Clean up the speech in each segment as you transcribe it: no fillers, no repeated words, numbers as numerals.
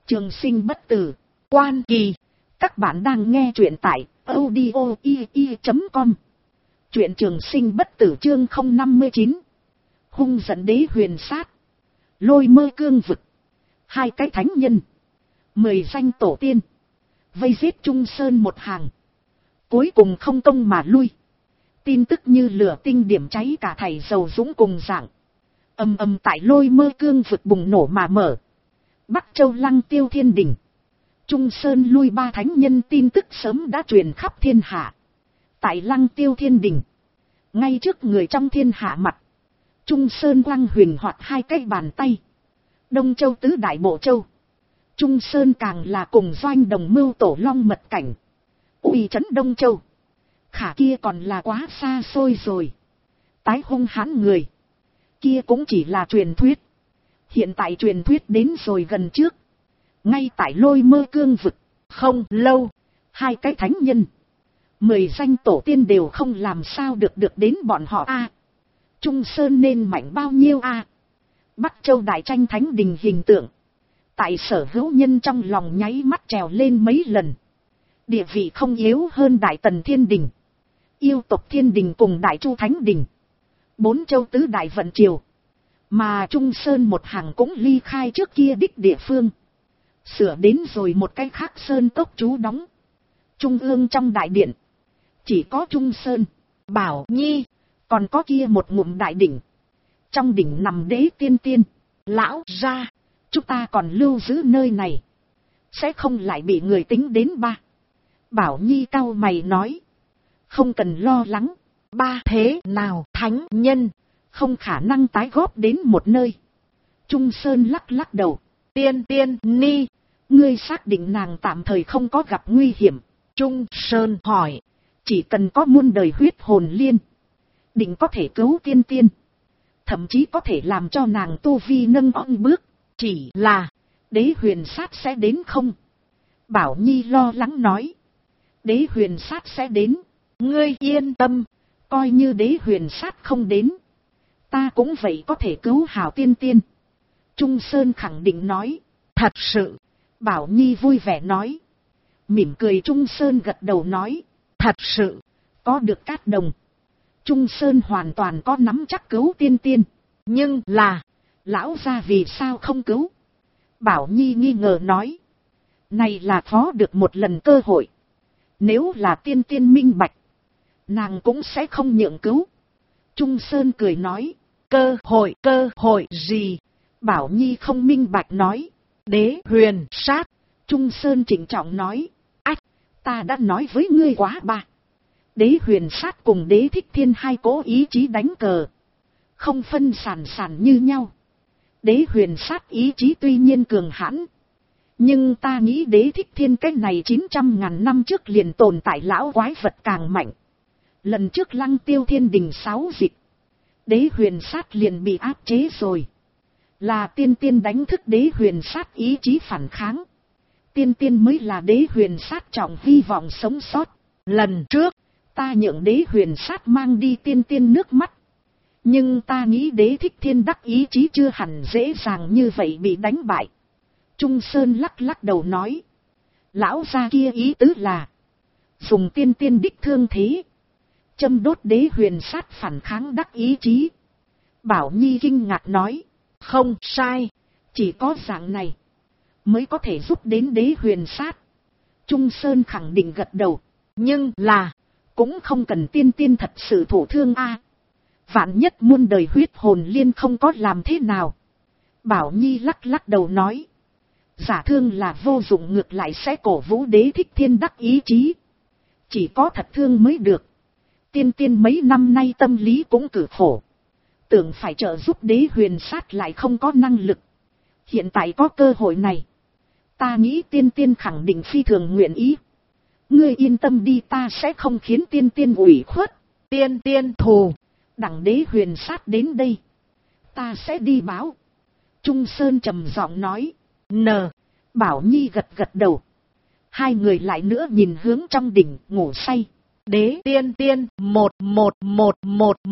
Trường sinh bất tử, Quan Kỳ. Các bạn đang nghe truyện tại audio.com. Truyện Trường sinh bất tử chương 059. Hung dẫn đế huyền sát. Lôi mơ cương vực. 2 cái thánh nhân. 10 danh tổ tiên. Vây giết Trung Sơn một hàng. Cuối cùng không công mà lui. Tin tức như lửa tinh điểm cháy cả thảy dầu dũng cùng dạng. Ầm ầm tại lôi mơ cương vực bùng nổ mà mở. Bắc Châu Lăng Tiêu Thiên Đình. Trung Sơn lui 3 thánh nhân tin tức sớm đã truyền khắp thiên hạ. Tại Lăng Tiêu Thiên Đình. Ngay trước người trong thiên hạ mặt. Trung Sơn quang huyền hoạt 2 cái bàn tay. Đông Châu tứ đại bộ châu. Trung Sơn càng là cùng doanh đồng mưu tổ long mật cảnh. Uy trấn Đông Châu. Khả kia còn là quá xa xôi rồi. Tái hung hãn người. Kia cũng chỉ là truyền thuyết. Hiện tại truyền thuyết đến rồi gần trước. Ngay tại lôi mơ cương vực. Không lâu. 2 cái thánh nhân. 10 danh tổ tiên đều không làm sao được đến bọn họ a. Trung Sơn nên mạnh bao nhiêu a. Bắc Châu đại tranh thánh đình hình tượng. Tại sở hữu nhân trong lòng nháy mắt trèo lên mấy lần. Địa vị không yếu hơn Đại Tần Thiên Đình. Yêu tộc Thiên Đình cùng Đại Chu Thánh Đình. 4 châu tứ đại vận triều. Mà Trung Sơn một hàng cũng ly khai trước kia đích địa phương. Sửa đến rồi một cái khác sơn cốc trú đóng. Trung ương trong đại điện. Chỉ có Trung Sơn, Bảo Nhi. Còn có kia một ngụm đại đỉnh. Trong đỉnh nằm đế tiên tiên. Lão ra. Chúng ta còn lưu giữ nơi này. Sẽ không lại bị người tính đến 3. Bảo Nhi cau mày nói. Không cần lo lắng. 3 thế nào thánh nhân. Không khả năng tái góp đến một nơi. Trung Sơn lắc lắc đầu. Tiên ni. Ngươi xác định nàng tạm thời không có gặp nguy hiểm. Trung Sơn hỏi. Chỉ cần có muôn đời huyết hồn liên. Định có thể cứu tiên. Thậm chí có thể làm cho nàng tu vi nâng on bước. Chỉ là. Đế huyền sát sẽ đến không? Bảo Nhi lo lắng nói. Đế huyền sát sẽ đến. Ngươi yên tâm. Coi như đế huyền sát không đến. Ta cũng vậy có thể cứu hảo tiên. Trung Sơn khẳng định nói. Thật sự. Bảo Nhi vui vẻ nói. Mỉm cười Trung Sơn gật đầu nói. Thật sự. Có được cát đồng. Trung Sơn hoàn toàn có nắm chắc cứu tiên. Nhưng là. Lão gia vì sao không cứu? Bảo Nhi nghi ngờ nói. Này là phó được một lần cơ hội. Nếu là tiên minh bạch. Nàng cũng sẽ không nhượng cứu. Trung Sơn cười nói. Cơ hội gì? Bảo Nhi không minh bạch nói. Đế huyền sát. Trung Sơn trịnh trọng nói. Ách, ta đã nói với ngươi quá 3. Đế huyền sát cùng đế thích thiên 2 cố ý chí đánh cờ. Không phân sản như nhau. Đế huyền sát ý chí tuy nhiên cường hãn. Nhưng ta nghĩ đế thích thiên cái này 900.000 năm trước liền tồn tại lão quái vật càng mạnh. Lần trước Lăng Tiêu Thiên Đình 6 dịch. Đế huyền sát liền bị áp chế rồi. Là tiên đánh thức đế huyền sát ý chí phản kháng. Tiên mới là đế huyền sát trọng hy vọng sống sót. Lần trước, ta nhượng đế huyền sát mang đi tiên nước mắt. Nhưng ta nghĩ đế thích thiên đắc ý chí chưa hẳn dễ dàng như vậy bị đánh bại. Trung Sơn lắc đầu nói. Lão gia kia ý tứ là. Dùng tiên đích thương thế. Châm đốt đế huyền sát phản kháng đắc ý chí. Bảo Nhi kinh ngạc nói. Không sai. Chỉ có dạng này. Mới có thể giúp đến đế huyền sát. Trung Sơn khẳng định gật đầu. Nhưng là. Cũng không cần tiên thật sự thổ thương a. Vạn nhất muôn đời huyết hồn liên không có làm thế nào. Bảo Nhi lắc đầu nói. Giả thương là vô dụng ngược lại sẽ cổ vũ đế thích thiên đắc ý chí. Chỉ có thật thương mới được. Tiên mấy năm nay tâm lý cũng cử khổ. Tưởng phải trợ giúp đế huyền sát lại không có năng lực. Hiện tại có cơ hội này. Ta nghĩ tiên khẳng định phi thường nguyện ý. Ngươi yên tâm đi, ta sẽ không khiến tiên ủy khuất. Tiên thù. Đặng đế huyền sát đến đây. Ta sẽ đi báo. Trung Sơn trầm giọng nói. Bảo Nhi gật đầu. 2 người lại nữa nhìn hướng trong đỉnh ngủ say. Đế tiên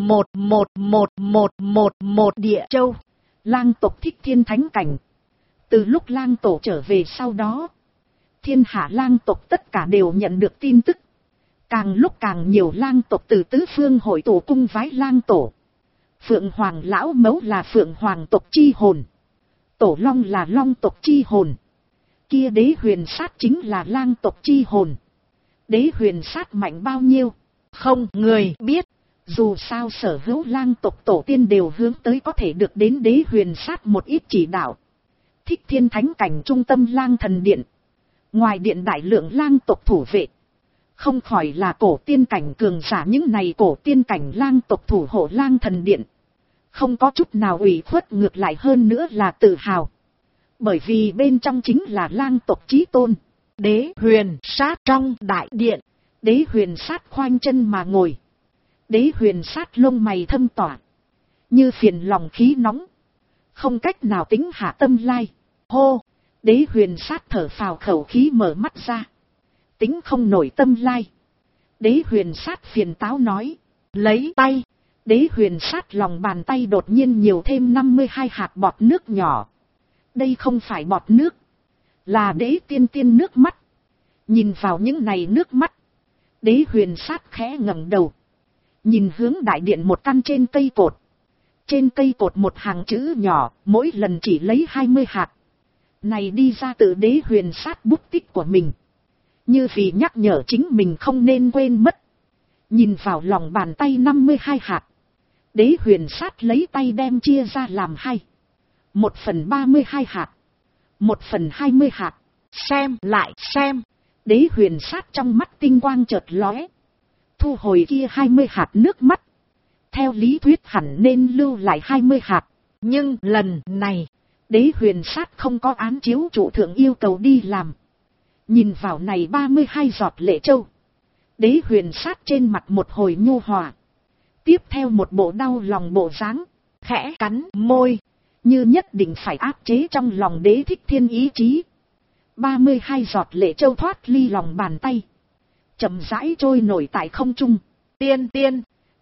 111111111 địa châu. Lang tộc Thích Thiên thánh cảnh. Từ lúc lang tổ trở về sau đó, thiên hạ lang tộc tất cả đều nhận được tin tức. Càng lúc càng nhiều lang tộc từ tứ phương hội tổ cung vái lang tổ. Phượng Hoàng lão mẫu là Phượng Hoàng tộc chi hồn. Tổ Long là Long tộc chi hồn. Kia đế huyền sát chính là lang tộc chi hồn. Đế huyền sát mạnh bao nhiêu? Không người biết. Dù sao sở hữu lang tộc tổ tiên đều hướng tới có thể được đến đế huyền sát một ít chỉ đạo. Thích Thiên thánh cảnh trung tâm lang thần điện. Ngoài điện đại lượng lang tộc thủ vệ. Không khỏi là cổ tiên cảnh cường giả, những này cổ tiên cảnh lang tộc thủ hộ lang thần điện. Không có chút nào ủy khuất, ngược lại hơn nữa là tự hào. Bởi vì bên trong chính là lang tộc chí tôn. Đế huyền sát trong đại điện. Đế huyền sát khoanh chân mà ngồi. Đế huyền sát lông mày thâm tỏa. Như phiền lòng khí nóng. Không cách nào tính hạ tâm lai. Hô! Đế huyền sát thở phào khẩu khí mở mắt ra. Tính không nổi tâm lai. Đế huyền sát phiền táo nói. Lấy tay. Đế huyền sát lòng bàn tay đột nhiên nhiều thêm 52 hạt bọt nước nhỏ. Đây không phải bọt nước. Là đế tiên tiên nước mắt. Nhìn vào những này nước mắt. Đế huyền sát khẽ ngẩng đầu. Nhìn hướng đại điện một căn trên cây cột. Trên cây cột một hàng chữ nhỏ, mỗi lần chỉ lấy 20 hạt. Này đi ra từ đế huyền sát bút tích của mình. Như vì nhắc nhở chính mình không nên quên mất. Nhìn vào lòng bàn tay 52 hạt. Đế huyền sát lấy tay đem chia ra làm hai. 1/32 hạt. 1/20 hạt. Xem lại xem. Đế huyền sát trong mắt tinh quang chợt lóe. Thu hồi kia 20 hạt nước mắt. Theo lý thuyết hẳn nên lưu lại 20 hạt. Nhưng lần này, đế huyền sát không có án chiếu chủ thượng yêu cầu đi làm. Nhìn vào này 32 giọt lệ châu. Đế huyền sát trên mặt một hồi nhu hòa. Tiếp theo một bộ đau lòng bộ dáng, khẽ cắn môi. Như nhất định phải áp chế trong lòng đế thích thiên ý chí. 32 giọt lệ châu thoát ly lòng bàn tay. Chậm rãi trôi nổi tại không trung. Tiên tiên,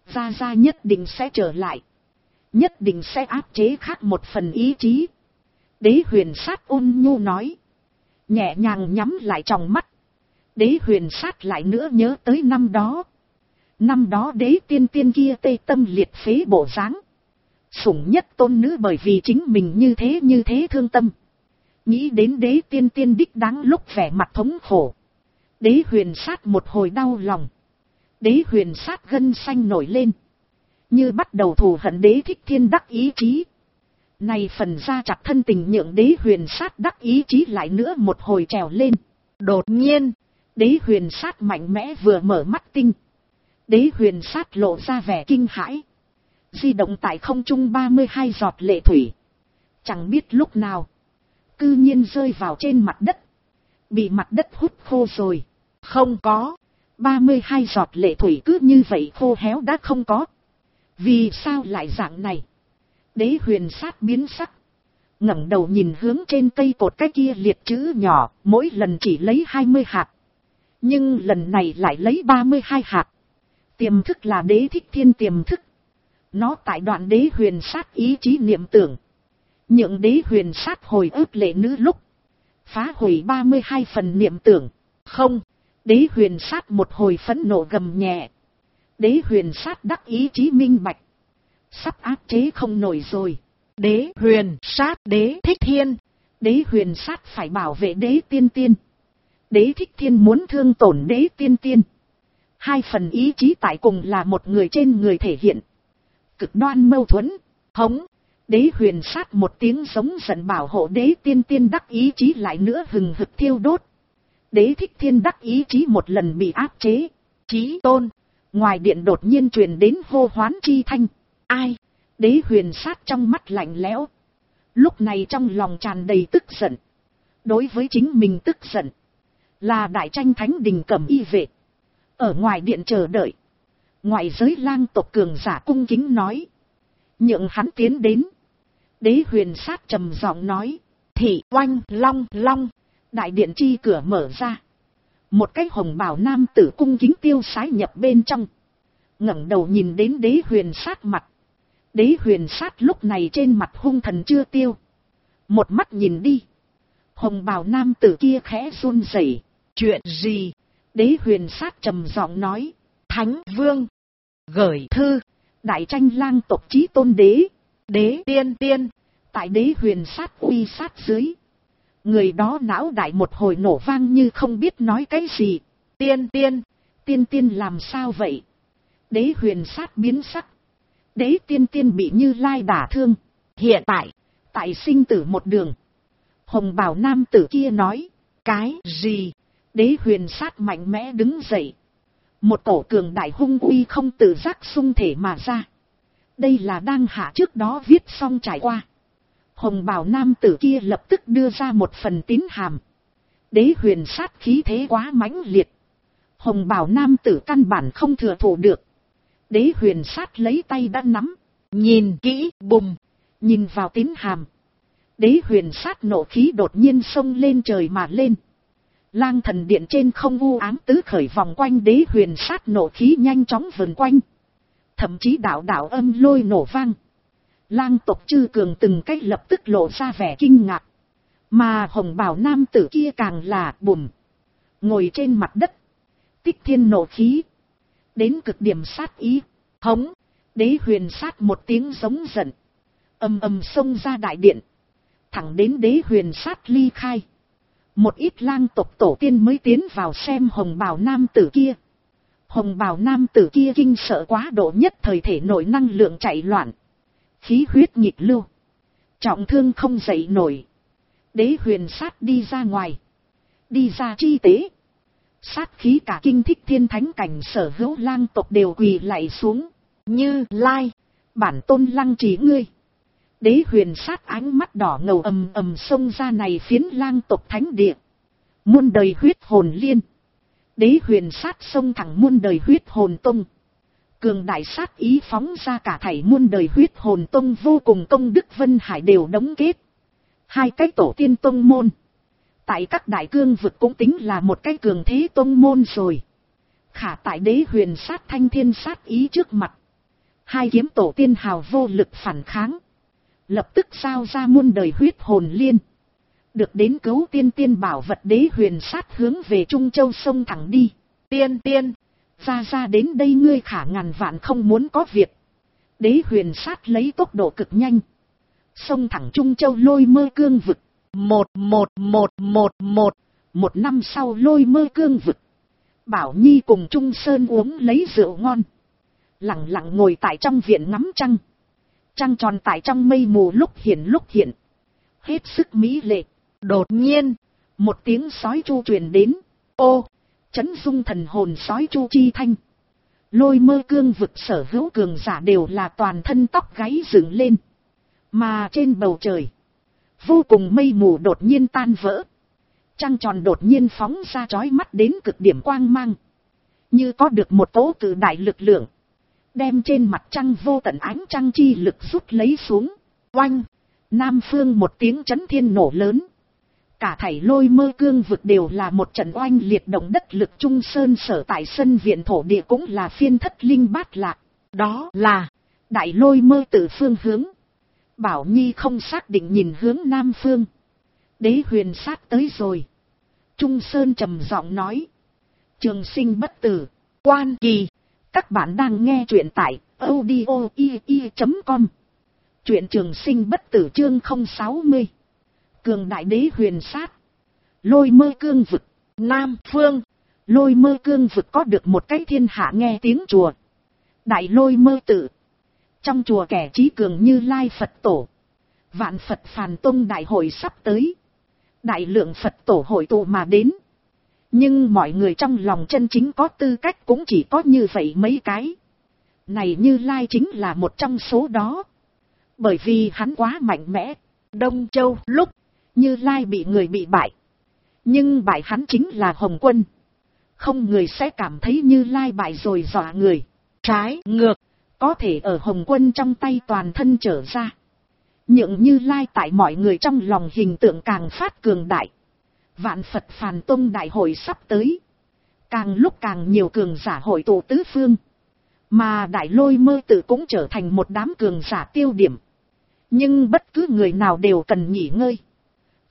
ra nhất định sẽ trở lại. Nhất định sẽ áp chế khác một phần ý chí. Đế huyền sát ôn nhu nói. Nhẹ nhàng nhắm lại tròng mắt. Đế huyền sát lại nữa nhớ tới năm đó. Năm đó đế tiên tiên kia tê tâm liệt phế bộ dáng. Sủng nhất tôn nữ bởi vì chính mình như thế thương tâm. Nghĩ đến đế tiên tiên đích đáng lúc vẻ mặt thống khổ. Đế huyền sát một hồi đau lòng. Đế huyền sát gân xanh nổi lên. Như bắt đầu thù hận đế thích thiên đắc ý chí. Này phần ra chặt thân tình nhượng đế huyền sát đắc ý chí lại nữa một hồi trèo lên. Đột nhiên, đế huyền sát mạnh mẽ vừa mở mắt tinh. Đế huyền sát lộ ra vẻ kinh hãi. Di động tại không trung 32 giọt lệ thủy. Chẳng biết lúc nào. Cư nhiên rơi vào trên mặt đất. Bị mặt đất hút khô rồi. Không có. 32 giọt lệ thủy cứ như vậy khô héo đã không có. Vì sao lại dạng này? Đế huyền sát biến sắc. Ngẩng đầu nhìn hướng trên cây cột cái kia liệt chữ nhỏ. Mỗi lần chỉ lấy 20 hạt. Nhưng lần này lại lấy 32 hạt. Tiềm thức là đế thích thiên tiềm thức. Nó tại đoạn đế huyền sát ý chí niệm tưởng. Nhượng đế huyền sát hồi ức lệ nữ lúc. Phá hủy 32 phần niệm tưởng. Không. Đế huyền sát một hồi phẫn nộ gầm nhẹ. Đế huyền sát đắc ý chí minh bạch. Sắp áp chế không nổi rồi. Đế huyền sát đế thích thiên. Đế huyền sát phải bảo vệ đế tiên tiên. Đế thích thiên muốn thương tổn đế tiên tiên. Hai phần ý chí tại cùng là một người trên người thể hiện. Cực đoan mâu thuẫn. Hống. Đế huyền sát một tiếng giống giận bảo hộ đế tiên tiên đắc ý chí lại nữa hừng hực thiêu đốt. Đế thích thiên đắc ý chí một lần bị áp chế. Chí tôn. Ngoài điện đột nhiên truyền đến hô hoán chi thanh. Ai? Đế huyền sát trong mắt lạnh lẽo. Lúc này trong lòng tràn đầy tức giận. Đối với chính mình tức giận. Là đại tranh thánh đình cầm y vệ. Ở ngoài điện chờ đợi. Ngoại giới lang tộc cường giả cung kính nói. Nhượng hắn tiến đến. Đế huyền sát trầm giọng nói. Thị oanh long long. Đại điện chi cửa mở ra. Một cái hồng bào nam tử cung kính tiêu sái nhập bên trong. Ngẩng đầu nhìn đến đế huyền sát mặt. Đế huyền sát lúc này trên mặt hung thần chưa tiêu. Một mắt nhìn đi. Hồng bào nam tử kia khẽ run rẩy. Chuyện gì? Đế Huyền Sát trầm giọng nói. Thánh Vương gửi thư, đại tranh lang tộc chí tôn đế, đế tiên. Tại Đế Huyền Sát uy sát dưới, người đó não đại một hồi nổ vang như không biết nói cái gì. Tiên làm sao vậy? Đế Huyền Sát biến sắc. Đế tiên bị Như Lai đả thương, hiện tại sinh tử một đường. Hồng bào nam tử kia nói. Cái gì? Đế Huyền Sát mạnh mẽ đứng dậy. Một cổ cường đại hung uy không tự giác xung thể mà ra. Đây là đang hạ trước đó viết xong trải qua. Hồng bào nam tử kia lập tức đưa ra một phần tín hàm. Đế Huyền Sát khí thế quá mãnh liệt. Hồng bào nam tử căn bản không thừa thủ được. Đế Huyền Sát lấy tay đã nắm. Nhìn kỹ, bùng. Nhìn vào tín hàm. Đế Huyền Sát nộ khí đột nhiên xông lên trời mà lên. Lang thần điện trên không u ám tứ khởi vòng quanh Đế Huyền Sát nộ khí nhanh chóng vần quanh. Thậm chí đạo âm lôi nổ vang. Lang tộc chư cường từng cách lập tức lộ ra vẻ kinh ngạc. Mà hồng bào nam tử kia càng là bùm. Ngồi trên mặt đất. Tích thiên nộ khí. Đến cực điểm sát ý. Hống. Đế Huyền Sát một tiếng giống giận. Ầm xông ra đại điện. Thẳng đến Đế Huyền Sát ly khai. Một ít lang tộc tổ tiên mới tiến vào xem hồng bào nam tử kia. Hồng bào nam tử kia kinh sợ quá độ nhất thời thể nội năng lượng chạy loạn. Khí huyết nhịp lưu. Trọng thương không dậy nổi. Đế Huyền Sát đi ra ngoài. Đi ra chi tế. Sát khí cả kinh thích thiên thánh cảnh sở hữu lang tộc đều quỳ lạy xuống. Như Lai. Bản tôn lăng trì ngươi. Đế Huyền Sát ánh mắt đỏ ngầu ầm xông ra này phiến lang tộc thánh địa. Muôn đời huyết hồn liên. Đế Huyền Sát xông thẳng muôn đời huyết hồn tông. Cường đại sát ý phóng ra cả thảy muôn đời huyết hồn tông vô cùng công đức Vân Hải đều đóng kết. Hai cái tổ tiên tông môn. Tại các đại cương vực cũng tính là một cái cường thế tông môn rồi. Khả tại Đế Huyền Sát thanh thiên sát ý trước mặt. Hai kiếm tổ tiên hào vô lực phản kháng. Lập tức sao ra muôn đời huyết hồn liên. Được đến cứu tiên bảo vật. Đế Huyền Sát hướng về Trung Châu sông thẳng đi. Tiên. Ra đến đây ngươi khả ngàn vạn không muốn có việc. Đế Huyền Sát lấy tốc độ cực nhanh. Sông thẳng Trung Châu Lôi Mơ cương vực. Một năm sau Lôi Mơ cương vực. Bảo Nhi cùng Trung Sơn uống lấy rượu ngon. Lặng lặng ngồi tại trong viện ngắm trăng. Trăng tròn tại trong mây mù lúc hiện. Hết sức mỹ lệ. Đột nhiên, một tiếng sói chu truyền đến. Ô, chấn dung thần hồn sói chu chi thanh. Lôi Mơ cương vực sở hữu cường giả đều là toàn thân tóc gáy dựng lên. Mà trên bầu trời, vô cùng mây mù đột nhiên tan vỡ. Trăng tròn đột nhiên phóng ra chói mắt đến cực điểm quang mang. Như có được một cỗ cự đại lực lượng. Đem trên mặt trăng vô tận ánh trăng chi lực rút lấy xuống. Oanh! Nam phương một tiếng chấn thiên nổ lớn. Cả thảy Lôi Mơ cương vực đều là một trận oanh liệt động đất lực. Trung Sơn sở tại sân viện thổ địa cũng là phiên thất linh bát lạc. Đó là đại Lôi Mơ tự phương hướng. Bảo Nhi không xác định nhìn hướng Nam phương. Đế Huyền Sát tới rồi. Trung Sơn trầm giọng nói. Trường sinh bất tử. Quan kỳ. Các bạn đang nghe truyện tại audio.com. Truyện Trường Sinh bất tử chương 060. Cường đại Đế Huyền Sát. Lôi Mơ cương vực. Nam phương. Lôi Mơ cương vực có được một cái thiên hạ nghe tiếng chùa. Đại Lôi Mơ tự. Trong chùa kẻ trí cường Như Lai Phật tổ. Vạn Phật Phàn Tông đại hội sắp tới. Đại lượng Phật tổ hội tụ mà đến. Nhưng mọi người trong lòng chân chính có tư cách cũng chỉ có như vậy mấy cái. Này Như Lai chính là một trong số đó. Bởi vì hắn quá mạnh mẽ. Đông Châu lúc Như Lai bị người bị bại. Nhưng bại hắn chính là Hồng Quân. Không người sẽ cảm thấy Như Lai bại rồi dọa người. Trái ngược, có thể ở Hồng Quân trong tay toàn thân trở ra. Nhượng Như Lai tại mọi người trong lòng hình tượng càng phát cường đại. Vạn Phật Phàn Tông đại hội sắp tới. Càng lúc càng nhiều cường giả hội tụ tứ phương. Mà đại Lôi Mơ tự cũng trở thành một đám cường giả tiêu điểm. Nhưng bất cứ người nào đều cần nghỉ ngơi.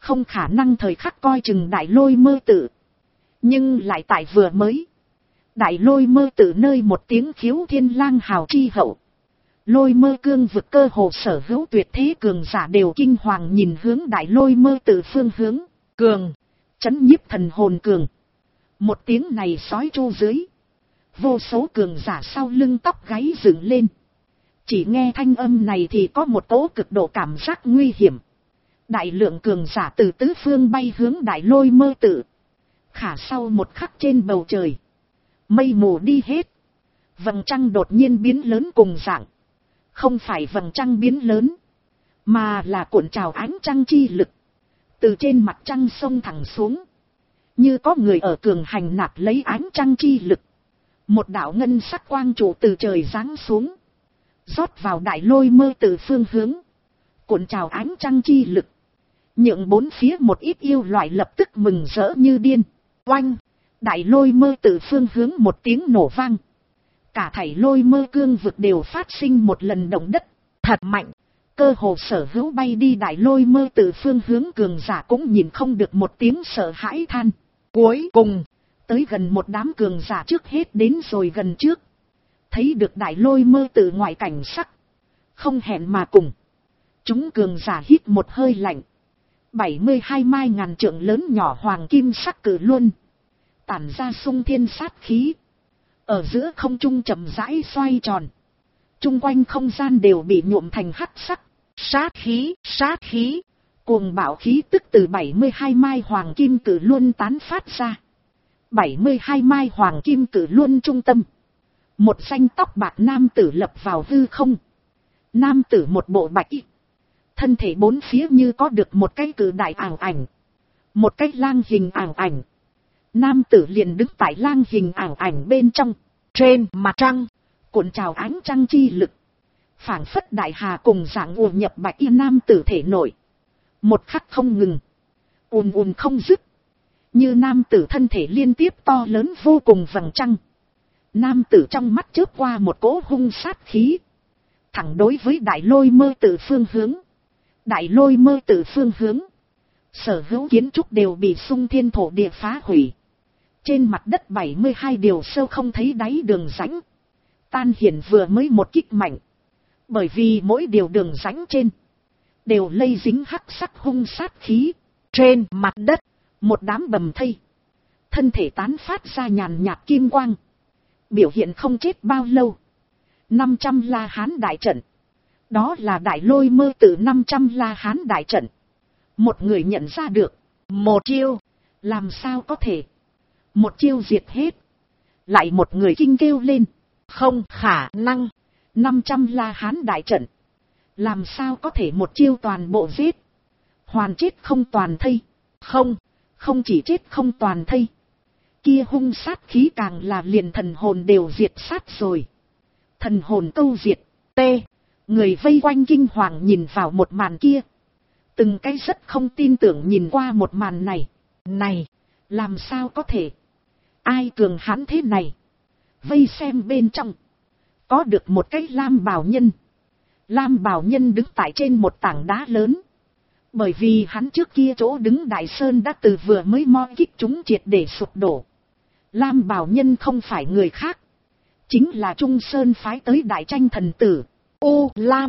không khả năng thời khắc coi chừng Đại Lôi Mơ Tự. Nhưng lại tại vừa mới, Đại Lôi Mơ Tự nơi một tiếng khiếu thiên lang hào chi hậu. Lôi Mơ cương vực cơ hồ sở hữu tuyệt thế cường giả đều kinh hoàng nhìn hướng Đại Lôi Mơ Tự phương hướng. Cường, chấn nhiếp thần hồn cường. Một tiếng này sói chu dưới. Vô số cường giả sau lưng tóc gáy dựng lên. Chỉ nghe thanh âm này thì có một cỗ cực độ cảm giác nguy hiểm. Đại lượng cường giả từ tứ phương bay hướng Đại Lôi Mơ Tự. Khả sau một khắc trên bầu trời, mây mù đi hết. Vầng trăng đột nhiên biến lớn cùng dạng. Không phải vầng trăng biến lớn, mà là cuộn trào ánh trăng chi lực. Từ trên mặt trăng sông thẳng xuống. Như có người ở cường hành nạp lấy ánh trăng chi lực. Một đạo ngân sắc quang trụ từ trời giáng xuống. Rót vào Đại Lôi Mơ Tự phương hướng. Cuộn trào ánh trăng chi lực. Nhượng bốn phía một ít yêu loại lập tức mừng rỡ như điên. Oanh! Đại Lôi Mơ Tự phương hướng một tiếng nổ vang. Cả thảy Lôi Mơ cương vực đều phát sinh một lần động đất. Thật mạnh! Cơ hồ sở hữu bay đi Đại Lôi Mơ Tự phương hướng cường giả cũng nhìn không được một tiếng sợ hãi than. Cuối cùng, tới gần một đám cường giả trước hết đến rồi gần trước. Thấy được Đại Lôi Mơ Tự ngoại cảnh sắc. Không hẹn mà cùng. Chúng cường giả hít một hơi lạnh. 72 mai ngàn trượng lớn nhỏ hoàng kim sắc cử luân. Tản ra sung thiên sát khí. Ở giữa không trung chậm rãi xoay tròn. Trung quanh không gian đều bị nhuộm thành hắc sắc. Sát khí. Cuồng bạo khí tức từ 72 mai hoàng kim cử luân tán phát ra. 72 mai hoàng kim cử luân trung tâm. Một danh tóc bạc nam tử lập vào hư không. Nam tử một bộ bạch y. Thân thể bốn phía như có được một cái cử đại ảo ảnh. Một cái lang hình ảo ảnh. Nam tử liền đứng tại lang hình ảo ảnh bên trong. Trên mặt trăng, cuộn trào ánh trăng chi lực. Phảng phất đại hà cùng dạng ùa nhập bạch y nam tử thể nội. Một khắc không ngừng. Ùn không dứt. Như nam tử thân thể liên tiếp to lớn vô cùng vầng trăng. Nam tử trong mắt chớp qua một cỗ hung sát khí. Thẳng đối với Đại Lôi Mơ Tự phương hướng. Đại Lôi Mơ Tự phương hướng. Sở hữu kiến trúc đều bị xung thiên thổ địa phá hủy. Trên mặt đất 72 điều sâu không thấy đáy đường rãnh. Tan hiển vừa mới một kích mạnh. Bởi vì mỗi điều đường rãnh trên đều lây dính hắc sắc hung sát khí. Trên mặt đất, một đám bầm thây. Thân thể tán phát ra nhàn nhạt kim quang. Biểu hiện không chết bao lâu. 500 La Hán đại trận. Đó là Đại Lôi Mơ Tự 500 La Hán đại trận. Một người nhận ra được. Một chiêu. Làm sao có thể. Một chiêu diệt hết. Lại một người kinh kêu lên. Không khả năng. 500 La Hán đại trận. Làm sao có thể một chiêu toàn bộ giết. Hoàn chết không toàn thây. Không chỉ chết không toàn thây. Kia hung sát khí càng là liền thần hồn đều diệt sát rồi. Thần hồn câu diệt. Người vây quanh kinh hoàng nhìn vào một màn kia. Từng cái rất không tin tưởng nhìn qua một màn này. Này, làm sao có thể? Ai cường hãn thế này? Vây xem bên trong. Có được một cái lam bào nhân. Lam bào nhân đứng tại trên một tảng đá lớn. Bởi vì hắn trước kia chỗ đứng Đại Sơn đã từ vừa mới mo kích chúng triệt để sụp đổ. Lam bào nhân không phải người khác. Chính là Trung Sơn phái tới Đại Tranh thần tử. U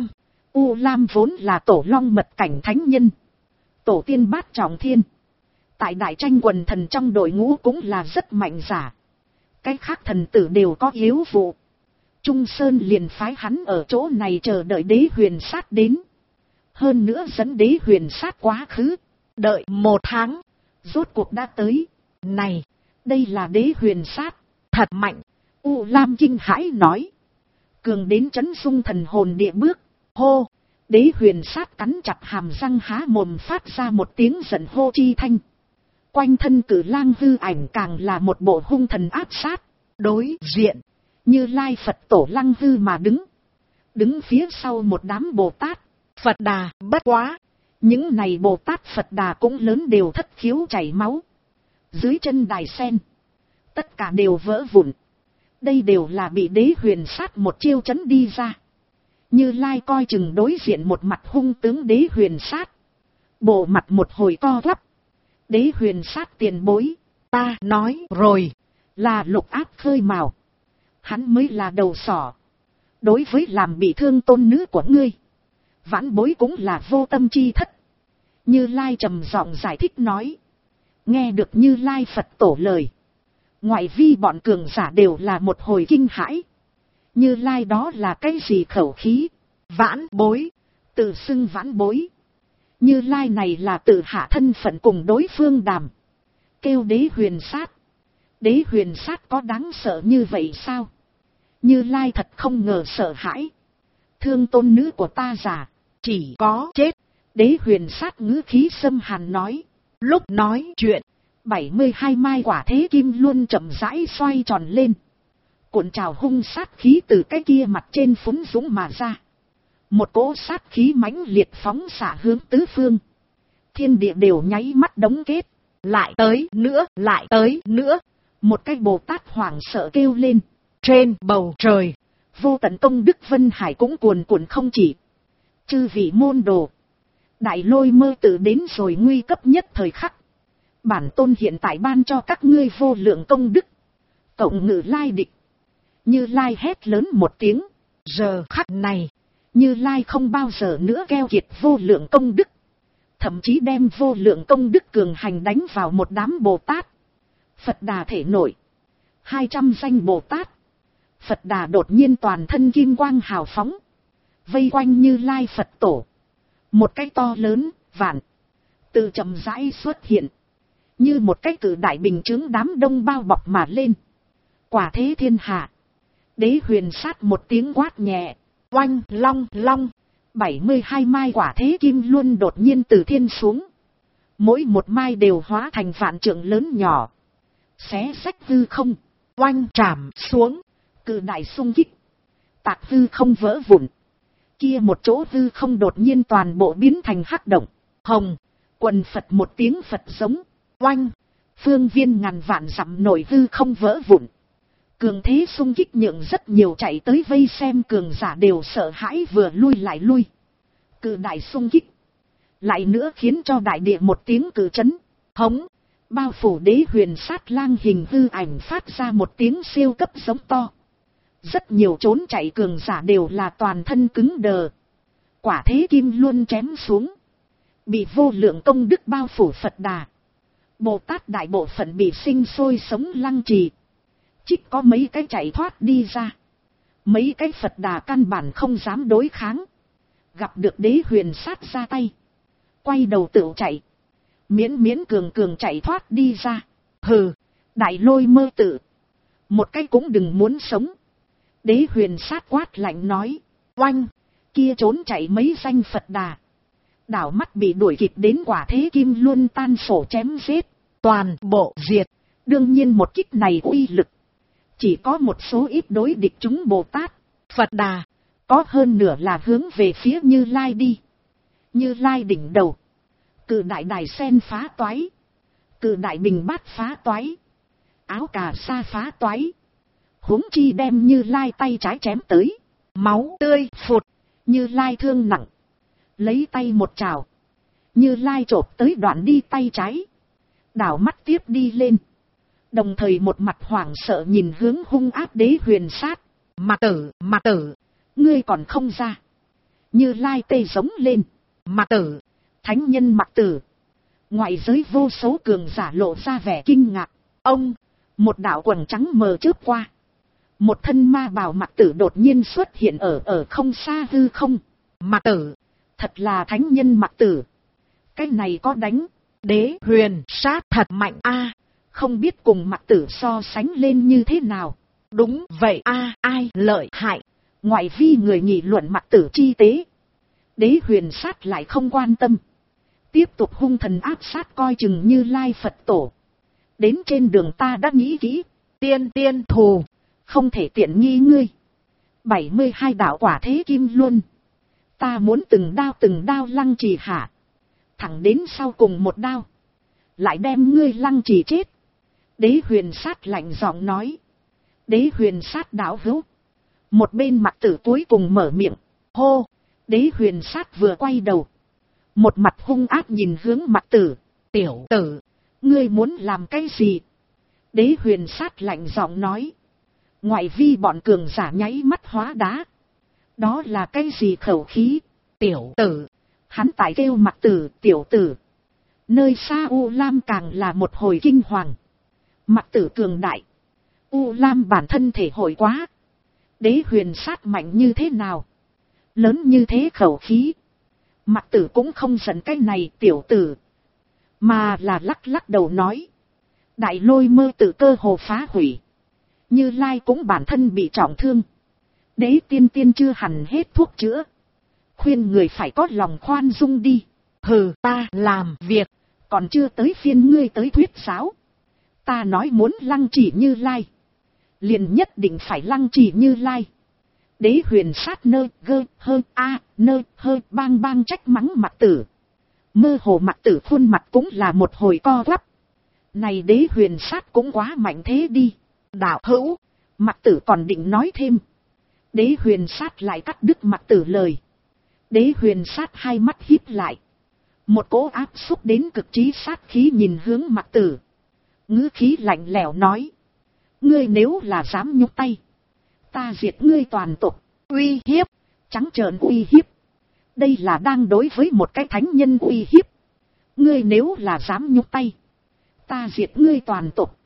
Lam vốn là tổ long mật cảnh thánh nhân. Tổ tiên bát trọng thiên. Tại Đại Tranh quần thần trong đội ngũ cũng là rất mạnh giả. Cái khác thần tử đều có yếu vụ. Trung Sơn liền phái hắn ở chỗ này chờ đợi Đế Huyền Sát đến. Hơn nữa dẫn Đế Huyền Sát quá khứ. Đợi 1 tháng. Rốt cuộc đã tới. Này, đây là Đế Huyền Sát. Thật mạnh. U Lam kinh hãi nói. Cường đến chấn dung thần hồn địa bước. Hô. Đế Huyền Sát cắn chặt hàm răng há mồm phát ra một tiếng giận hô chi thanh. Quanh thân Cử Lang hư ảnh càng là một bộ hung thần áp sát. Đối diện. Như Lai Phật tổ Lăng Hư mà đứng. Đứng phía sau một đám Bồ Tát, Phật Đà, bất quá. Những này Bồ Tát Phật Đà cũng lớn đều thất khiếu chảy máu. Dưới chân đài sen. Tất cả đều vỡ vụn. Đây đều là bị Đế Huyền Sát một chiêu chấn đi ra. Như Lai coi chừng đối diện một mặt hung tướng Đế Huyền Sát. Bộ mặt một hồi co quắp. Đế huyền sát tiền bối, ta nói rồi, là Lục Áp khơi mào. Hắn mới là đầu sỏ. Đối với làm bị thương tôn nữ của ngươi, vãn bối cũng là vô tâm chi thất. Như Lai trầm giọng giải thích nói. Nghe được Như Lai Phật tổ lời, ngoại vi bọn cường giả đều là một hồi kinh hãi. Như Lai đó là cái gì khẩu khí? Vãn bối, tự xưng vãn bối. Như Lai này là tự hạ thân phận cùng đối phương đàm. Kêu đế huyền sát. Đế huyền sát có đáng sợ như vậy sao? Như Lai thật không ngờ sợ hãi. Thương tôn nữ của ta giả, chỉ có chết. Đế huyền sát ngữ khí xâm hàn nói. Lúc nói chuyện, 72 mai quả thế kim luôn chậm rãi xoay tròn lên. Cuộn trào hung sát khí từ cái kia mặt trên phúng dũng mà ra. Một cỗ sát khí mãnh liệt phóng xạ hướng tứ phương. Thiên địa đều nháy mắt đóng kết. Lại tới nữa, lại tới nữa. Một cái Bồ Tát hoảng sợ kêu lên. Trên bầu trời, vô tận công đức Vân Hải cũng cuồn cuộn không chỉ. Chư vị môn đồ, Đại Lôi Mơ Tự đến rồi nguy cấp nhất thời khắc. Bản tôn hiện tại ban cho các ngươi vô lượng công đức. Cộng ngự lai địch. Như Lai hét lớn một tiếng. Giờ khắc này, Như Lai không bao giờ nữa keo kiệt vô lượng công đức. Thậm chí đem vô lượng công đức cường hành đánh vào một đám Bồ Tát. Phật Đà thể nội, 200 danh Bồ Tát. Phật Đà đột nhiên toàn thân kim quang hào phóng. Vây quanh Như Lai Phật tổ. Một cái to lớn, vạn. Từ chậm rãi xuất hiện. Như một cái cử đại bình chướng đám đông bao bọc mà lên. Quả thế thiên hạ. Đế huyền sát một tiếng quát nhẹ. Oanh long long. 72 mai quả thế kim luôn đột nhiên từ thiên xuống. Mỗi một mai đều hóa thành vạn trượng lớn nhỏ. Xé rách hư không. Oanh trảm xuống. Cự đại xung kích. Tạc hư không vỡ vụn. Kia một chỗ hư không đột nhiên toàn bộ biến thành hắc động. Hồng. Quần Phật một tiếng Phật giống. Oanh. Phương viên ngàn vạn dặm nổi hư không vỡ vụn. Cường thế xung kích nhượng rất nhiều chạy tới vây xem cường giả đều sợ hãi vừa lui lại lui. Cự đại xung kích. Lại nữa khiến cho đại địa một tiếng cử chấn. Hống. Bao phủ đế huyền sát lang hình hư ảnh phát ra một tiếng siêu cấp giống to. Rất nhiều trốn chạy cường giả đều là toàn thân cứng đờ. Quả thế kim luôn chém xuống. Bị vô lượng công đức bao phủ Phật Đà. Bồ Tát đại bộ phận bị sinh sôi sống lăng trì. Chích có mấy cái chạy thoát đi ra. Mấy cái Phật Đà căn bản không dám đối kháng. Gặp được đế huyền sát ra tay. Quay đầu tự chạy. Miễn cường chạy thoát đi ra. Hừ, Đại Lôi Mơ Tự. Một cái cũng đừng muốn sống. Đế huyền sát quát lạnh nói. Oanh, kia trốn chạy mấy danh Phật Đà. Đảo mắt bị đuổi kịp đến quả thế kim luôn tan sổ chém giết. Toàn bộ diệt. Đương nhiên một kích này uy lực. Chỉ có một số ít đối địch chúng Bồ Tát, Phật Đà. Có hơn nửa là hướng về phía Như Lai đi. Như Lai đỉnh đầu. Cự đại đài sen phá toái. Cự đại bình bát phá toái. Áo cà sa phá toái. Huống chi đem Như Lai tay trái chém tới. Máu tươi phụt. Như Lai thương nặng. Lấy tay một chảo. Như Lai chộp tới đoạn đi tay trái. Đảo mắt tiếp đi lên. Đồng thời một mặt hoảng sợ nhìn hướng hung ác đế huyền sát. Mặc tử. Ngươi còn không ra. Như Lai tê giống lên. Mặc tử. Thánh nhân Mặc tử. Ngoại giới vô số cường giả lộ ra vẻ kinh ngạc. Ông. Một đạo quần trắng mờ chớp qua. Một thân ma bào Mặc tử đột nhiên xuất hiện ở không xa hư không. Mặc tử. Thật là thánh nhân Mặc tử. Cái này có đánh. Đế huyền sát thật mạnh a. Không biết cùng Mặc tử so sánh lên như thế nào. Đúng vậy a, ai lợi hại. Ngoại vi người nghị luận Mặc tử chi tế. Đế huyền sát lại không quan tâm. Tiếp tục hung thần áp sát coi chừng Như Lai Phật tổ. Đến trên đường ta đã nghĩ kỹ. Tiên thù. Không thể tiện nghi ngươi. 72 đạo quả thế kim luân. Ta muốn từng đao lăng trì hạ. Thẳng đến sau cùng một đao. Lại đem ngươi lăng trì chết. Đế huyền sát lạnh giọng nói. Đế huyền sát đạo hữu. Một bên Mặc tử cuối cùng mở miệng. Hô. Đế huyền sát vừa quay đầu. một mặt hung ác nhìn hướng Mặc Tử. Tiểu tử, ngươi muốn làm cái gì? Đế Huyền Sát lạnh giọng nói. Ngoại vi bọn cường giả nháy mắt hóa đá. Đó là cái gì khẩu khí? Tiểu tử, hắn tại kêu Mặc Tử, tiểu tử. Nơi xa U Lam càng là một hồi kinh hoàng. Mặc Tử cường đại. U Lam bản thân thể hội quá. Đế Huyền Sát mạnh như thế nào? Lớn như thế khẩu khí. Mặc Tử cũng không giận cái này tiểu tử. Mà là lắc lắc đầu nói. Đại Lôi Mơ tự cơ hồ phá hủy. Như Lai cũng bản thân bị trọng thương. Đế tiên tiên chưa hẳn hết thuốc chữa. Khuyên người phải có lòng khoan dung đi. Hừ, ta làm việc. Còn chưa tới phiên ngươi tới thuyết giáo. Ta nói muốn lăng trì Như Lai. Liền nhất định phải lăng trì Như Lai. Đế Huyền Sát nơ gơ hơ a nơ hơ bang bang trách mắng Mặc Tử. Mơ hồ Mặc Tử khuôn mặt cũng là một hồi co quắp. Này Đế Huyền Sát cũng quá mạnh thế đi. Đạo hữu, Mặc Tử còn định nói thêm. Đế Huyền Sát lại cắt đứt Mặc Tử lời. Đế Huyền Sát hai mắt híp lại. Một cỗ áp xúc đến cực trí sát khí nhìn hướng Mặc Tử. Ngữ khí lạnh lẽo nói. Ngươi nếu là dám nhúc tay. Ta diệt ngươi toàn tộc. Uy hiếp. Trắng trợn uy hiếp. Đây là đang đối với một cái thánh nhân uy hiếp. Ngươi nếu là dám nhúc tay. Ta diệt ngươi toàn tộc.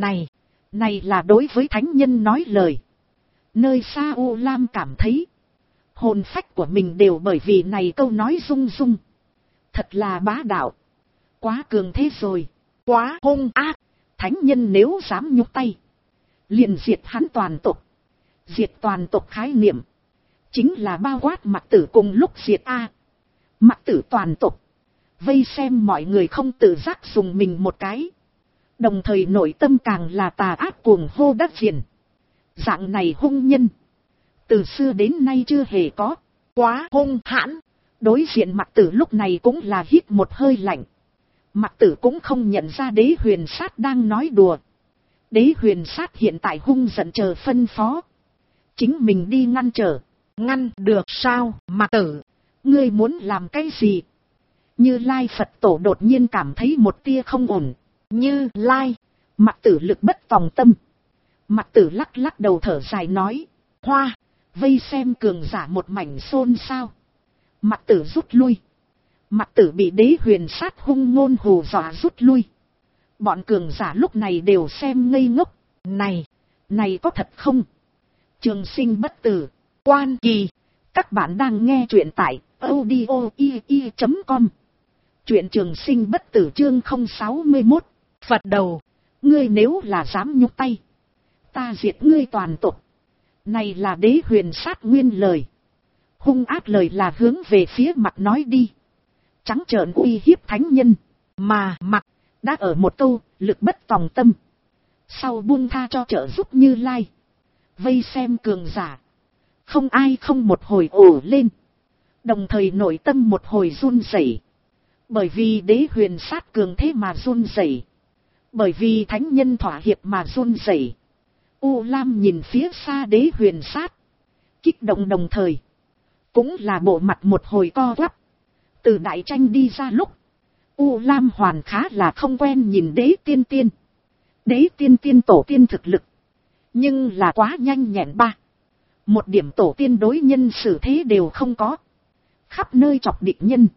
Này là đối với thánh nhân nói lời. Nơi xa U Lam cảm thấy. Hồn phách của mình đều bởi vì này câu nói rung rung. Thật là bá đạo. Quá cường thế rồi. Quá hung ác. Thánh nhân nếu dám nhúc tay. Liền diệt hắn toàn tộc. Diệt toàn tộc khái niệm. Chính là bao quát Mặc Tử cùng lúc diệt A. Mặc Tử toàn tộc. Vây xem mọi người không tự giác dùng mình một cái. Đồng thời nội tâm càng là tà ác cuồng hô đắc diện. Dạng này hung nhân. Từ xưa đến nay chưa hề có. Quá hung hãn. Đối diện Mặc Tử lúc này cũng là hít một hơi lạnh. Mặc Tử cũng không nhận ra Đế Huyền Sát đang nói đùa. Đế Huyền Sát hiện tại hung giận chờ phân phó. Chính mình đi ngăn trở. Ngăn được sao, Mặc Tử? Ngươi muốn làm cái gì? Như Lai Phật Tổ đột nhiên cảm thấy một tia không ổn. Như Lai. Mặc Tử lực bất tòng tâm. Mặc Tử lắc lắc đầu thở dài nói. Hoa. Vây xem cường giả một mảnh xôn xao. Mặc Tử rút lui. Mặc Tử bị Đế Huyền Sát hung ngôn hù dọa rút lui. Bọn cường giả lúc này đều xem ngây ngốc. Này có thật không? Trường Sinh bất tử. Quan Kỳ. Các bạn đang nghe truyện tại audio.com. Truyện Trường Sinh bất tử chương 061. Phật đầu. Ngươi nếu là dám nhúc tay. Ta diệt ngươi toàn tộc. Này là Đế Huyền Sát nguyên lời. Hung ác lời là hướng về phía Mặc nói đi. Trắng trợn uy hiếp thánh nhân. Mà Mặc đã ở một câu, lực bất tòng tâm. Sau buông tha cho trợ giúp Như Lai. Vây xem cường giả. Không ai không một hồi ồ lên. Đồng thời nội tâm một hồi run rẩy. Bởi vì Đế Huyền Sát cường thế mà run rẩy. Bởi vì thánh nhân thỏa hiệp mà run rẩy. U Lam nhìn phía xa Đế Huyền Sát. Kích động đồng thời. Cũng là bộ mặt một hồi co quắp. Từ đại tranh đi ra lúc. U Lam hoàn khá là không quen nhìn Đế tiên tiên. Đế tiên tiên tổ tiên thực lực. Nhưng là quá nhanh nhẹn ba. Một điểm tổ tiên đối nhân xử thế đều không có. Khắp nơi chọc địch nhân.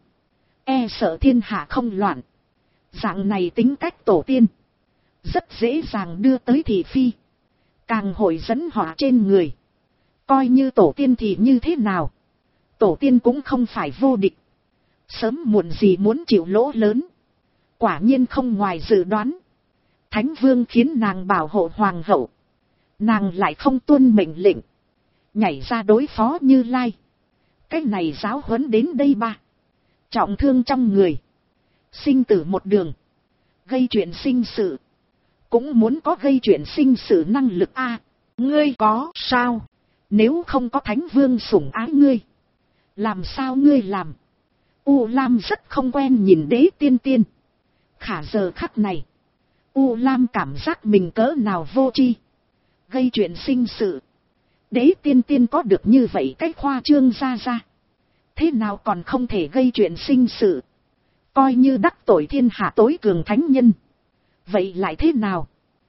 E sợ thiên hạ không loạn. Dạng này tính cách tổ tiên. Rất dễ dàng đưa tới thị phi. Càng hội dẫn họa trên người. Coi như tổ tiên thì như thế nào. Tổ tiên cũng không phải vô địch. Sớm muộn gì muốn chịu lỗ lớn. Quả nhiên không ngoài dự đoán. Thánh Vương khiến nàng bảo hộ hoàng hậu. Nàng lại không tuân mệnh lệnh. Nhảy ra đối phó Như Lai. Cái này giáo huấn đến đây ba. Trọng thương trong người. Sinh tử một đường. Gây chuyện sinh sự. Cũng muốn có gây chuyện sinh sự năng lực a. Ngươi có sao? Nếu không có Thánh Vương sủng ái ngươi. Làm sao ngươi làm? U Lam rất không quen nhìn Đế tiên tiên. Khả giờ khắc này. U Lam cảm giác mình cỡ nào vô tri. Gây chuyện sinh sự. Đế tiên tiên có được như vậy cách khoa trương ra. Thế nào còn không thể gây chuyện sinh sự. coi như đắc tội thiên hạ tối cường thánh nhân. Vậy lại thế nào?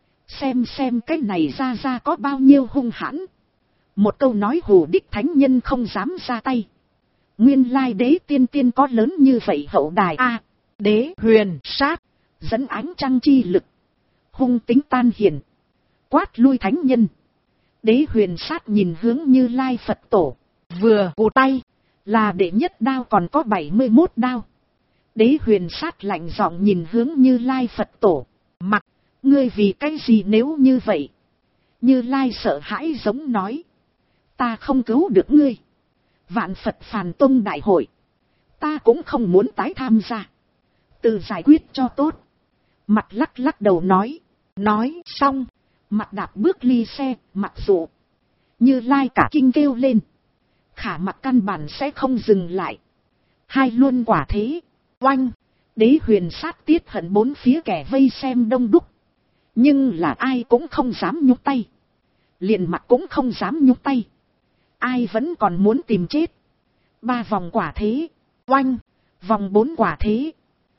Xem cái này ra có bao nhiêu hung hãn. Một câu nói hù đích thánh nhân không dám ra tay. Nguyên lai đế tiên có lớn như vậy hậu đài a. Đế huyền sát, dẫn ánh trăng chi lực, hung tính tan hiển, quát lui thánh nhân. Đế huyền sát nhìn hướng Như Lai Phật tổ, vừa vù tay, là đệ nhất đao còn có 71 đao. Đế huyền sát lạnh giọng nhìn hướng Như Lai Phật tổ, mặc, ngươi vì cái gì nếu như vậy? Như Lai sợ hãi giống nói, ta không cứu được ngươi. Vạn Phật Phàn Tông đại hội, ta cũng không muốn tái tham gia. Tự giải quyết cho tốt. Mặt lắc đầu nói xong, mặt đạp bước ly xe, mặc dù Như Lai cả kinh kêu lên. Khả mặt căn bản sẽ không dừng lại. Hai luôn quả thế, oanh, đế huyền sát tiết hận bốn phía kẻ vây xem đông đúc. Nhưng là ai cũng không dám nhúc tay. Liền mặt cũng không dám nhúc tay. Ai vẫn còn muốn tìm chết. 3 vòng quả thế, oanh, vòng 4 quả thế,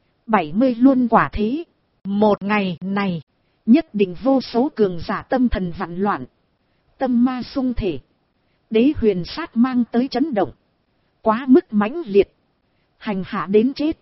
70 luôn quả thế. Một ngày này, nhất định vô số cường giả tâm thần vặn loạn, tâm ma xung thể. Đế huyền sát mang tới chấn động, quá mức mãnh liệt, hành hạ đến chết.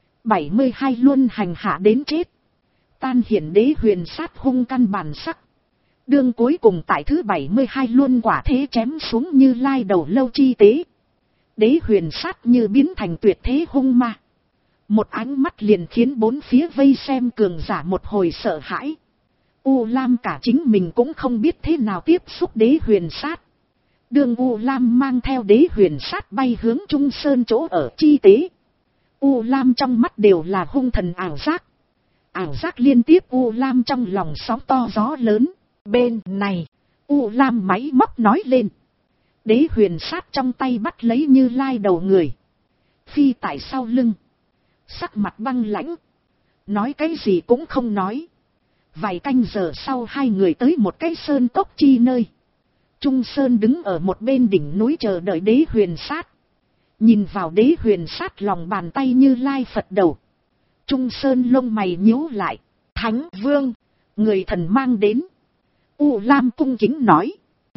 72 luôn hành hạ đến chết, tan hiển đế huyền sát hung căn bản sắc. Đương cuối cùng tại thứ 72 luôn quả thế chém xuống Như Lai đầu lâu chi tế. Đế huyền sát như biến thành tuyệt thế hung ma. Một ánh mắt liền khiến bốn phía vây xem cường giả một hồi sợ hãi. U Lam cả chính mình cũng không biết thế nào tiếp xúc đế huyền sát. Đương U Lam mang theo đế huyền sát bay hướng Trung Sơn chỗ ở chi tế. U Lam trong mắt đều là hung thần ảo giác. Ảo giác liên tiếp U Lam trong lòng sóng to gió lớn. Bên này, U Lam máy móc nói lên. Đế huyền sát trong tay bắt lấy Như Lai đầu người. Phi tại sau lưng. Sắc mặt băng lãnh. Nói cái gì cũng không nói. Vài canh giờ sau hai người tới một cái sơn cốc chi nơi. Trung Sơn đứng ở một bên đỉnh núi chờ đợi đế huyền sát. Nhìn vào đế huyền sát lòng bàn tay Như Lai Phật đầu. Trung Sơn lông mày nhíu lại. Thánh Vương, người thần mang đến. U Lam cung kính nói.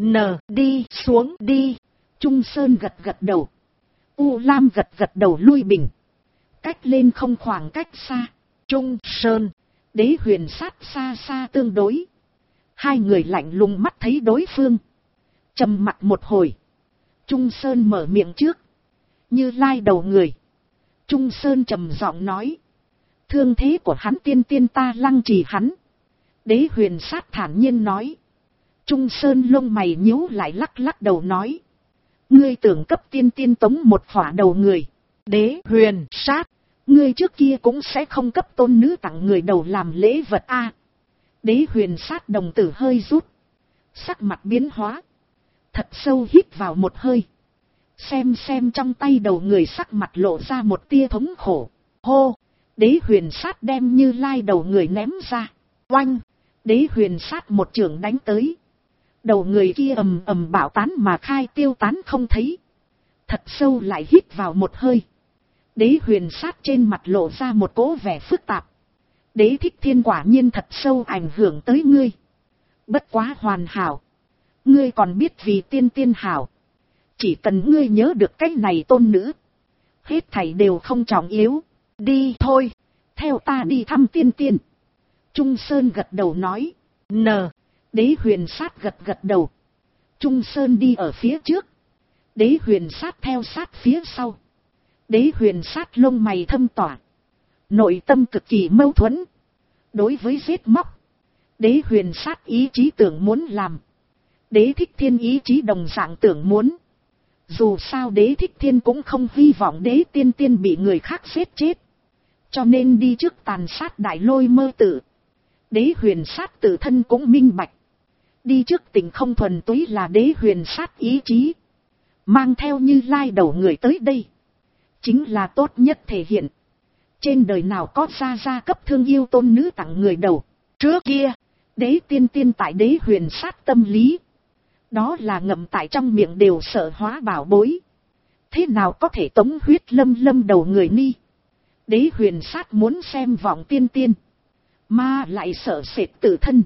Đi xuống đi. Trung Sơn gật đầu. U Lam gật đầu lui bình. Cách lên không khoảng cách xa. Trung Sơn, đế huyền sát xa tương đối. Hai người lạnh lùng mắt thấy đối phương. Trầm mặc một hồi. Trung Sơn mở miệng trước. Như Lai đầu người. Trung Sơn trầm giọng nói. Thương thế của hắn tiên ta lăng trì hắn. Đế huyền sát thản nhiên nói. Trung Sơn lông mày nhíu lại lắc đầu nói. Ngươi tưởng cấp tiên tống một phỏa đầu người. Đế huyền sát, ngươi trước kia cũng sẽ không cấp tôn nữ tặng người đầu làm lễ vật a. Đế huyền sát đồng tử hơi rút. Sắc mặt biến hóa. Thật sâu hít vào một hơi. Xem trong tay đầu người sắc mặt lộ ra một tia thống khổ. Hô, đế huyền sát đem Như Lai đầu người ném ra. Oanh, đế huyền sát một chưởng đánh tới. Đầu người kia ầm bạo tán mà khai tiêu tán không thấy. Thật sâu lại hít vào một hơi. Đế huyền sát trên mặt lộ ra một cỗ vẻ phức tạp. Đế thích thiên quả nhiên thật sâu ảnh hưởng tới ngươi. Bất quá hoàn hảo. Ngươi còn biết vì tiên hảo. Chỉ cần ngươi nhớ được cái này tôn nữ. Hết thảy đều không trọng yếu. Đi thôi. Theo ta đi thăm tiên. Trung Sơn gật đầu nói. Đế huyền sát gật đầu. Trung Sơn đi ở phía trước. Đế huyền sát theo sát phía sau. Đế huyền sát lông mày thâm tỏa. Nội tâm cực kỳ mâu thuẫn. Đối với giết móc. Đế huyền sát ý chí tưởng muốn làm. Đế thích thiên ý chí đồng dạng tưởng muốn. Dù sao đế thích thiên cũng không hy vọng đế tiên bị người khác giết chết. Cho nên đi trước tàn sát đại lôi mơ tử. Đế huyền sát tự thân cũng minh bạch. Đi trước tình không thuần túy là đế huyền sát ý chí. Mang theo Như Lai đầu người tới đây. Chính là tốt nhất thể hiện. Trên đời nào có gia cấp thương yêu tôn nữ tặng người đầu. Trước kia, đế tiên tại đế huyền sát tâm lý. Đó là ngậm tại trong miệng đều sợ hóa bảo bối. Thế nào có thể tống huyết lâm đầu người ni. Đế huyền sát muốn xem vọng tiên tiên, mà lại sợ sệt tự thân,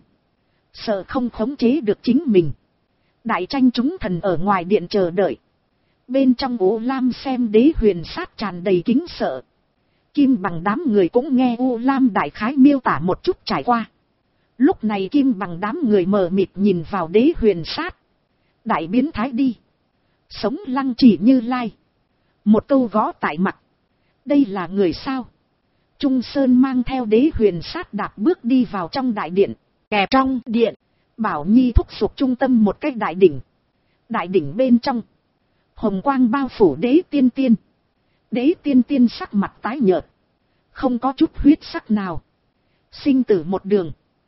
sợ không khống chế được chính mình. Đại tranh chúng thần ở ngoài điện chờ đợi. Bên trong U Lam xem đế huyền sát tràn đầy kính sợ. Kim Bằng đám người cũng nghe U Lam đại khái miêu tả một chút trải qua. Lúc này Kim Bằng đám người mờ mịt nhìn vào đế huyền sát. Đại biến thái đi. Sống lăng chỉ Như Lai. Một câu gõ tại mặt. Đây là người sao? Trung Sơn mang theo đế huyền sát đạp bước đi vào trong đại điện. Kẹp trong điện, Bảo Nhi thúc giục trung tâm một cái đại đỉnh. Đại đỉnh bên trong, hồng quang bao phủ đế tiên tiên. Đế tiên tiên sắc mặt tái nhợt, không có chút huyết sắc nào. Sinh tử một đường,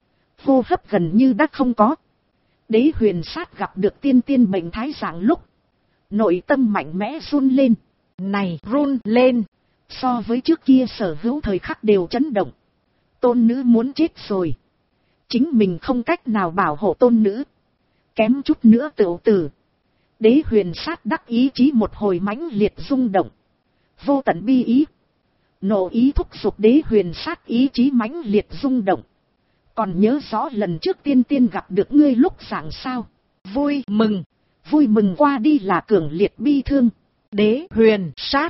hô hấp gần như đã không có. Đế huyền sát gặp được tiên tiên bệnh thái dạng lúc, nội tâm mạnh mẽ run lên. Này run lên, so với trước kia sở hữu thời khắc đều chấn động. Tôn nữ muốn chết rồi. Chính mình không cách nào bảo hộ tôn nữ. Kém chút nữa tựu tử. Đế huyền sát đắc ý chí một hồi mãnh liệt rung động. Vô tận bi ý. Nộ ý thúc giục đế huyền sát ý chí mãnh liệt rung động. Còn nhớ rõ lần trước tiên tiên gặp được ngươi lúc rạng sao. Vui mừng. Vui mừng qua đi là cường liệt bi thương. Đế huyền sát.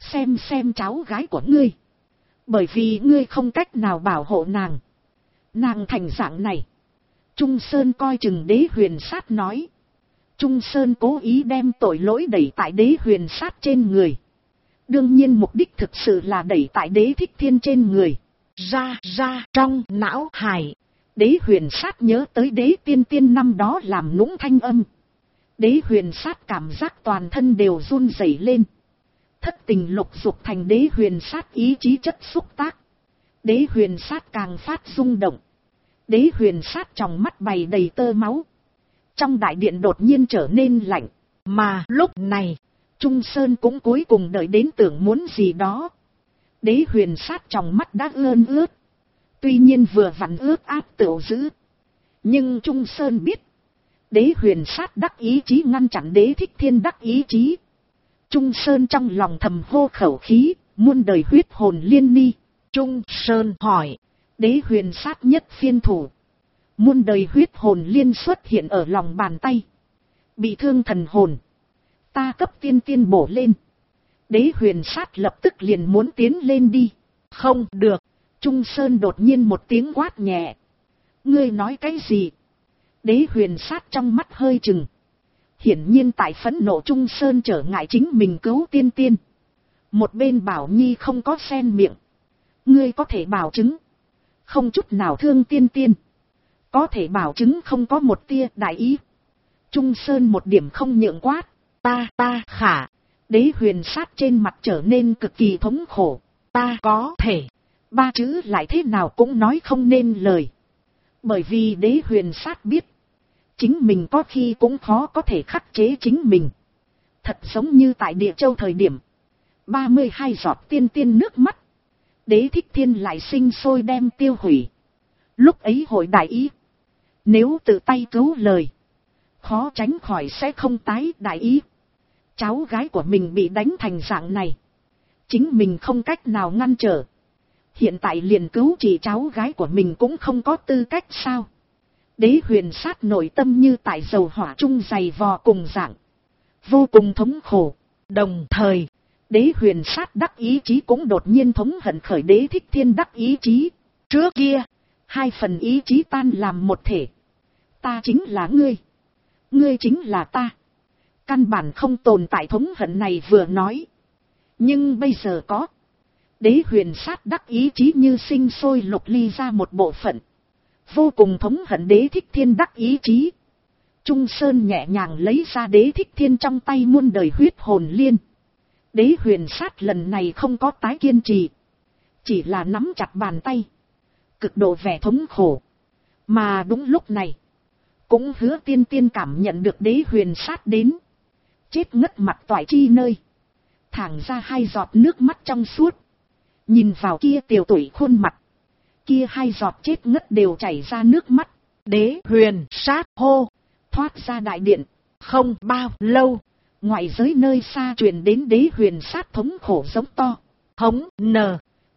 Xem cháu gái của ngươi. Bởi vì ngươi không cách nào bảo hộ nàng. Nàng thành dạng này. Trung Sơn coi chừng đế huyền sát nói. Trung Sơn cố ý đem tội lỗi đẩy tại đế huyền sát trên người. Đương nhiên mục đích thực sự là đẩy tại đế thích thiên trên người. Ra trong não hải. Đế huyền sát nhớ tới đế tiên tiên năm đó làm nũng thanh âm. Đế huyền sát cảm giác toàn thân đều run rẩy lên. Thất tình lục dục thành đế huyền sát ý chí chất xúc tác. Đế huyền sát càng phát rung động. Đế huyền sát trong mắt bày đầy tơ máu. Trong đại điện đột nhiên trở nên lạnh. Mà lúc này, Trung Sơn cũng cuối cùng đợi đến tưởng muốn gì đó. Đế huyền sát trong mắt đã ươn ướt. Tuy nhiên vừa vặn ướt áp tựu dữ. Nhưng Trung Sơn biết. Đế huyền sát đắc ý chí ngăn chặn đế thích thiên đắc ý chí. Trung Sơn trong lòng thầm hô khẩu khí, muôn đời huyết hồn liên ni. Trung Sơn hỏi, đế huyền sát nhất phiên thủ. Muôn đời huyết hồn liên xuất hiện ở lòng bàn tay. Bị thương thần hồn. Ta cấp tiên tiên bổ lên. Đế huyền sát lập tức liền muốn tiến lên đi. Không được. Trung Sơn đột nhiên một tiếng quát nhẹ. Ngươi nói cái gì? Đế huyền sát trong mắt hơi chừng. Hiển nhiên tại phẫn nộ Trung Sơn trở ngại chính mình cứu tiên tiên. Một bên Bảo Nhi không có xen miệng. Ngươi có thể bảo chứng. Không chút nào thương tiên tiên. Có thể bảo chứng không có một tia đại ý. Trung Sơn một điểm không nhượng quát. Ta khả. Đế huyền sát trên mặt trở nên cực kỳ thống khổ. Ta có thể. Ba chữ lại thế nào cũng nói không nên lời. Bởi vì đế huyền sát biết. Chính mình có khi cũng khó có thể khắc chế chính mình. Thật giống như tại Địa Châu thời điểm. 32 giọt tiên tiên nước mắt. Đế thích thiên lại sinh sôi đem tiêu hủy. Lúc ấy hội đại ý. Nếu tự tay cứu lời. Khó tránh khỏi sẽ không tái đại ý. Cháu gái của mình bị đánh thành dạng này. Chính mình không cách nào ngăn trở. Hiện tại liền cứu chỉ cháu gái của mình cũng không có tư cách sao. Đế huyền sát nội tâm như tại dầu hỏa trung dày vò cùng dạng. Vô cùng thống khổ. Đồng thời, đế huyền sát đắc ý chí cũng đột nhiên thống hận khởi đế thích thiên đắc ý chí. Trước kia, hai phần ý chí tan làm một thể. Ta chính là ngươi. Ngươi chính là ta. Căn bản không tồn tại thống hận này vừa nói. Nhưng bây giờ có. Đế huyền sát đắc ý chí như sinh sôi lục ly ra một bộ phận. Vô cùng thống hận đế thích thiên đắc ý chí. Trung Sơn nhẹ nhàng lấy ra đế thích thiên trong tay muôn đời huyết hồn liên. Đế huyền sát lần này không có tái kiên trì. Chỉ là nắm chặt bàn tay. Cực độ vẻ thống khổ. Mà đúng lúc này. Cũng hứa tiên tiên cảm nhận được đế huyền sát đến. Chết ngất mặt toại chi nơi. Thẳng ra hai giọt nước mắt trong suốt. Nhìn vào kia tiểu tuổi khuôn mặt. Kia hai giọt chết ngất đều chảy ra nước mắt. Đế huyền sát hô. Thoát ra đại điện. Không bao lâu. Ngoại giới nơi xa truyền đến đế huyền sát thống khổ giống to. Hống nờ.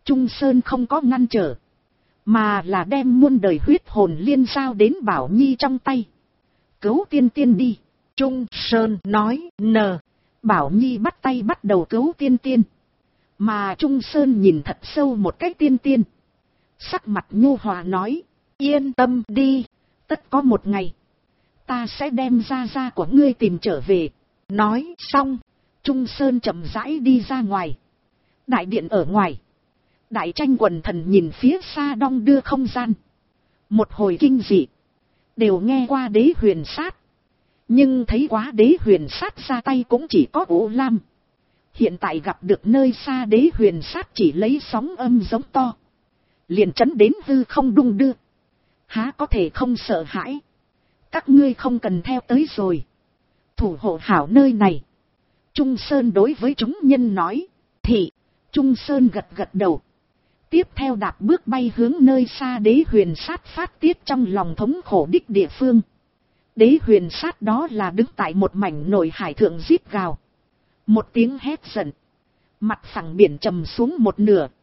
Trung Sơn không có ngăn trở, mà là đem muôn đời huyết hồn liên giao đến Bảo Nhi trong tay. Cứu tiên tiên đi, Trung Sơn nói. Bảo Nhi bắt tay bắt đầu cứu tiên tiên. Mà Trung Sơn nhìn thật sâu một cái tiên tiên. Sắc mặt nhu hòa nói, yên tâm đi, tất có một ngày, ta sẽ đem gia của ngươi tìm trở về. Nói xong, Trung Sơn chậm rãi đi ra ngoài. Đại điện ở ngoài, Đại Tranh quần thần nhìn phía xa đong đưa không gian. Một hồi kinh dị, đều nghe qua Đế Huyền Sát. Nhưng thấy quá Đế Huyền Sát ra tay cũng chỉ có Vũ Lam. Hiện tại gặp được nơi xa Đế Huyền Sát chỉ lấy sóng âm giống to, liền chấn đến hư không đung đưa. Há có thể không sợ hãi. Các ngươi không cần theo tới rồi, thủ hộ hảo nơi này. Trung Sơn đối với chúng nhân nói. Thị. Trung Sơn gật gật đầu. Tiếp theo đạp bước bay hướng nơi xa Đế Huyền Sát phát tiết trong lòng thống khổ đích địa phương. Đế Huyền Sát đó là đứng tại một mảnh nội hải thượng rít gào. Một tiếng hét giận, mặt phẳng biển trầm xuống một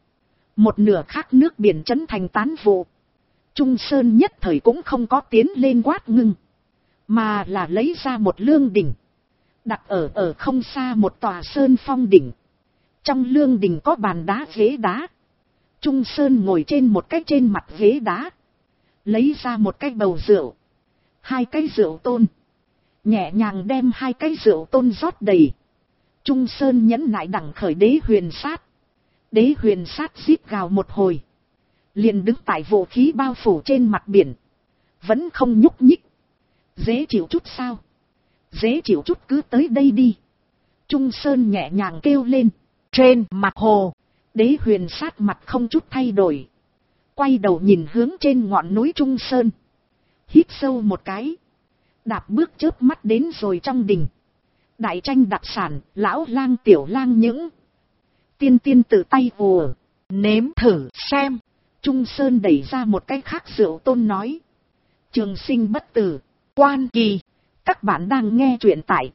nửa khác nước biển chấn thành tán vụ. Trung Sơn nhất thời cũng không có tiến lên quát ngưng, mà là lấy ra một lương đỉnh, đặt ở không xa một tòa sơn phong đỉnh. Trong lương đỉnh có bàn đá ghế đá. Trung Sơn ngồi trên một cái trên mặt ghế đá, lấy ra một cái bầu rượu, 2 cái rượu tôn, nhẹ nhàng đem 2 cái rượu tôn rót đầy. Trung Sơn nhẫn nại đẳng khởi Đế Huyền Sát. Đế Huyền Sát rít gào một hồi, liền đứng tại vũ khí bao phủ trên mặt biển, vẫn không nhúc nhích. Dễ chịu chút sao? Dễ chịu chút cứ tới đây đi. Trung Sơn nhẹ nhàng kêu lên. Trên mặt hồ, Đế Huyền Sát mặt không chút thay đổi, quay đầu nhìn hướng trên ngọn núi Trung Sơn, hít sâu một cái, đạp bước chớp mắt đến rồi trong đình. Đại Tranh đặc sản, lão lang tiểu lang những tiên tiên tự tay ùa, nếm thử xem. Trung Sơn đẩy ra một cái khác rượu tôn nói. Trường sinh bất tử, quan kỳ. Các bạn đang nghe truyện tại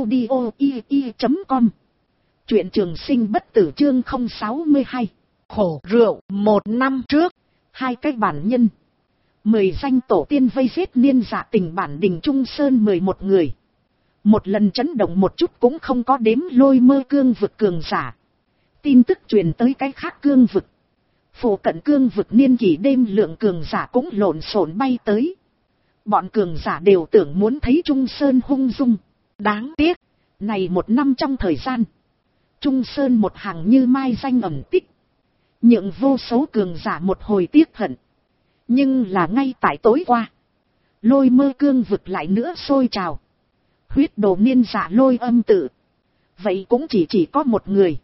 audio.com. Truyện Trường Sinh Bất Tử chương 062. Khổ rượu. 1 năm trước, 2 cái bản nhân, 10 danh tổ tiên vây giết Niên Dạ Tình bản đình Trung Sơn 11 người. Một lần chấn động một chút cũng không có đếm Lôi Mơ cương vực cường giả. Tin tức truyền tới cái khác cương vực. Phủ cận cương vực niên kỷ đêm lượng cường giả cũng lộn xộn bay tới. Bọn cường giả đều tưởng muốn thấy Trung Sơn hung dung. Đáng tiếc, này 1 năm trong thời gian, Trung Sơn một hàng như mai danh ẩn tích, nhượng vô số cường giả một hồi tiếc hận. Nhưng là ngay tại tối qua, Lôi Mơ cương vực lại nữa sôi trào. Huyết đồ Niên Dạ Lôi Âm Tự, vậy cũng chỉ có một người.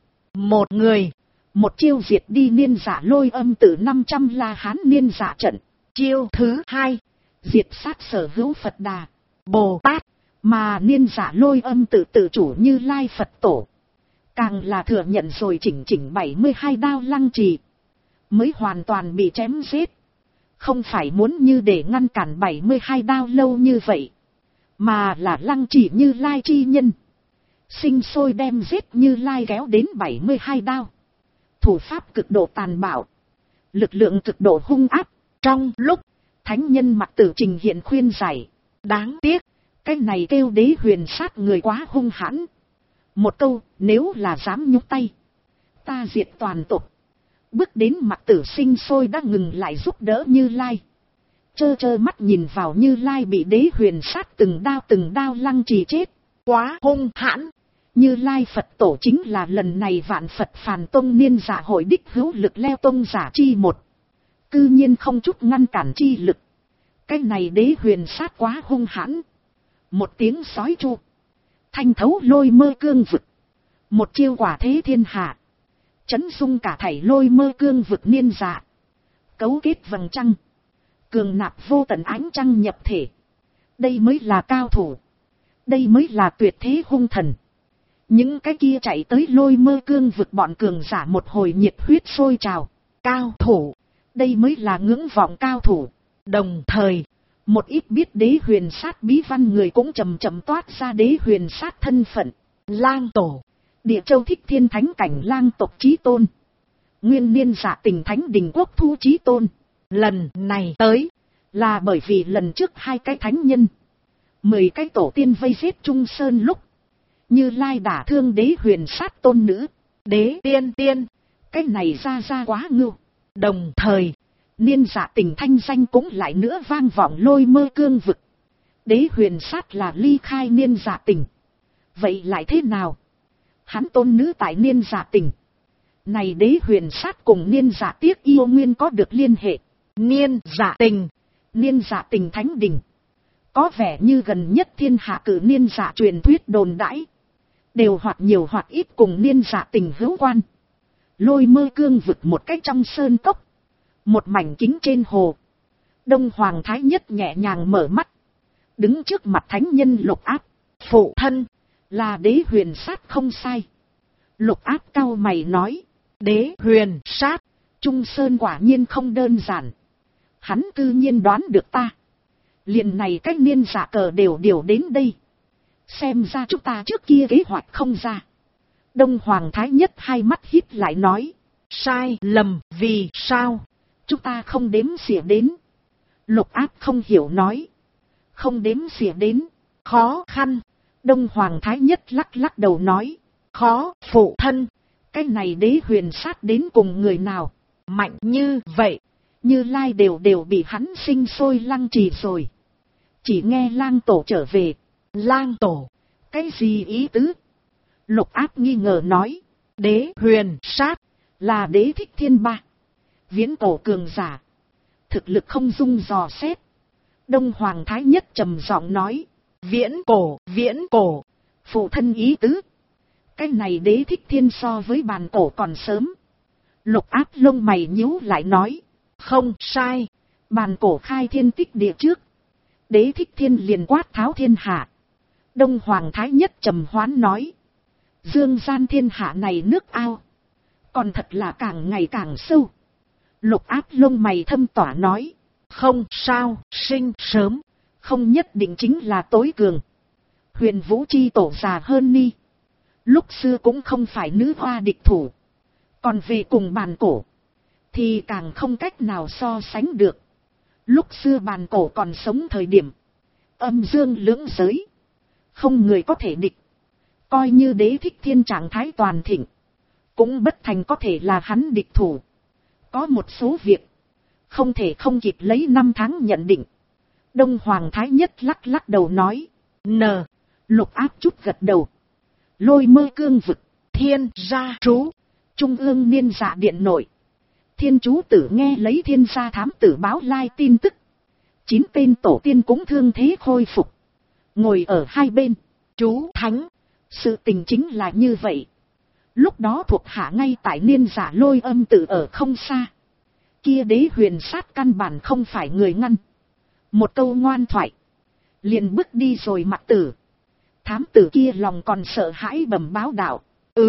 Một chiêu diệt đi Niên Dạ Lôi Âm Tự 500 La Hán Niên Dạ trận. Chiêu thứ 2, diệt sát sở hữu Phật Đà, Bồ Tát. Mà Niên Dạ Lôi Âm Tự tự chủ Như Lai Phật Tổ, càng là thừa nhận rồi chỉnh 72 đao lăng trì, mới hoàn toàn bị chém giết. Không phải muốn như để ngăn cản 72 đao lâu như vậy, mà là lăng trì Như Lai chi nhân, sinh sôi đem giết Như Lai kéo đến 72 đao. Thủ pháp cực độ tàn bạo, lực lượng cực độ hung áp. Trong lúc thánh nhân Mặc Tử trình hiện khuyên giải, đáng tiếc, cái này kêu Đế Huyền Sát người quá hung hãn. Một câu, nếu là dám nhúc tay, ta diệt toàn tộc. Bước đến Mặc Tử sinh sôi đã ngừng lại giúp đỡ Như Lai. Trơ mắt nhìn vào Như Lai bị Đế Huyền Sát từng đao lăng trì chết. Quá hung hãn. Như Lai Phật Tổ chính là lần này Vạn Phật Phàn Tông Niên Dạ hội đích hữu lực leo tông giả chi một. Cư nhiên không chút ngăn cản chi lực. Cái này Đế Huyền Sát quá hung hãn. Một tiếng sói chu, thanh thấu Lôi Mơ cương vực. Một chiêu quả thế thiên hạ, chấn dung cả thảy Lôi Mơ cương vực Niên Dạ. Cấu kết vầng trăng, cường nạp vô tận ánh trăng nhập thể. Đây mới là cao thủ, đây mới là tuyệt thế hung thần. Những cái kia chạy tới Lôi Mơ cương vực bọn cường giả một hồi nhiệt huyết sôi trào. Cao thủ, đây mới là ngưỡng vọng cao thủ. Đồng thời, một ít biết Đế Huyền Sát bí văn người cũng chậm toát ra Đế Huyền Sát thân phận. Lang tổ, Địa Châu Thích Thiên Thánh cảnh lang tộc chí tôn, Nguyên Niên Dạ Tình Thánh Đình Quốc Thu Chí Tôn. Lần này tới, là bởi vì lần trước 2 cái thánh nhân, 10 cái tổ tiên vây giết Trung Sơn lúc, Như Lai đả thương Đế Huyền sát tôn nữ, Đế Tiên. Cái này ra quá ngưu. Đồng thời, Niên Dạ Tình thanh danh cũng lại nữa vang vọng Lôi Mơ Cương vực. Đế Huyền sát là ly khai Niên Dạ Tình. Vậy lại thế nào? Hắn tôn nữ tại Niên Dạ Tình. Này Đế Huyền sát cùng Niên Dạ Tiếc yêu nguyên có được liên hệ. Niên Dạ Tình, Niên Dạ Tình Thánh Đình, có vẻ như gần nhất thiên hạ cử Niên Dạ truyền thuyết đồn đãi, đều hoặc nhiều hoặc ít cùng Niên Dạ Tình hữu quan. Lôi Mơ Cương vực một cách trong sơn cốc, một mảnh kính trên hồ, Đông Hoàng Thái Nhất nhẹ nhàng mở mắt, đứng trước mặt thánh nhân Lục Áp. Phụ thân, là Đế Huyền sát không sai. Lục Áp cau mày nói, Đế Huyền sát, Trung Sơn quả nhiên không đơn giản. Hắn cư nhiên đoán được ta. Liền này cách Niên Dạ cờ đều điều đến đây. Xem ra chúng ta trước kia kế hoạch không ra. Đông Hoàng Thái Nhất hai mắt híp lại nói, sai lầm vì sao? Chúng ta không đếm xỉa đến. Lục Áp không hiểu nói, không đếm xỉa đến, khó khăn. Đông Hoàng Thái Nhất lắc lắc đầu nói, khó. Phụ thân, cái này Đế Huyền sát đến cùng người nào mạnh như vậy? Như Lai đều bị hắn sinh sôi lăng trì rồi. Chỉ nghe Lang Tổ trở về. Lang Tổ, cái gì ý tứ? Lục Áp nghi ngờ nói, Đế Huyền sát là Đế Thích Thiên Ba, viễn cổ cường giả, thực lực không dung dò xét. Đông Hoàng Thái Nhất trầm giọng nói, viễn cổ. Phụ thân ý tứ, cái này Đế Thích Thiên so với bàn cổ còn sớm. Lục Áp lông mày nhíu lại nói, không sai, bàn cổ khai thiên tích địa trước, Đế Thích Thiên liền quát tháo thiên hạ. Đông Hoàng Thái Nhất trầm hoán nói, dương gian thiên hạ này nước ao, còn thật là càng ngày càng sâu. Lục Áp lông mày thâm tỏa nói, không sao, sinh sớm, không nhất định chính là tối cường. Huyền Vũ Chi Tổ già hơn ni, lúc xưa cũng không phải nữ hoa địch thủ. Còn về cùng bàn cổ, thì càng không cách nào so sánh được. Lúc xưa bàn cổ còn sống thời điểm, âm dương lưỡng giới, không người có thể địch. Coi như Đế Thích Thiên trạng thái toàn thịnh, cũng bất thành có thể là hắn địch thủ. Có một số việc, không thể không kịp lấy 5 tháng nhận định. Đông Hoàng Thái Nhất lắc lắc đầu nói, Lục Áp chút gật đầu. Lôi Mơ Cương vực, Thiên Gia Trú, Trung ương Niên Dạ Điện nội. Thiên Chú Tử nghe lấy Thiên Gia thám tử báo lai tin tức. 9 tên tổ tiên cũng thương thế khôi phục, ngồi ở hai bên. Chú Thánh, sự tình chính là như vậy. Lúc đó thuộc hạ ngay tại Niên Dạ Lôi Âm Tự ở không xa. Kia Đế Huyền sát căn bản không phải người ngăn. Một câu ngoan thoại, liền bước đi rồi mặt tử. Thám tử kia lòng còn sợ hãi bẩm báo đạo,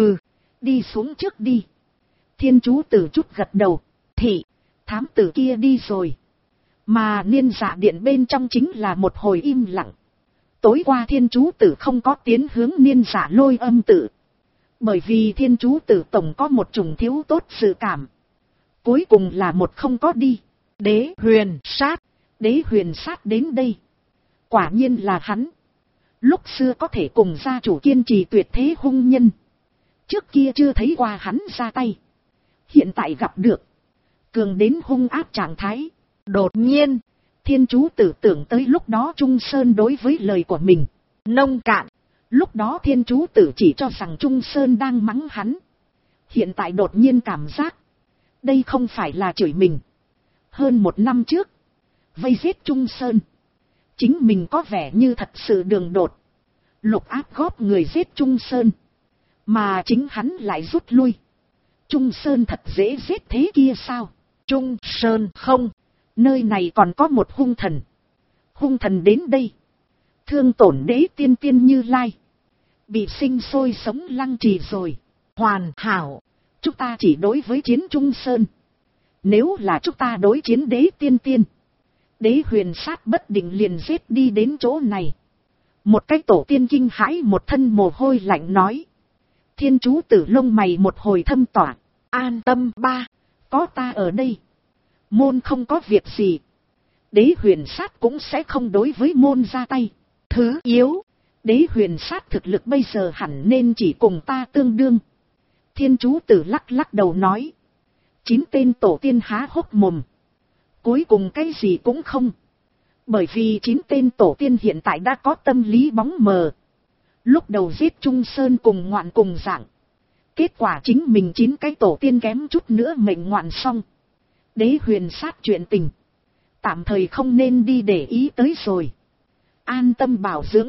đi xuống trước đi. Thiên Chú Tử chút gật đầu, thị, thám tử kia đi rồi. Mà Niên Dạ Điện bên trong chính là một hồi im lặng. Tối qua Thiên Chú Tử không có tiến hướng Niên Dạ Lôi Âm Tự, bởi vì Thiên Chú Tử tổng có một chủng thiếu tốt dự cảm. Cuối cùng là một không có đi. Đế Huyền sát đến đây, quả nhiên là hắn. Lúc xưa có thể cùng gia chủ kiên trì tuyệt thế hung nhân, trước kia chưa thấy qua hắn ra tay, hiện tại gặp được, cường đến hung ác trạng thái. Đột nhiên, Thiên Chú Tử tưởng tới lúc đó Trung Sơn đối với lời của mình nông cạn. Lúc đó Thiên Chú Tử chỉ cho rằng Trung Sơn đang mắng hắn, hiện tại đột nhiên cảm giác, đây không phải là chửi mình. Hơn 1 năm trước, vây giết Trung Sơn, chính mình có vẻ như thật sự đường đột. Lục Áp góp người giết Trung Sơn, mà chính hắn lại rút lui. Trung Sơn thật dễ giết thế kia sao? Trung Sơn không, nơi này còn có một hung thần. Hung thần đến đây, thương tổn Đế tiên Như Lai, bị sinh sôi sống lăng trì rồi. Hoàn hảo, chúng ta chỉ đối với chiến Trung Sơn. Nếu là chúng ta đối chiến Đế tiên, Đế Huyền sát bất định liền giết đi đến chỗ này. Một cái tổ tiên kinh hãi một thân mồ hôi lạnh nói. Thiên Chú Tử lông mày một hồi thâm tỏa, An tâm ba, có ta ở đây. Môn không có việc gì. Đế huyền sát cũng sẽ không đối với môn ra tay. Thứ yếu, đế huyền sát thực lực bây giờ hẳn nên chỉ cùng ta tương đương. Thiên chú tử lắc lắc đầu nói. 9 tên tổ tiên há hốc mồm. Cuối cùng cái gì cũng không. Bởi vì 9 tên tổ tiên hiện tại đã có tâm lý bóng mờ. Lúc đầu giết Trung Sơn cùng ngoạn cùng dạng. Kết quả chính mình 9 cái tổ tiên kém chút nữa mệnh ngoạn xong. Đế huyền sát chuyện tình. Tạm thời không nên đi để ý tới rồi. An tâm bảo dưỡng.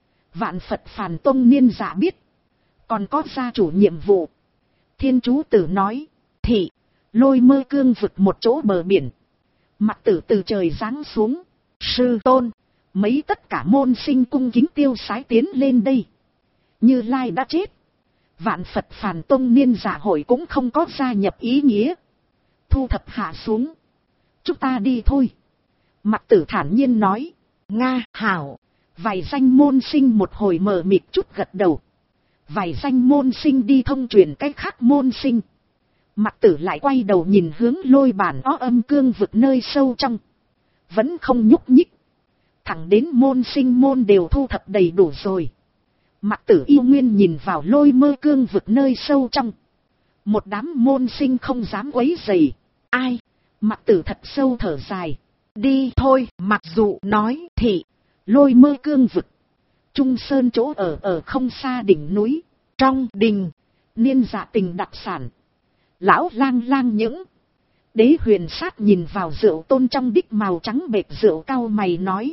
Vạn Phật Phàn Tông niên giả biết. Còn có gia chủ nhiệm vụ. Thiên chú tử nói. Thị, Lôi Mơ Cương vực một chỗ bờ biển. Mặt tử từ trời giáng xuống. Sư tôn, mấy tất cả môn sinh cung kính tiêu sái tiến lên đây. Như Lai đã chết. Vạn Phật Phàn Tông niên giả hội cũng không có gia nhập ý nghĩa. Thu thập hạ xuống. Chúng ta đi thôi. Mặt tử thản nhiên nói. Nga hảo. Vài danh môn sinh một hồi mờ mịt chút gật đầu. Vài danh môn sinh đi thông truyền cách khác môn sinh. Mặt tử lại quay đầu nhìn hướng Lôi Bản Ó Âm Cương vực nơi sâu trong. Vẫn không nhúc nhích. Thẳng đến môn sinh môn đều thu thập đầy đủ rồi. Mặt tử yêu nguyên nhìn vào Lôi Mơ Cương vực nơi sâu trong. Một đám môn sinh không dám quấy rầy. Ai? Mặt tử thật sâu thở dài. Đi thôi, mặc dù nói thì Lôi Mơ Cương vực. Trung Sơn chỗ ở không xa đỉnh núi. Trong đình, niên dạ tình đặc sản. Lão lang lang những. Đế huyền sát nhìn vào rượu tôn trong đích màu trắng bệt rượu cao mày nói.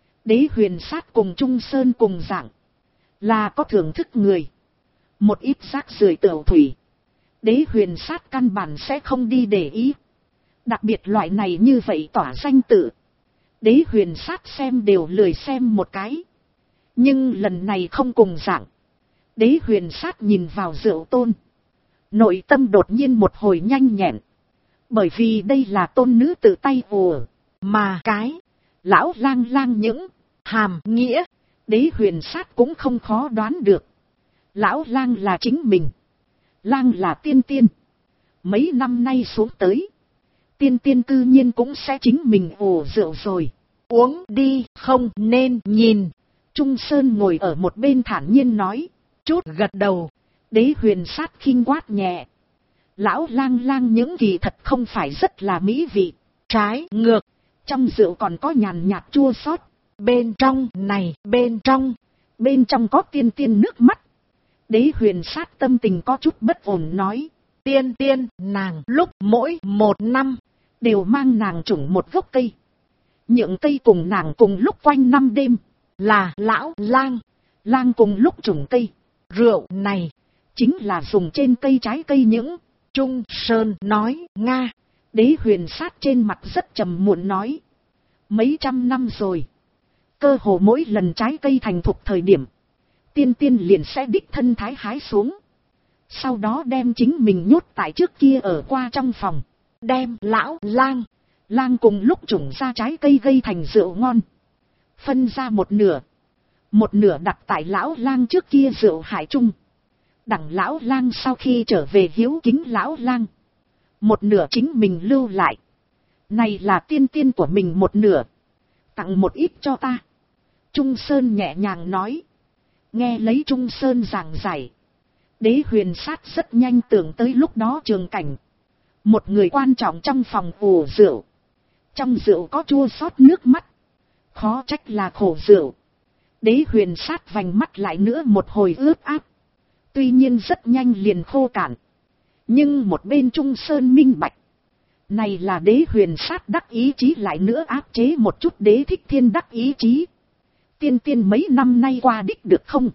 Đế huyền sát cùng Trung Sơn cùng dạng. Là có thưởng thức người. Một ít rác rưởi tửu thủy. Đế huyền sát căn bản sẽ không đi để ý. Đặc biệt loại này như vậy tỏa danh tự. Đế huyền sát xem đều lười xem một cái. Nhưng lần này không cùng dạng. Đế huyền sát nhìn vào rượu tôn. Nội tâm đột nhiên một hồi nhanh nhẹn. Bởi vì đây là tôn nữ tự tay ùa. Mà cái lão lang lang những hàm nghĩa. Đế huyền sát cũng không khó đoán được. Lão lang là chính mình. Lang là tiên tiên. Mấy năm nay xuống tới. Tiên tiên cư nhiên cũng sẽ chính mình ủ rượu rồi. Uống đi không nên nhìn. Trung Sơn ngồi ở một bên thản nhiên nói. Chút gật đầu. Đế huyền sát khinh quát nhẹ. Lão lang lang những kỳ thật không phải rất là mỹ vị. Trái ngược. Trong rượu còn có nhàn nhạt chua xót. Bên trong này, bên trong có tiên tiên nước mắt. Đế huyền sát tâm tình có chút bất ổn nói. Tiên tiên, nàng lúc mỗi một năm, đều mang nàng trùng một gốc cây. Những cây cùng nàng cùng lúc quanh năm đêm, là lão lang, lang cùng lúc trùng cây. Rượu này, chính là dùng trên cây trái cây những. Trung Sơn nói, Nga. Đế huyền sát trên mặt rất trầm muộn nói. Mấy trăm năm rồi. Cơ hồ mỗi lần trái cây thành thục thời điểm. Tiên tiên liền sẽ đích thân thái hái xuống. Sau đó đem chính mình nhốt tại trước kia ở qua trong phòng. Đem lão lang cùng lúc trùng ra trái cây gây thành rượu ngon. Phân ra một nửa. Một nửa đặt tại lão lang trước kia rượu hải chung. Đặng lão lang sau khi trở về hiếu kính lão lang. Một nửa chính mình lưu lại. Này là tiên tiên của mình một nửa. Tặng một ít cho ta. Trung Sơn nhẹ nhàng nói. Nghe lấy Trung Sơn giảng giải. Đế huyền sát rất nhanh tưởng tới lúc đó trường cảnh. Một người quan trọng trong phòng ủ rượu. Trong rượu có chua xót nước mắt. Khó trách là khổ rượu. Đế huyền sát vành mắt lại nữa một hồi ướt áp. Tuy nhiên rất nhanh liền khô cạn. Nhưng một bên Trung Sơn minh bạch. Này là đế huyền sát đắc ý chí lại nữa áp chế một chút đế thích thiên đắc ý chí. Tiên tiên mấy năm nay qua đích được không?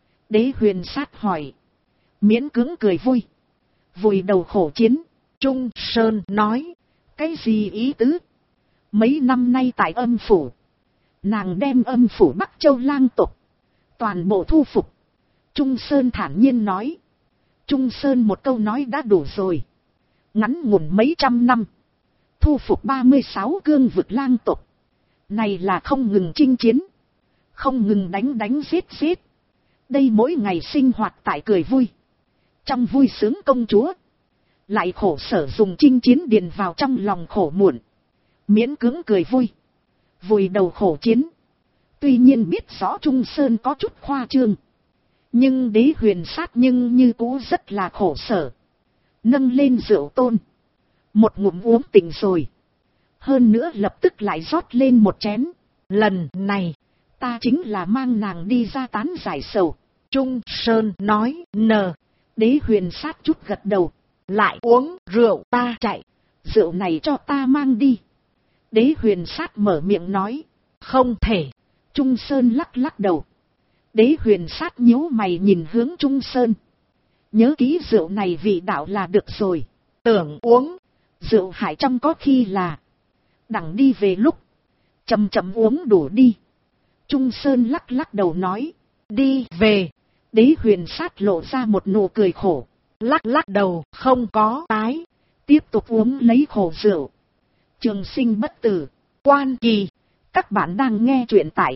Đế huyền sát hỏi. Miễn cưỡng cười vui. Vùi đầu khổ chiến. Trung Sơn nói. Cái gì ý tứ? Mấy năm nay tại âm phủ. Nàng đem âm phủ Bắc Châu lang tộc. Toàn bộ thu phục. Trung Sơn thản nhiên nói. Trung Sơn một câu nói đã đủ rồi. Ngắn ngủn mấy trăm năm. Thu phục 36 cương vực lang tộc. Này là không ngừng chinh chiến. Không ngừng đánh giết. Đây mỗi ngày sinh hoạt tại cười vui. Trong vui sướng công chúa. lại khổ sở dùng chinh chiến điền vào trong lòng khổ muộn, miễn cưỡng cười vui, vùi đầu khổ chiến. Tuy nhiên biết rõ Trung Sơn có chút khoa trương, nhưng Đế Huyền Sát nhưng như cũ rất là khổ sở. Nâng lên rượu tôn, một ngụm uống tỉnh rồi, hơn nữa lập tức lại rót lên một chén. Lần này ta chính là mang nàng đi ra tán giải sầu. Trung Sơn nói. Đế Huyền Sát chút gật đầu. Lại uống rượu ta chạy, rượu này cho ta mang đi. Đế Huyền Sát mở miệng nói. Không thể. Trung Sơn lắc lắc đầu. Đế Huyền Sát nhíu mày nhìn hướng Trung Sơn. Nhớ kỹ rượu này vị đạo là được rồi. Tưởng uống rượu hại trong có khi là đặng đi về lúc, chậm chậm uống đủ đi. Trung Sơn lắc lắc đầu nói. Đi về. Đế Huyền Sát lộ ra một nụ cười khổ, lắc lắc đầu không có tái, tiếp tục uống lấy khổ rượu. Trường sinh bất tử, Quan Kỳ. Các bạn đang nghe truyện tại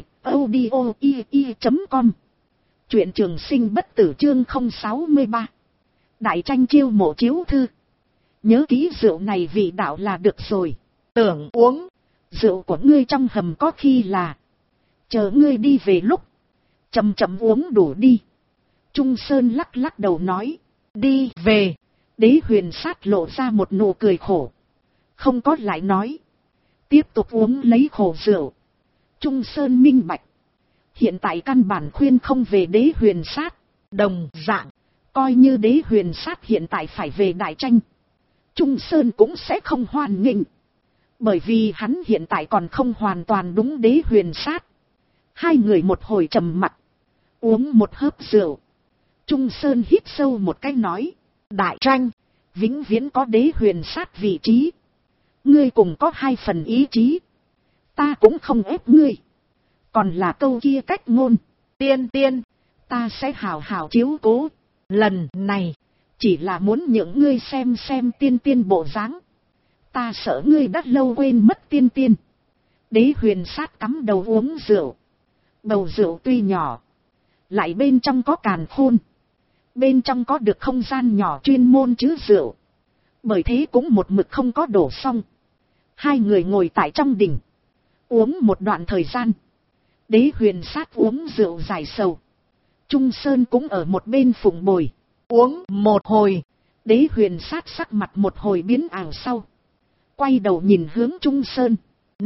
audio.com. Truyện Trường Sinh bất tử chương 063. Đại tranh chiêu mộ chiếu thư. Nhớ kỹ rượu này vị đạo là được rồi. Tưởng uống rượu của ngươi trong hầm có khi là chờ ngươi đi về lúc, chậm chậm uống đủ đi. Trung Sơn lắc lắc đầu nói. Đi về. Đế Huyền Sát lộ ra một nụ cười khổ, không có lại nói, tiếp tục uống lấy khổ rượu. Trung Sơn minh bạch, hiện tại căn bản khuyên không về Đế Huyền Sát. Đồng dạng, coi như Đế Huyền Sát hiện tại phải về đại tranh, Trung Sơn cũng sẽ không hoan nghênh, bởi vì hắn hiện tại còn không hoàn toàn đúng Đế Huyền Sát. Hai người một hồi trầm mặc, uống một hớp rượu. Trung Sơn hít sâu một cái nói. Đại tranh vĩnh viễn có Đế Huyền Sát vị trí, ngươi cùng có hai phần ý chí, ta cũng không ép ngươi. Còn là câu kia cách ngôn, tiên tiên, ta sẽ hào hào chiếu cố. Lần này chỉ là muốn nhượng ngươi xem tiên tiên bộ dáng, ta sợ ngươi đã lâu quên mất tiên tiên. Đế Huyền Sát cắm đầu uống rượu. Bầu rượu tuy nhỏ, lại bên trong có càn khôn, bên trong có được không gian nhỏ chuyên môn chứa rượu, bởi thế cũng một mực không có đổ xong. Hai người ngồi tại trong đình, uống một đoạn thời gian. Đế Huyền Sát uống rượu giải sầu, Trung Sơn cũng ở một bên phụng bồi. Uống một hồi, Đế Huyền Sát sắc mặt một hồi biến ảo sau, quay đầu nhìn hướng Trung Sơn.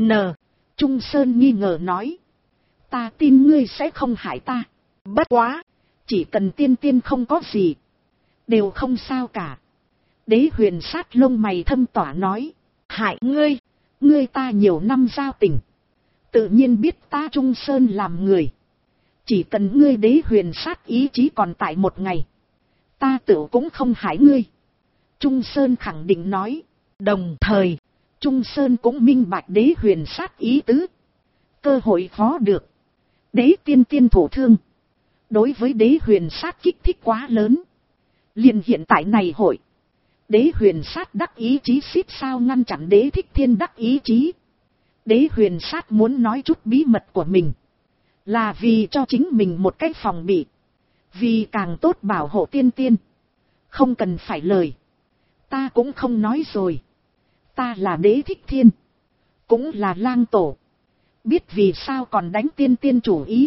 Trung Sơn nghi ngờ nói. Ta tin ngươi sẽ không hại ta, bất quá chỉ cần tiên tiên không có gì, đều không sao cả. Đế Huyền Sát lông mày thâm tỏa nói. Hại ngươi? Ngươi ta nhiều năm giao tình, tự nhiên biết ta Trung Sơn làm người. Chỉ cần ngươi Đế Huyền Sát ý chí còn tại một ngày, ta tự cũng không hại ngươi. Trung Sơn khẳng định nói. Đồng thời, Trung Sơn cũng minh bạch Đế Huyền Sát ý tứ. Cơ hội khó được, Đế tiên tiên thổ thương, đối với Đế Huyền Sát kích thích quá lớn. Liền hiện tại này hội, Đế Huyền Sát đắc ý chí xít sao ngăn chặn Đế Thích Thiên đắc ý chí. Đế Huyền Sát muốn nói chút bí mật của mình, là vì cho chính mình một cách phòng bị, vì càng tốt bảo hộ tiên tiên. Không cần phải lời, ta cũng không nói rồi. Ta là Đế Thích Thiên, cũng là lang tổ, biết vì sao còn đánh tiên tiên chủ ý.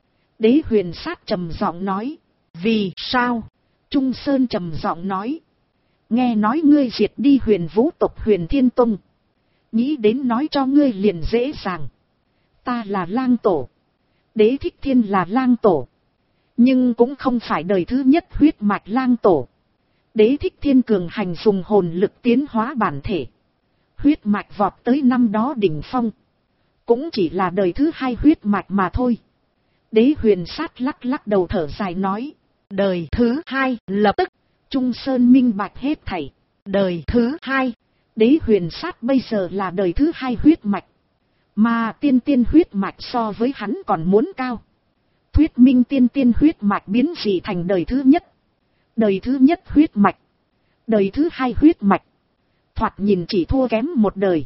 Đế Huyền Sát trầm giọng nói. Vì sao? Trung Sơn trầm giọng nói. Nghe nói ngươi diệt đi Huyền Vũ tộc Huyền Thiên Tông, nghĩ đến nói cho ngươi liền dễ dàng. Ta là lang tổ, Đế Thích Thiên là lang tổ, nhưng cũng không phải đời thứ nhất huyết mạch lang tổ. Đế Thích Thiên cường hành dùng hồn lực tiến hóa bản thể, huyết mạch vọt tới năm đó đỉnh phong, cũng chỉ là đời thứ hai huyết mạch mà thôi. Đế Huyền Sát lắc lắc đầu thở dài nói. Đời thứ hai. Lập tức Trung Sơn minh bạch hết thảy. Đời thứ hai, Đế Huyền Sát bây giờ là đời thứ hai huyết mạch, mà tiên tiên huyết mạch so với hắn còn muốn cao. Thuyết minh tiên tiên huyết mạch biến dị thành đời thứ nhất. Đời thứ nhất huyết mạch, đời thứ hai huyết mạch, thoạt nhìn chỉ thua kém một đời.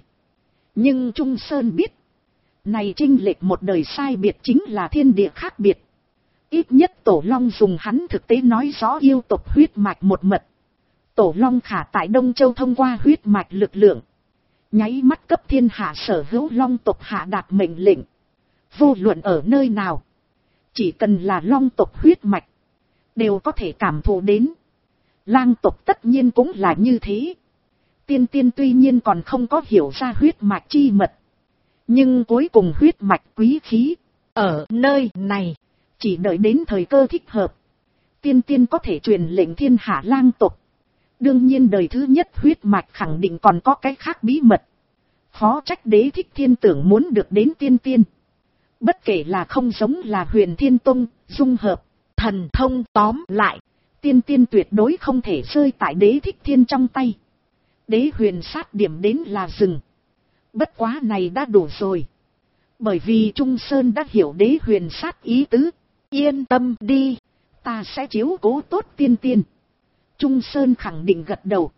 Nhưng Trung Sơn biết, này chênh lệch một đời sai biệt chính là thiên địa khác biệt. Ít nhất Tổ Long dùng hắn thực tế nói rõ yêu tộc huyết mạch một mật. Tổ Long Khả tại Đông Châu thông qua huyết mạch lực lượng, nháy mắt cấp thiên hạ sở hữu long tộc hạ đạt mệnh lệnh. Vô luận ở nơi nào, chỉ cần là long tộc huyết mạch, đều có thể cảm thụ đến. Lang tộc tất nhiên cũng là như thế. Tiên tiên tuy nhiên còn không có hiểu ra huyết mạch chi mật, nhưng cuối cùng huyết mạch quý khí ở nơi này, chỉ đợi đến thời cơ thích hợp, tiên tiên có thể truyền lệnh thiên hạ lang tộc. Đương nhiên đời thứ nhất huyết mạch khẳng định còn có cái khác bí mật. Khó trách Đế Thích Thiên tưởng muốn được đến tiên tiên. Bất kể là không giống là Huyền Thiên Tông, dung hợp, thần thông, tóm lại, tiên tiên tuyệt đối không thể rơi tại Đế Thích Thiên trong tay. Đế huyền sát điểm đến là dừng. Bất quá này đã đủ rồi. Bởi vì Trung Sơn đã hiểu Đế huyền sát ý tứ. Yên tâm đi, ta sẽ chiếu cố tốt tiên tiên. Trung Sơn khẳng định gật đầu.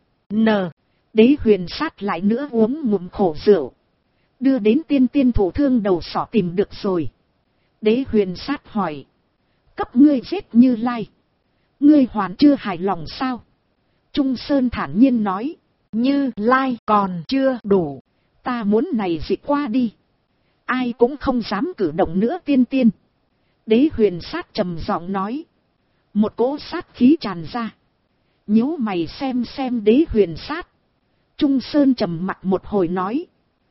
Đế huyền sát lại nữa uống ngụm khổ rượu. Đưa đến tiên tiên thủ thương đầu sỏ tìm được rồi. Đế huyền sát hỏi. Cấp ngươi giết Như Lai, ngươi hoàn chưa hài lòng sao? Trung Sơn thản nhiên nói. Như Lai còn chưa đủ, ta muốn này dịch qua đi, ai cũng không dám cử động nữa tiên tiên. Đế huyền sát trầm giọng nói. Một cỗ sát khí tràn ra. Nhíu mày xem đế huyền sát. Trung Sơn trầm mặt một hồi nói.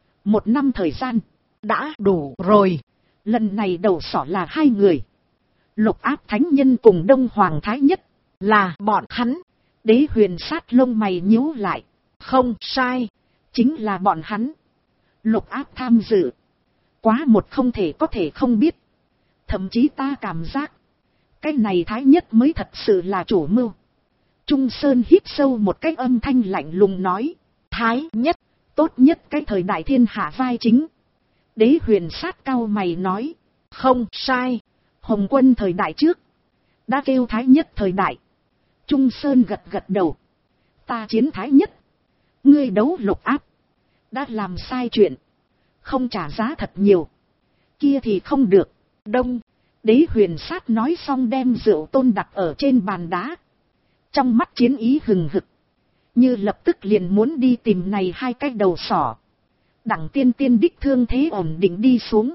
1 năm thời gian, đã đủ rồi. Lần này đầu sỏ là 2 người. Lục Áp Thánh Nhân cùng Đông Hoàng Thái Nhất, là bọn hắn. Đế huyền sát lông mày nhíu lại. Không sai, chính là bọn hắn. Lục Áp tham dự, quá một không thể có thể không biết. Thậm chí ta cảm giác, cái này Thái Nhất mới thật sự là chủ mưu. Trung Sơn hít sâu một cái âm thanh lạnh lùng nói. Thái Nhất, tốt nhất cái thời đại thiên hạ vai chính. Đế huyền sát cau mày nói. Không sai, Hồng Quân thời đại trước, đã kêu Thái Nhất thời đại. Trung Sơn gật đầu. Ta chiến Thái Nhất, ngươi đấu Lục Áp, đã làm sai chuyện, không trả giá thật nhiều, kia thì không được. Đông, đế huyền sát nói xong đem rượu tôn đặt ở trên bàn đá. Trong mắt chiến ý hừng hực, như lập tức liền muốn đi tìm này 2 cái đầu sỏ. Đặng tiên tiên đích thương thế ổn định đi xuống,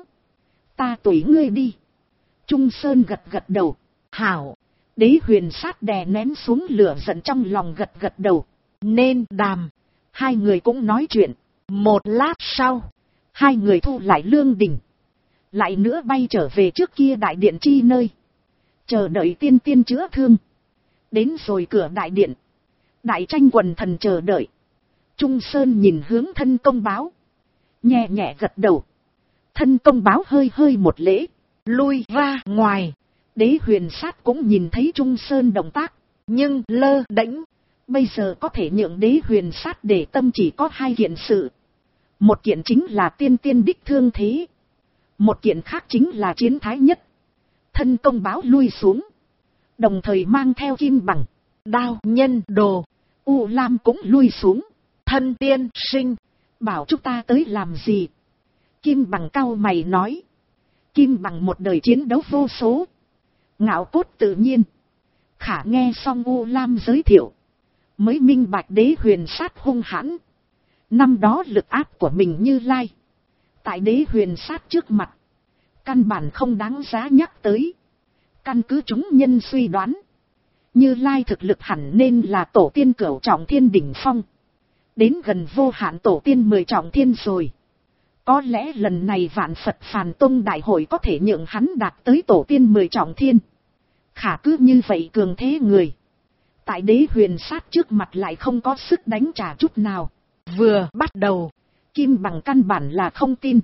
ta tùy ngươi đi. Trung Sơn gật đầu. Hảo. Đế huyền sát đè nén xuống lửa giận trong lòng gật đầu. Nên đàm. 2 người cũng nói chuyện. Một lát sau, 2 người thu lại lương đình, lại nữa bay trở về trước kia đại điện chi nơi, chờ đợi tiên tiên chữa thương. Đến rồi cửa đại điện, đại tranh quần thần chờ đợi. Trung Sơn nhìn hướng Thân Công Báo, nhẹ nhẹ gật đầu. Thân Công Báo hơi một lễ, lui ra ngoài. Đế huyền sát cũng nhìn thấy Trung Sơn động tác, nhưng lơ đễnh. Bây giờ có thể nhượng đế huyền sát để tâm chỉ có 2 kiện sự. Một kiện chính là tiên tiên đích thương thế, một kiện khác chính là chiến Thái Nhất. Thân Công Báo lui xuống, đồng thời mang theo Kim Bằng, Đao Nhân Đồ, U Lam cũng lui xuống. Thân tiên sinh, bảo chúng ta tới làm gì? Kim Bằng cau mày nói. Kim Bằng một đời chiến đấu vô số, ngạo cốt tự nhiên. Khả nghe xong U Lam giới thiệu, mới minh bạch đế huyền sát hung hãn. Năm đó lực áp của mình Như Lai, tại đế huyền sát trước mặt, căn bản không đáng giá nhắc tới. Căn cứ chúng nhân suy đoán, Như Lai thực lực hẳn nên là tổ tiên cửu trọng thiên đỉnh phong, đến gần vô hạn tổ tiên 10 trọng thiên rồi. Có lẽ lần này Vạn Phật Phàn Tông đại hội có thể nhượng hắn đạt tới tổ tiên 10 trọng thiên. Khả cứ như vậy cường thế người, tại đế huyền sát trước mặt lại không có sức đánh trả chút nào. Vừa bắt đầu, Kim Bằng căn bản là không tin.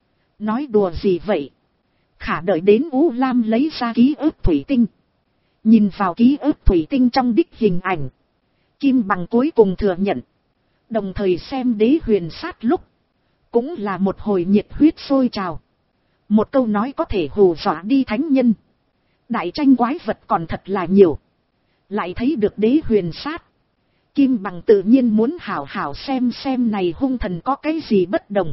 Nói đùa gì vậy? Khả đợi đến U Lam lấy ra ký ức thủy tinh, nhìn vào ký ức thủy tinh trong đích hình ảnh, Kim Bằng cuối cùng thừa nhận. Đồng thời xem đế huyền sát lúc, cũng là một hồi nhiệt huyết sôi trào. Một câu nói có thể hù dọa đi thánh nhân. Đại tranh quái vật còn thật là nhiều. Lại thấy được đế huyền sát, Kim Bằng tự nhiên muốn hảo hảo xem này hung thần có cái gì bất đồng.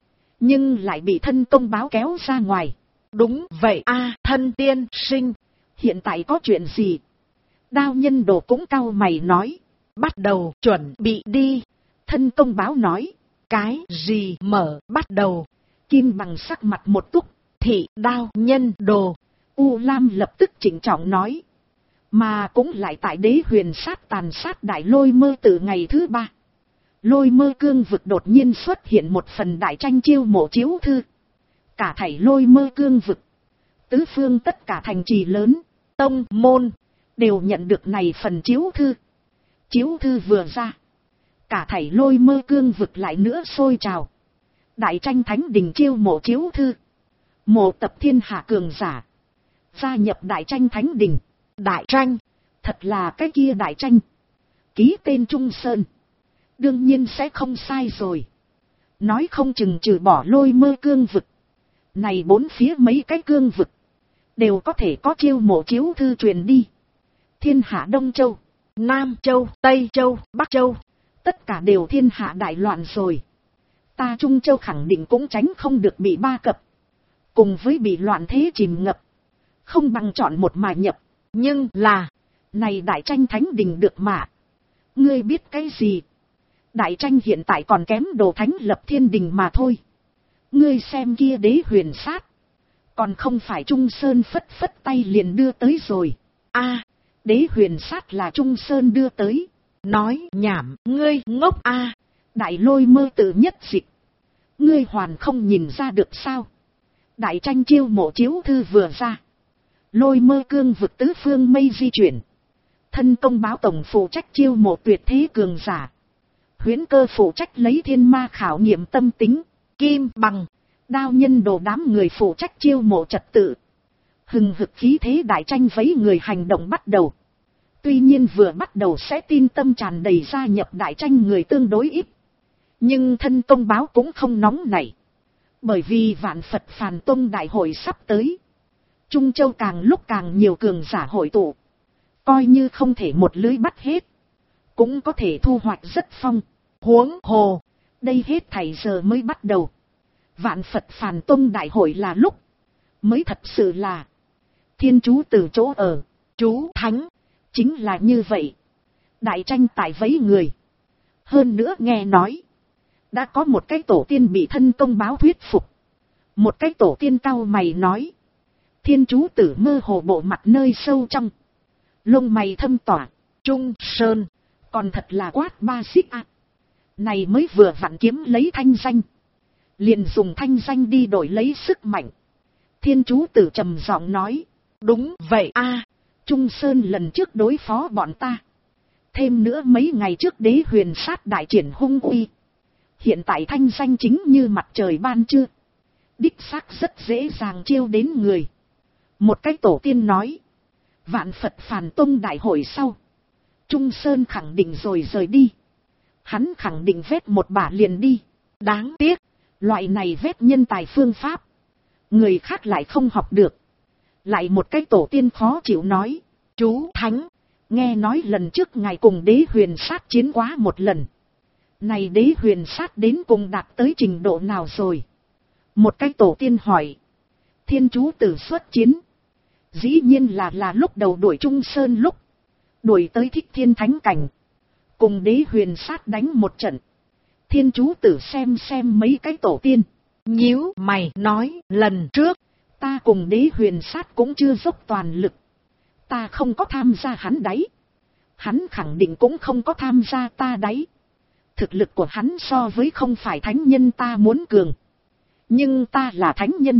Nhưng lại bị Thân Công Báo kéo ra ngoài. Đúng vậy a, Thân tiên sinh, hiện tại có chuyện gì? Đao Nhân Đồ cũng cau mày nói. bắt đầu chuẩn bị đi. Thân công báo nói. Cái gì mở bắt đầu? Kim Bằng sắc mặt một túc. Thị đao nhân đồ. U Lam lập tức chỉnh trọng nói. Mà cũng lại tại Đế Huyền sát tàn sát Đại Lôi Mơ từ ngày thứ 3. Lôi Mơ cương vực đột nhiên xuất hiện một phần đại tranh chiêu mộ chiếu thư. Cả thảy Lôi Mơ cương vực, tứ phương tất cả thành trì lớn, tông môn, đều nhận được này phần chiếu thư. Chiếu thư vừa ra, cả thảy Lôi Mơ cương vực lại nữa sôi trào. Đại tranh thánh đình chiêu mộ chiếu thư, mộ tập thiên hạ cường giả, gia nhập đại tranh thánh đình. Đại tranh, thật là cái kia đại tranh, ký tên Trung Sơn, đương nhiên sẽ không sai rồi. Nói không chừng trừ bỏ Lôi Mơ cương vực, này bốn phía mấy cái cương vực, đều có thể có chiêu mộ chiếu thư truyền đi. Thiên hạ Đông Châu, Nam Châu, Tây Châu, Bắc Châu, tất cả đều thiên hạ đại loạn rồi. Ta Trung Châu khẳng định cũng tránh không được bị ba cập. Cùng với bị loạn thế chìm ngập, không bằng chọn một mà nhập. Nhưng là, này đại tranh thánh đình được mà. Ngươi biết cái gì? Đại tranh hiện tại còn kém đồ thánh lập thiên đình mà thôi. Ngươi xem kia Đế Huyền sát, còn không phải Trung Sơn phất phất tay liền đưa tới rồi. A, Đế Huyền sát là Trung Sơn đưa tới. Nói nhảm, ngươi ngốc a. Đại Lôi Mơ tự nhất dịch, ngươi hoàn không nhìn ra được sao? Đại tranh chiêu mộ chiếu thư vừa ra, Lôi Mơ cương vực tứ phương mây di chuyển. Thân công báo tổng phụ trách chiêu mộ tuyệt thế cường giả, Huyễn Cơ phụ trách lấy thiên ma khảo nghiệm tâm tính, Kim Bằng, Đao nhân đồ đám người phụ trách chiêu mộ trật tự. Hừng hực khí thế đại tranh vấy người hành động bắt đầu. Tuy nhiên vừa bắt đầu sẽ tin tâm tràn đầy gia nhập đại tranh người tương đối ít, nhưng thân công báo cũng không nóng nảy. Bởi vì Vạn Phật Phàn Tông đại hội sắp tới, Trung Châu càng lúc càng nhiều cường giả hội tụ, coi như không thể một lưới bắt hết, cũng có thể thu hoạch rất phong. Huống hồ, đây hết thảy giờ mới bắt đầu. Vạn Phật Phàn Tông đại hội là lúc mới thật sự là thiên chú từ chỗ ở, chú thánh, chính là như vậy. Đại tranh tại vấy người. Hơn nữa nghe nói, đã có một cái tổ tiên bị thân công báo thuyết phục. Một cái tổ tiên cau mày nói, thiên chú tử mơ hồ bộ mặt nơi sâu trong, lông mày thâm tỏa, Trung Sơn, còn thật là quát ba xích ạ. Này mới vừa vặn kiếm lấy thanh danh, liền dùng thanh danh đi đổi lấy sức mạnh. Thiên chú tử trầm giọng nói, đúng vậy a, Trung Sơn lần trước đối phó bọn ta, thêm nữa mấy ngày trước Đế Huyền sát đại triển hung uy, hiện tại thanh danh chính như mặt trời ban trưa, đích xác rất dễ dàng chiêu đến người. Một cái tổ tiên nói, Vạn Phật Phàn Tông đại hội sau, Trung Sơn khẳng định rồi rời đi. Hắn khẳng định vét một bả liền đi. Đáng tiếc, loại này vét nhân tài phương pháp, người khác lại không học được. Lại một cái tổ tiên khó chịu nói, chú thánh, nghe nói lần trước ngài cùng Đế Huyền sát chiến quá một lần. Này Đế Huyền sát đến cùng đạt tới trình độ nào rồi? Một cái tổ tiên hỏi. Thiên chú tử xuất chiến, dĩ nhiên là lúc đầu đuổi Trung Sơn lúc, đuổi tới Thích Thiên Thánh Cảnh, cùng Đế Huyền sát đánh một trận. Thiên chú tử xem mấy cái tổ tiên, nhíu mày nói, lần trước ta cùng Đế Huyền sát cũng chưa dốc toàn lực, ta không có tham gia hắn đấy, hắn khẳng định cũng không có tham gia ta đấy. Thực lực của hắn so với không phải thánh nhân ta muốn cường, nhưng ta là thánh nhân,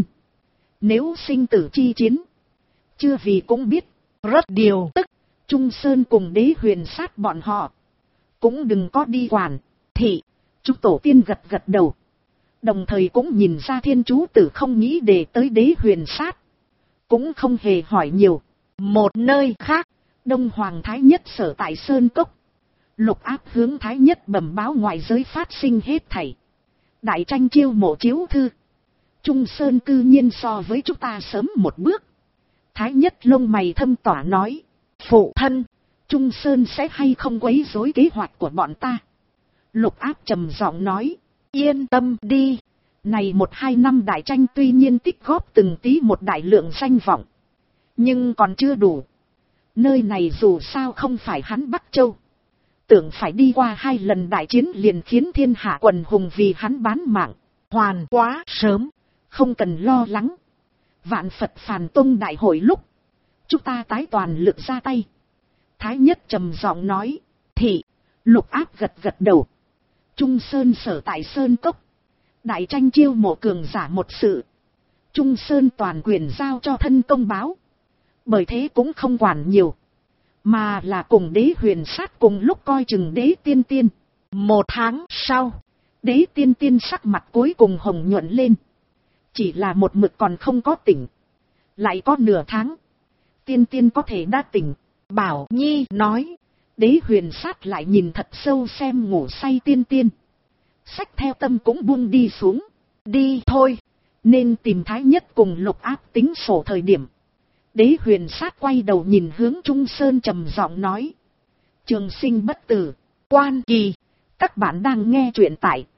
nếu sinh tử chi chiến, chưa vì cũng biết, rất điều tức. Trung Sơn cùng Đế Huyền sát bọn họ, cũng đừng có đi quản. Thị, chúng tổ tiên gật gật đầu, đồng thời cũng nhìn ra thiên chú tử không nghĩ để tới Đế Huyền sát, cũng không hề hỏi nhiều. Một nơi khác, Đông Hoàng Thái Nhất sở tại Sơn Cốc, Lục Áp hướng Thái Nhất bẩm báo ngoại giới phát sinh hết thảy. Đại tranh chiêu mộ chiếu thư, Trung Sơn cư nhiên so với chúng ta sớm một bước. Thái Nhất lông mày thâm tỏa nói, phụ thân, Trung Sơn sẽ hay không quấy rối kế hoạch của bọn ta? Lục Áp trầm giọng nói, yên tâm đi. Này 1-2 năm đại tranh tuy nhiên tích góp từng tí một đại lượng danh vọng, nhưng còn chưa đủ. Nơi này dù sao không phải hắn Bắc Châu, Tưởng phải đi qua 2 lần đại chiến liền khiến thiên hạ quần hùng vì hắn bán mạng. Hoàn quá sớm. Không cần lo lắng. Vạn Phật Phàn Tông đại hội lúc, chúng ta tái toàn lực ra tay. Thái Nhất trầm giọng nói. Thị. Lục Áp gật gật đầu. Trung Sơn sở tại Sơn Cốc. Đại tranh chiêu mộ cường giả một sự. Trung Sơn toàn quyền giao cho thân công báo. Bởi thế cũng không quản nhiều. Mà là cùng Đế Huyền Sát cùng lúc coi chừng Đế Tiên Tiên. 1 tháng sau, Đế Tiên Tiên sắc mặt cuối cùng hồng nhuận lên. Chỉ là một mực còn không có tỉnh. Lại có nửa tháng. Tiên Tiên có thể đã tỉnh. Bảo Nhi nói. Đế Huyền Sát lại nhìn thật sâu xem ngủ say Tiên Tiên. Sách theo tâm cũng buông đi xuống. Đi thôi. Nên tìm Thái Nhất cùng Lục Áp tính sổ thời điểm. Đế Huyền Sát quay đầu nhìn hướng Trung Sơn trầm giọng nói. Trường sinh bất tử. Quan Kỳ. Các bạn đang nghe truyện tại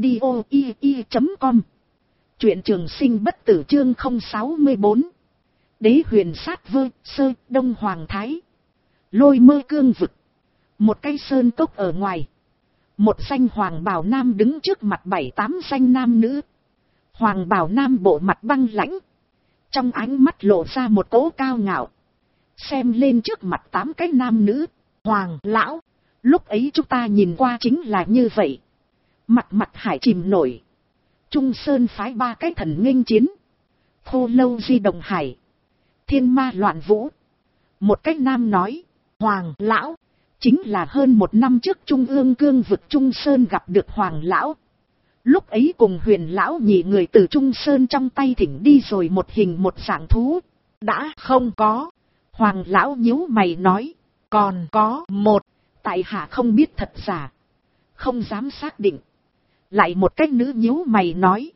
audio.com. Truyện Trường Sinh bất tử chương 064. Đế Huyền Sát vơ sơ Đông Hoàng Thái. Lôi Mơ Cương vực. Một cái sơn cốc ở ngoài. Một danh hoàng bào nam đứng trước mặt 7-8 danh nam nữ. Hoàng bào nam bộ mặt băng lãnh. Trong ánh mắt lộ ra một cỗ cao ngạo. Xem lên trước mặt 8 cái nam nữ. Hoàng lão. Lúc ấy chúng ta nhìn qua chính là như vậy. Mặt hải chìm nổi. Trung Sơn phái 3 cái thần nghênh chiến. Khô Lâu Di Đồng Hải. Thiên Ma Loạn Vũ. Một cái nam nói. Hoàng lão. Chính là hơn 1 năm trước Trung ương cương vực Trung Sơn gặp được Hoàng lão. Lúc ấy cùng Huyền lão nhị người từ Trung Sơn trong tay thỉnh đi rồi một hình một dạng thú. Đã không có. Hoàng lão nhíu mày nói. Còn có một. Tại hạ không biết thật giả. Không dám xác định. Lại một cái nữ nhíu mày nói.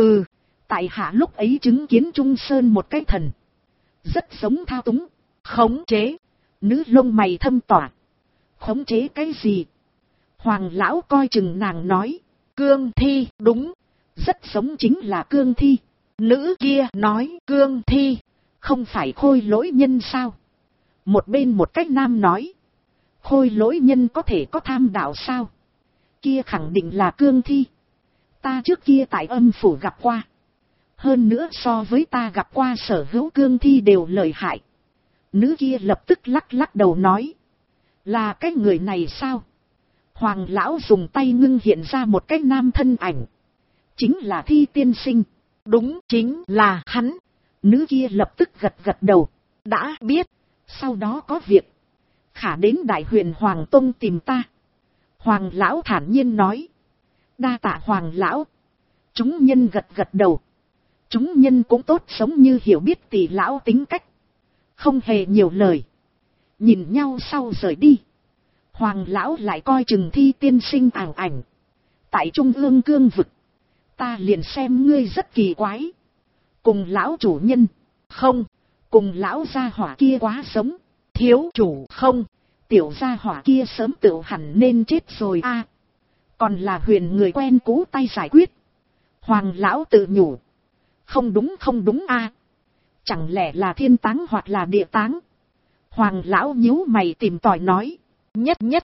Tại hạ lúc ấy chứng kiến Trung Sơn một cái thần. Rất giống thao túng. Khống chế. Nữ lông mày thâm tỏa. Khống chế cái gì? Hoàng lão coi chừng nàng nói. Cương thi. Đúng. Rất giống chính là cương thi. Nữ kia nói cương thi. Không phải khôi lỗi nhân sao? Một bên một cách nam nói. Khôi lỗi nhân có thể có tham đạo sao? Kia khẳng định là cương thi. Ta trước kia tại âm phủ gặp qua. Hơn nữa so với ta gặp qua sở hữu cương thi đều lợi hại. Nữ kia lập tức lắc đầu nói. Là cái người này sao? Hoàng lão dùng tay ngưng hiện ra một cái nam thân ảnh. Chính là Thi tiên sinh. Đúng chính là hắn. Nữ kia lập tức gật đầu. Đã biết. Sau đó có việc. Khả đến Đại Huyền Hoàng Tông tìm ta. Hoàng lão thản nhiên nói. Đa tạ Hoàng lão. Chúng nhân gật đầu. Chúng nhân cũng tốt sống như hiểu biết tỷ lão tính cách. Không hề nhiều lời. Nhìn nhau sau rời đi. Hoàng lão lại coi chừng Thi tiên sinh ảo ảnh. Tại Trung ương cương vực. Ta liền xem ngươi rất kỳ quái. Cùng lão chủ nhân. Không. Cùng lão gia hỏa kia quá giống. Thiếu chủ không. Tiểu gia hỏa kia sớm tự hẳn nên chết rồi a. Còn là Huyền người quen cũ tay giải quyết. Hoàng lão tự nhủ. Không đúng a. Chẳng lẽ là thiên táng hoặc là địa táng? Hoàng lão nhíu mày tìm tòi nói. Nhất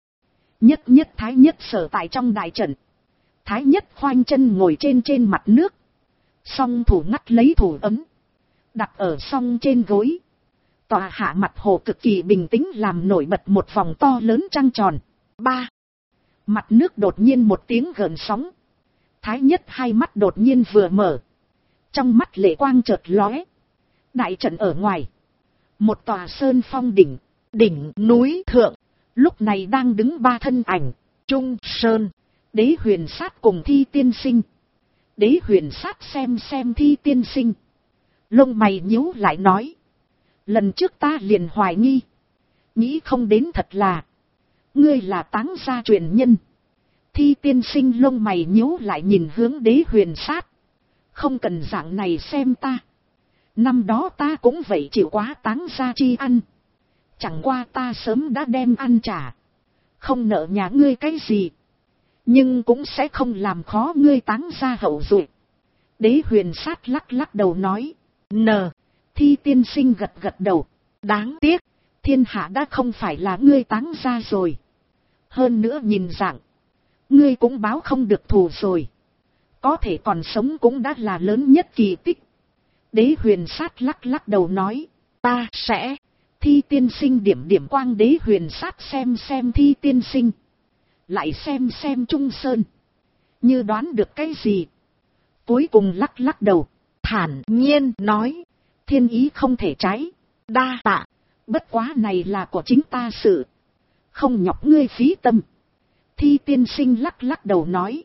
Thái Nhất sở tại trong đại trận. Thái Nhất khoanh chân ngồi trên mặt nước. Song thủ ngắt lấy thủ ấm. Đặt ở song trên gối. Tòa hạ mặt hồ cực kỳ bình tĩnh làm nổi bật một vòng to lớn trăng tròn. 3. Mặt nước đột nhiên một tiếng gợn sóng. Thái Nhất hai mắt đột nhiên vừa mở. Trong mắt lệ quang chợt lóe. Đại trận ở ngoài. Một tòa sơn phong đỉnh núi thượng. Lúc này đang đứng 3 thân ảnh. Trung Sơn. Đế Huyền Sát cùng Thi tiên sinh. Đế Huyền Sát xem Thi tiên sinh. Lông mày nhíu lại nói. Lần trước ta liền hoài nghi. Nghĩ không đến thật là. Ngươi là táng gia truyền nhân. Thi tiên sinh lông mày nhíu lại nhìn hướng Đế Huyền Sát. Không cần dạng này xem ta. Năm đó ta cũng vậy chịu quá táng gia chi ăn. Chẳng qua ta sớm đã đem ăn trả. Không nợ nhà ngươi cái gì. Nhưng cũng sẽ không làm khó ngươi táng gia hậu duệ. Đế Huyền Sát lắc đầu nói. Thi tiên sinh gật đầu. Đáng tiếc. Thiên hạ đã không phải là ngươi táng gia rồi. Hơn nữa nhìn dạng, ngươi cũng báo không được thù rồi. Có thể còn sống cũng đã là lớn nhất kỳ tích. Đế huyền sát lắc lắc đầu nói, ta sẽ. Thi tiên sinh điểm điểm quang. Đế huyền sát xem Thi tiên sinh, lại xem Trung Sơn, như đoán được cái gì, cuối cùng lắc lắc đầu, Thản nhiên nói, thiên ý không thể trái. đa tạ. Bất quá này là của chính ta sự, không nhọc ngươi phí tâm. Thi tiên sinh lắc lắc đầu nói,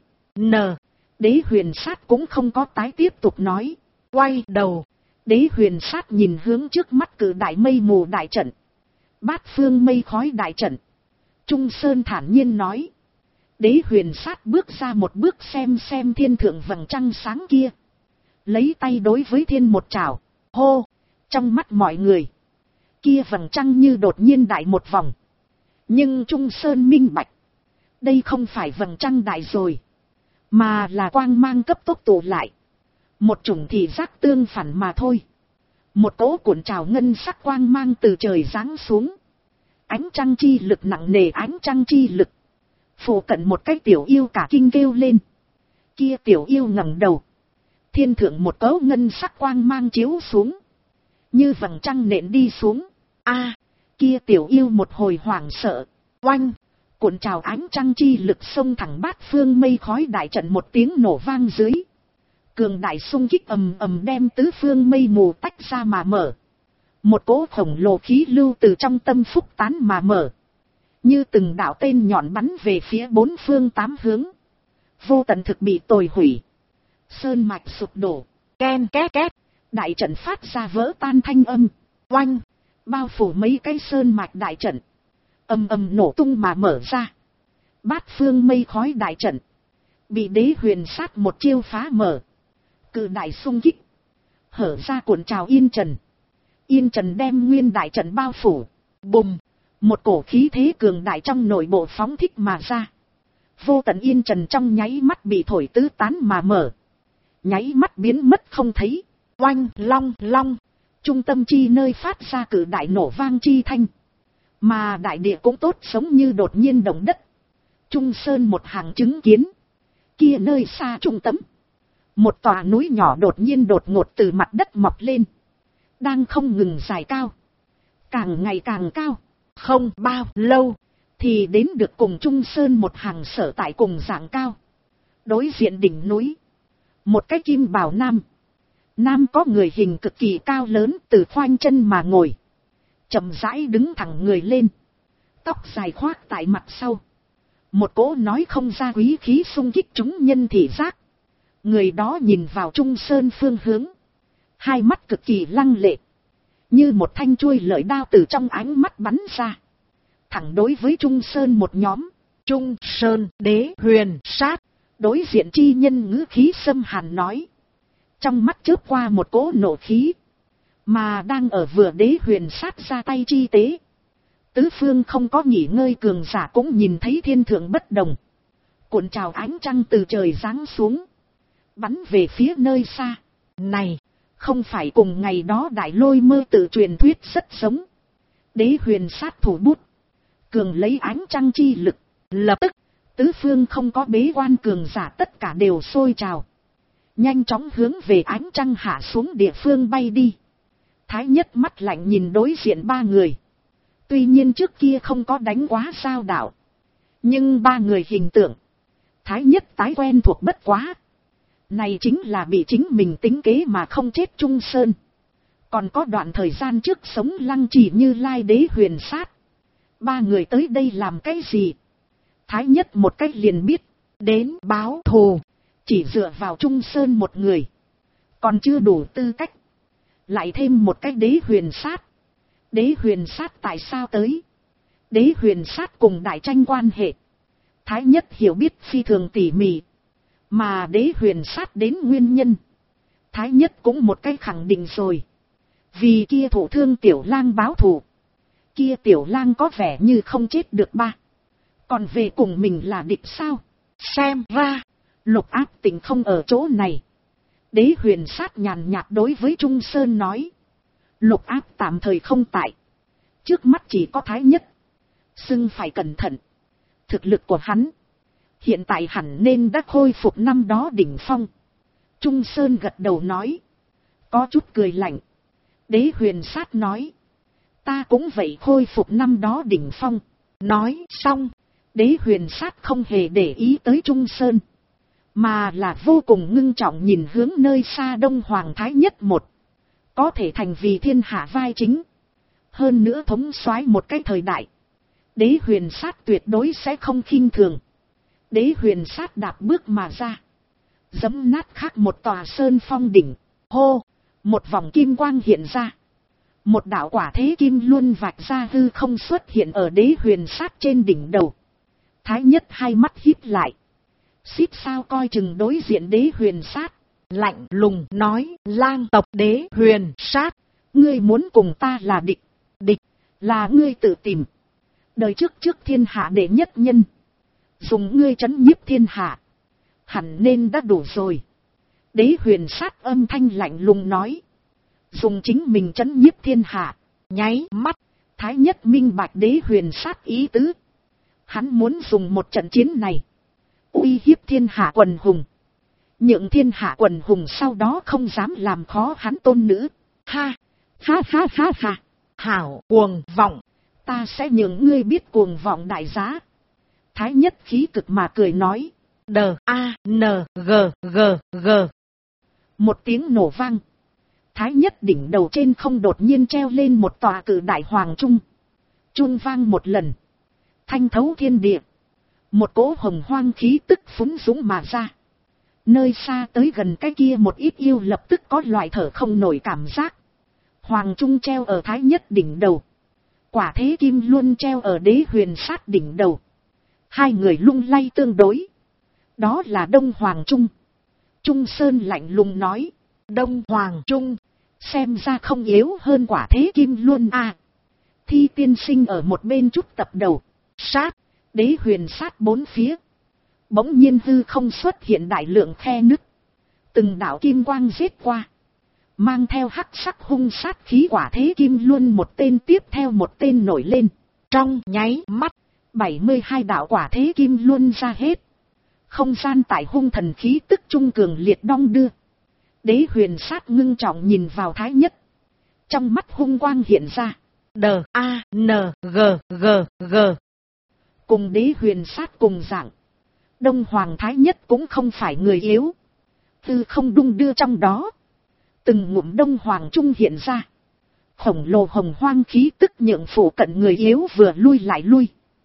Đế huyền sát cũng không có tái tiếp tục nói. Quay đầu, Đế huyền sát nhìn hướng trước mắt cử đại mây mù đại trận, bát phương mây khói đại trận. Trung Sơn thản nhiên nói. Đế huyền sát bước ra một bước xem thiên thượng vầng trăng sáng kia, lấy tay đối với thiên một trào, hô. Trong mắt mọi người, kia vầng trăng như đột nhiên đại một vòng. Nhưng Trung Sơn minh bạch, đây không phải vầng trăng đại rồi, mà là quang mang cấp tốc tụ lại, một chủng thị giác tương phản mà thôi. Một cỗ cuộn trào ngân sắc quang mang từ trời giáng xuống, ánh trăng chi lực nặng nề, ánh trăng chi lực. Phủ cận một cái tiểu yêu cả kinh kêu lên. Kia tiểu yêu ngẩng đầu, thiên thượng một cỗ ngân sắc quang mang chiếu xuống, như vầng trăng nện đi xuống. Kia tiểu yêu một hồi hoảng sợ, oanh, cuộn trào ánh trăng chi lực xông thẳng bát phương mây khói đại trận. Một tiếng nổ vang dưới, cường đại xung kích ầm ầm đem tứ phương mây mù tách ra mà mở. Một cỗ khổng lồ khí lưu từ trong tâm phúc tán mà mở, như từng đạo tên nhọn bắn về phía bốn phương tám hướng. Vô tận thực bị tồi hủy, sơn mạch sụp đổ, ken két két, đại trận phát ra vỡ tan thanh âm, oanh, bao phủ mấy cái sơn mạch đại trận, ầm ầm nổ tung mà mở ra. Bát phương mây khói đại trận bị đế huyền sát một chiêu phá mở, cự đại xung kích, hở ra cuộn trào yên trần. Yên trần đem nguyên đại trận bao phủ, bùm, một cổ khí thế cường đại trong nội bộ phóng thích mà ra. Vô tận yên trần trong nháy mắt bị thổi tứ tán mà mở, nháy mắt biến mất không thấy. Oanh long long, trung tâm chi nơi phát ra cử đại nổ vang chi thanh, mà đại địa cũng tốt giống như đột nhiên động đất. Trung Sơn một hàng chứng kiến, kia nơi xa trung tâm, một tòa núi nhỏ đột nhiên đột ngột từ mặt đất mọc lên, đang không ngừng dài cao, càng ngày càng cao. Không bao lâu thì đến được cùng Trung Sơn một hàng sở tại cùng dạng cao. Đối diện đỉnh núi, một cái kim bào nam có người hình cực kỳ cao lớn, từ khoanh chân mà ngồi, chậm rãi đứng thẳng người lên, tóc dài khoác tại mặt sau, một cỗ nói không ra quý khí xung kích chúng nhân thị giác. Người đó nhìn vào Trung Sơn phương hướng, hai mắt cực kỳ lăng lệ, như một thanh chuôi lợi đao từ trong ánh mắt bắn ra, thẳng đối với Trung Sơn một nhóm. Trung Sơn, đế huyền sát, đối diện chi nhân ngữ khí xâm hàn nói, trong mắt chớp qua một cỗ nộ khí, mà đang ở vừa đế huyền sát ra tay chi tế. Tứ phương không có nghỉ ngơi cường giả cũng nhìn thấy thiên thượng bất đồng, cuộn trào ánh trăng từ trời giáng xuống, bắn về phía nơi xa. Này, không phải cùng ngày đó đại lôi mơ tự truyền thuyết rất giống. Đế huyền sát thủ bút, cường lấy ánh trăng chi lực, lập tức, tứ phương không có bế quan cường giả tất cả đều sôi trào, nhanh chóng hướng về ánh trăng hạ xuống địa phương bay đi. Thái nhất mắt lạnh nhìn đối diện ba người, tuy nhiên trước kia không có đánh quá sao đạo, nhưng ba người hình tượng, Thái nhất tái quen thuộc bất quá. Này chính là bị chính mình tính kế mà không chết Trung Sơn. Còn có đoạn thời gian trước sống Lăng Trì Như Lai đế huyền sát. Ba người tới đây làm cái gì? Thái nhất một cách liền biết, đến báo thù. Chỉ dựa vào Trung Sơn một người, còn chưa đủ tư cách. Lại thêm một cái đế huyền sát. Đế huyền sát tại sao tới? Đế huyền sát cùng đại tranh quan hệ, Thái nhất hiểu biết phi thường tỉ mỉ. Mà đế huyền sát đến nguyên nhân, Thái nhất cũng một cách khẳng định rồi. Vì kia thổ thương tiểu lang báo thù. Kia tiểu lang có vẻ như không chết được ba. Còn về cùng mình là địch sao? Xem ra, Lục Áp Tình không ở chỗ này. Đế huyền sát nhàn nhạt đối với Trung Sơn nói. Lục Áp tạm thời không tại. Trước mắt chỉ có Thái nhất. Xưng phải cẩn thận. Thực lực của hắn hiện tại hẳn nên đã khôi phục năm đó đỉnh phong. Trung Sơn gật đầu nói. Có chút cười lạnh. Đế Huyền Sát nói. Ta cũng vậy khôi phục năm đó đỉnh phong. Nói xong, Đế Huyền Sát không hề để ý tới Trung Sơn, mà là vô cùng ngưng trọng nhìn hướng nơi xa Đông Hoàng Thái Nhất một. Có thể thành vì thiên hạ vai chính, hơn nữa thống soái một cái thời đại, Đế Huyền Sát tuyệt đối sẽ không khinh thường. Đế Huyền Sát đạp bước mà ra, giẫm nát khác một tòa sơn phong đỉnh. Hô, một vòng kim quang hiện ra. Một đạo quả thế kim luôn vạch ra hư không xuất hiện ở Đế Huyền Sát trên đỉnh đầu. Thái Nhất hai mắt híp lại, xít sao coi chừng đối diện Đế Huyền Sát, lạnh lùng nói. Lang tộc Đế Huyền Sát, ngươi muốn cùng ta là địch? Địch là ngươi tự tìm. Đời trước thiên hạ đệ nhất nhân, dùng ngươi trấn nhiếp thiên hạ, hẳn nên đã đủ rồi. Đế Huyền Sát âm thanh lạnh lùng nói. Dùng chính mình trấn nhiếp thiên hạ. Nháy mắt, Thái Nhất minh bạch Đế Huyền Sát ý tứ. Hắn muốn dùng một trận chiến này uy hiếp thiên hạ quần hùng, nhượng thiên hạ quần hùng sau đó không dám làm khó hắn tôn nữ. Ha ha ha ha ha. Hảo cuồng vọng, ta sẽ nhượng ngươi biết cuồng vọng đại giá. Thái Nhất khí cực mà cười nói. D-A-N-G-G-G. Một tiếng nổ vang. Thái Nhất đỉnh đầu trên không đột nhiên treo lên một tòa cự đại hoàng trung. Chuông vang một lần, thanh thấu thiên địa. Một cỗ hồng hoang khí tức phúng dũng mà ra. Nơi xa tới gần cái kia một ít yêu lập tức có loại thở không nổi cảm giác. Hoàng trung treo ở Thái Nhất đỉnh đầu, quả thế kim luôn treo ở Đế Huyền Sát đỉnh đầu. Hai người lung lay tương đối. Đó là Đông Hoàng Trung. Trung Sơn lạnh lùng nói. Đông Hoàng Trung, xem ra không yếu hơn quả thế kim luôn à. Thi tiên sinh ở một bên chút tập đầu. Sát, Đế Huyền Sát bốn phía. Bỗng nhiên hư không xuất hiện đại lượng khe nứt. Từng đạo kim quang giết qua, mang theo hắc sắc hung sát khí quả thế kim luôn một tên tiếp theo một tên nổi lên. Trong nháy mắt, 72 đạo quả thế kim luôn ra hết. Không gian tại hung thần khí tức trung cường liệt đong đưa. Đế Huyền Sát ngưng trọng nhìn vào Thái Nhất, trong mắt hung quang hiện ra. D-A-N-G-G-G. Cùng Đế Huyền Sát cùng dạng, Đông Hoàng Thái Nhất cũng không phải người yếu. Tư không đung đưa trong đó, từng ngụm Đông Hoàng Trung hiện ra. Khổng lồ hồng hoang khí tức nhượng phủ cận người yếu vừa lui lại lui.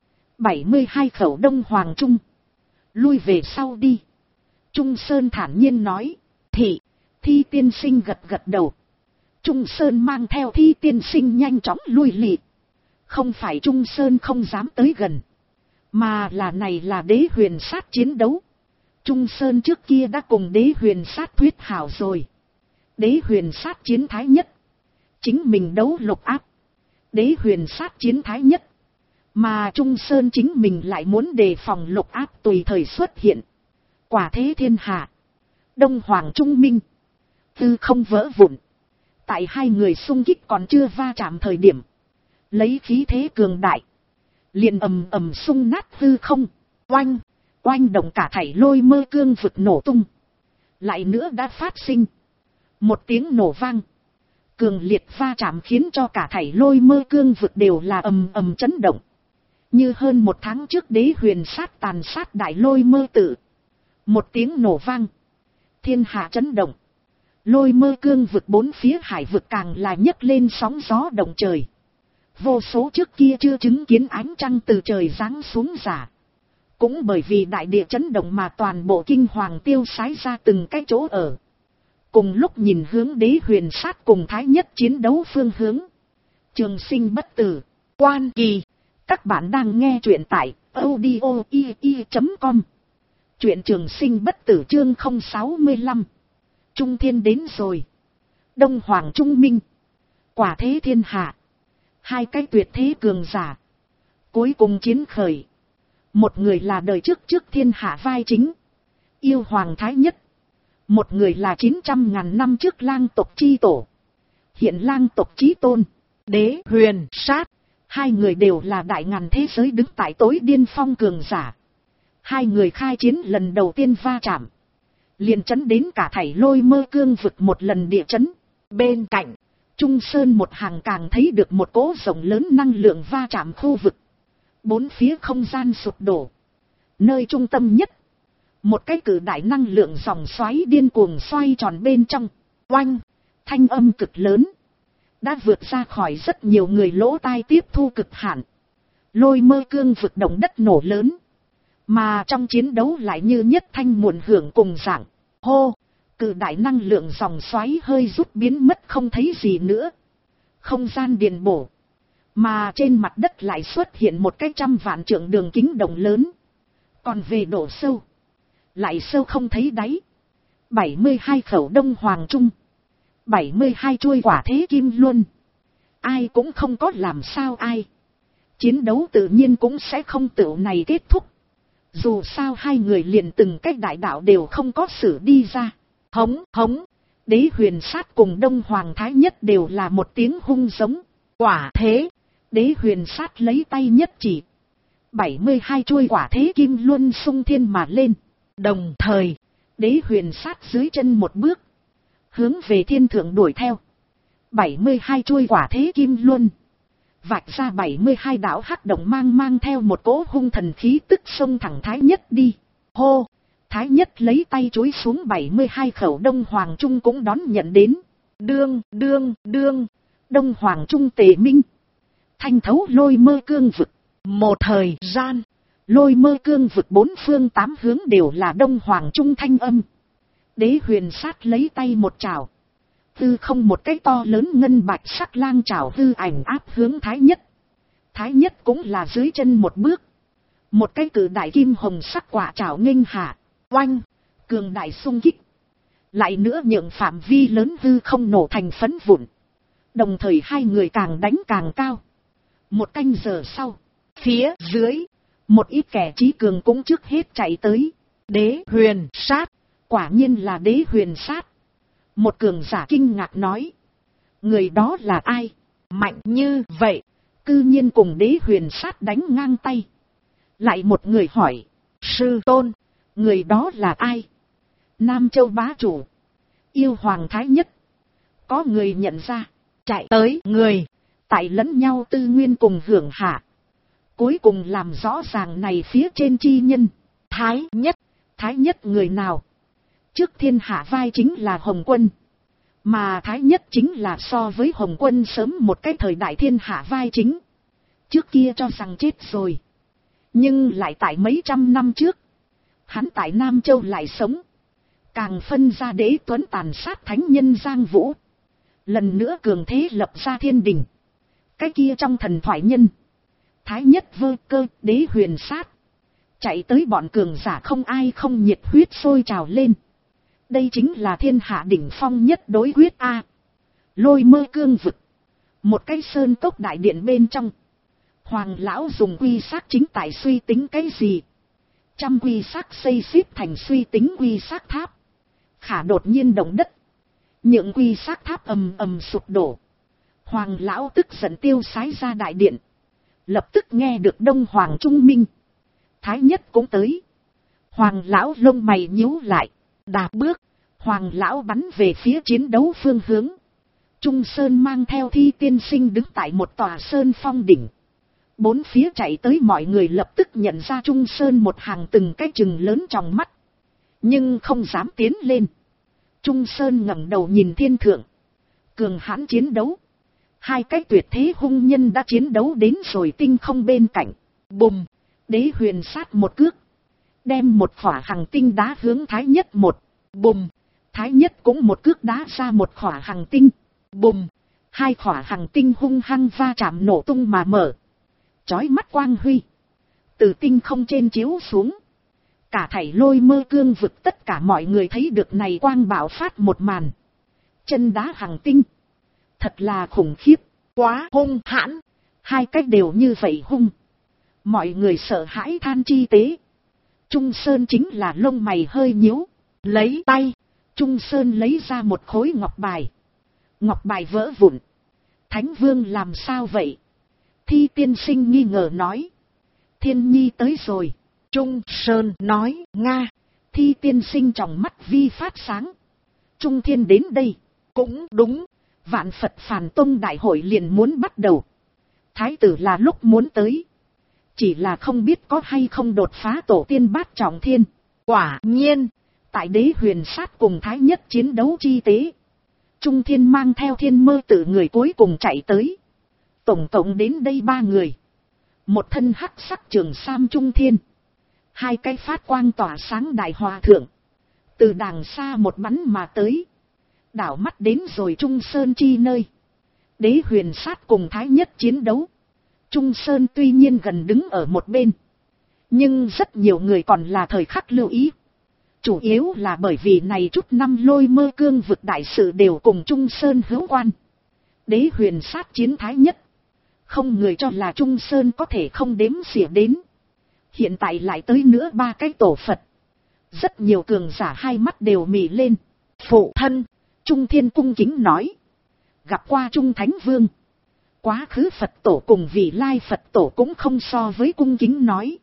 72 khẩu Đông Hoàng Trung, lui về sau đi. Trung Sơn thản nhiên nói. Thi tiên sinh gật gật đầu. Trung Sơn mang theo Thi tiên sinh nhanh chóng lui lị. Không phải Trung Sơn không dám tới gần, mà là này là Đế Huyền Sát chiến đấu. Trung Sơn trước kia đã cùng Đế Huyền Sát thuyết hảo rồi. Đế Huyền Sát chiến Thái Nhất, chính mình đấu lục áp. Đế Huyền Sát chiến Thái Nhất, mà Trung Sơn chính mình lại muốn đề phòng lục áp tùy thời xuất hiện. Quả thế thiên hạ, Đông Hoàng Trung Minh, tư không vỡ vụn. Tại hai người xung kích còn chưa va chạm thời điểm, lấy khí thế cường đại, liền ầm ầm xung nát hư không. Oanh, oanh động cả thảy lôi mơ cương vực nổ tung. Lại nữa đã phát sinh một tiếng nổ vang. Cường liệt va chạm khiến cho cả thảy lôi mơ cương vực đều là ầm ầm chấn động. Như hơn một tháng trước Đế Huyền Sát tàn sát đại lôi mơ tự. Một tiếng nổ vang, thiên hạ chấn động. Lôi mơ cương vực bốn phía hải vực càng là nhấc lên sóng gió động trời. Vô số trước kia chưa chứng kiến ánh trăng từ trời giáng xuống giả. Cũng bởi vì đại địa chấn động mà toàn bộ kinh hoàng tiêu sái ra từng cái chỗ ở. Cùng lúc nhìn hướng Đế Huyền Sát cùng Thái Nhất chiến đấu phương hướng. Trường sinh bất tử, Quan Kỳ. Các bạn đang nghe truyện tại audio.com. Truyện Trường Sinh bất tử chương 065. Trung thiên đến rồi. Đông Hoàng Trung Minh, quả thế thiên hạ. Hai cái tuyệt thế cường giả cuối cùng chiến khởi. Một người là đời trước thiên hạ vai chính, yêu Hoàng Thái Nhất. Một người là 900.000 năm trước lang tộc chi tổ, hiện lang tộc chí tôn, Đế Huyền Sát. Hai người đều là đại ngàn thế giới đứng tại tối điên phong cường giả. Hai người khai chiến lần đầu tiên va chạm, liền chấn đến cả thảy Lôi Mơ Cương vực một lần địa chấn. Bên cạnh, Trung Sơn một hàng càng thấy được một cỗ rộng lớn năng lượng va chạm khu vực. Bốn phía không gian sụp đổ. Nơi trung tâm nhất, một cái cử đại năng lượng dòng xoáy điên cuồng xoay tròn bên trong. Oanh, thanh âm cực lớn, đã vượt ra khỏi rất nhiều người lỗ tai tiếp thu cực hạn. Lôi Mơ Cương vực động đất nổ lớn, mà trong chiến đấu lại như nhất thanh muộn hưởng cùng dạng. Hô, cử đại năng lượng dòng xoáy hơi rút biến mất không thấy gì nữa. Không gian điền bổ, mà trên mặt đất lại xuất hiện một cái 100 vạn trượng đường kính đồng lớn. Còn về độ sâu, lại sâu không thấy đáy. 72 khẩu Đông Hoàng Trung, 72 chuôi quả thế kim luân. Ai cũng không có làm sao ai. Chiến đấu tự nhiên cũng sẽ không tựu này kết thúc. Dù sao hai người liền từng cách đại đạo đều không có xử đi ra. Hống hống, Đế Huyền Sát cùng Đông Hoàng Thái Nhất đều là một tiếng hung giống. Quả thế, Đế Huyền Sát lấy tay nhất chỉ. 72 chuôi quả thế kim luân xung thiên mà lên. Đồng thời, Đế Huyền Sát dưới chân một bước, hướng về thiên thượng đuổi theo. 72 chuôi quả thế kim luân, vạch ra 72 đạo hắc động mang theo một cỗ hung thần khí tức xông thẳng Thái Nhất đi. Hô, Thái Nhất lấy tay chúi xuống 72 khẩu Đông Hoàng Trung cũng đón nhận đến. Đương, Đông Hoàng Trung tề minh, thanh thấu Lôi Mơ Cương vực. Một thời gian, Lôi Mơ Cương vực bốn phương tám hướng đều là Đông Hoàng Trung thanh âm. Đế Huyền Sát lấy tay một chảo, tư không một cái to lớn ngân bạch sắc lang chảo hư ảnh áp hướng Thái Nhất. Thái Nhất cũng là dưới chân một bước, một cái cử đại kim hồng sắc quả chảo nghênh hạ. Oanh, cường đại xung kích, lại nữa nhượng phạm vi lớn hư không nổ thành phấn vụn. Đồng thời hai người càng đánh càng cao. Một canh giờ sau, phía dưới, một ít kẻ trí cường cũng trước hết chạy tới. Đế Huyền Sát, quả nhiên là Đế Huyền Sát. Một cường giả kinh ngạc nói, người đó là ai, mạnh như vậy, cư nhiên cùng Đế Huyền Sát đánh ngang tay. Lại một người hỏi, sư tôn, người đó là ai? Nam Châu bá chủ, Yêu Hoàng Thái Nhất. Có người nhận ra, chạy tới người, tại lẫn nhau tư nguyên cùng hưởng hạ. Cuối cùng làm rõ ràng này phía trên chi nhân. Thái Nhất người nào? Trước thiên hạ vai chính là Hồng Quân, mà Thái Nhất chính là so với Hồng Quân sớm một cái thời đại thiên hạ vai chính. Trước kia cho rằng chết rồi, nhưng lại tại mấy trăm năm trước, hắn tại Nam Châu lại sống, càng phân ra Đế Tuấn tàn sát thánh nhân Giang Vũ, lần nữa cường thế lập ra thiên đình. Cái kia trong thần thoại nhân, Thái Nhất Vơ Cơ, Đế Huyền Sát, chạy tới bọn cường giả không ai không nhiệt huyết sôi trào lên. Đây chính là thiên hạ đỉnh phong nhất đối quyết a. Lôi Mơ Cương vực, một cái sơn cốc đại điện bên trong, Hoàng lão dùng quy xác chính tại suy tính cái gì. Trăm quy xác xây xếp thành suy tính quy xác tháp. Khả đột nhiên động đất, những quy xác tháp ầm ầm sụp đổ. Hoàng lão tức giận tiêu sái ra đại điện, lập tức nghe được Đông Hoàng Trung minh. Thái Nhất cũng tới. Hoàng lão lông mày nhíu lại, đạp bước, Hoàng lão bắn về phía chiến đấu phương hướng. Trung Sơn mang theo Thi tiên sinh đứng tại một tòa sơn phong đỉnh. Bốn phía chạy tới mọi người lập tức nhận ra Trung Sơn một hàng từng cái chừng lớn trong mắt, nhưng không dám tiến lên. Trung Sơn ngẩng đầu nhìn thiên thượng, cường hãn chiến đấu. Hai cái tuyệt thế hung nhân đã chiến đấu đến rồi tinh không bên cạnh. Bùm, Đế Huyền Sát một cước, đem một khỏa hằng tinh đá hướng Thái Nhất một. Bùm, Thái Nhất cũng một cước đá ra một khỏa hằng tinh. Bùm, hai khỏa hằng tinh hung hăng va chạm nổ tung mà mở. Chói mắt quang huy từ tinh không trên chiếu xuống. Cả thảy Lôi Mơ Cương vực tất cả mọi người thấy được này quang bạo phát một màn. Chân đá hằng tinh, thật là khủng khiếp, quá hung hãn. Hai cách đều như vậy hung, mọi người sợ hãi than chi tế. Trung Sơn chính là lông mày hơi nhíu, lấy tay, Trung Sơn lấy ra một khối ngọc bài. Ngọc bài vỡ vụn. Thánh Vương làm sao vậy? Thi tiên sinh nghi ngờ nói. Thiên nhi tới rồi. Trung Sơn nói, Nga. Thi tiên sinh trong mắt vi phát sáng. Trung thiên đến đây. Cũng đúng. Vạn Phật Phàn Tông đại hội liền muốn bắt đầu. Thái tử là lúc muốn tới. Chỉ là không biết có hay không đột phá tổ tiên bát trọng thiên. Quả nhiên. Tại Đế Huyền Sát cùng Thái Nhất chiến đấu chi tế. Trung thiên mang theo Thiên Mơ Tử người cuối cùng chạy tới. Tổng cộng đến đây 3 người. Một thân hắc sắc trường sam Trung thiên. 2 cái phát quang tỏa sáng đại hòa thượng. Từ đàng xa một bắn mà tới. Đảo mắt đến rồi Trung Sơn chi nơi. Đế Huyền Sát cùng Thái Nhất chiến đấu. Trung Sơn tuy nhiên gần đứng ở một bên. Nhưng rất nhiều người còn là thời khắc lưu ý. Chủ yếu là bởi vì này chút năm Lôi Mơ Cương vực đại sự đều cùng Trung Sơn hữu quan. Đế Huyền Sát chiến Thái Nhất. Không người cho là Trung Sơn có thể không đếm xỉa đến. Hiện tại lại tới nữa 3 cái tổ Phật. Rất nhiều cường giả hai mắt đều mị lên. Phụ thân, Trung Thiên cung kính nói. Gặp qua Trung Thánh Vương. Quá khứ Phật tổ cùng vị lai Phật tổ cũng không so với cung kính nói.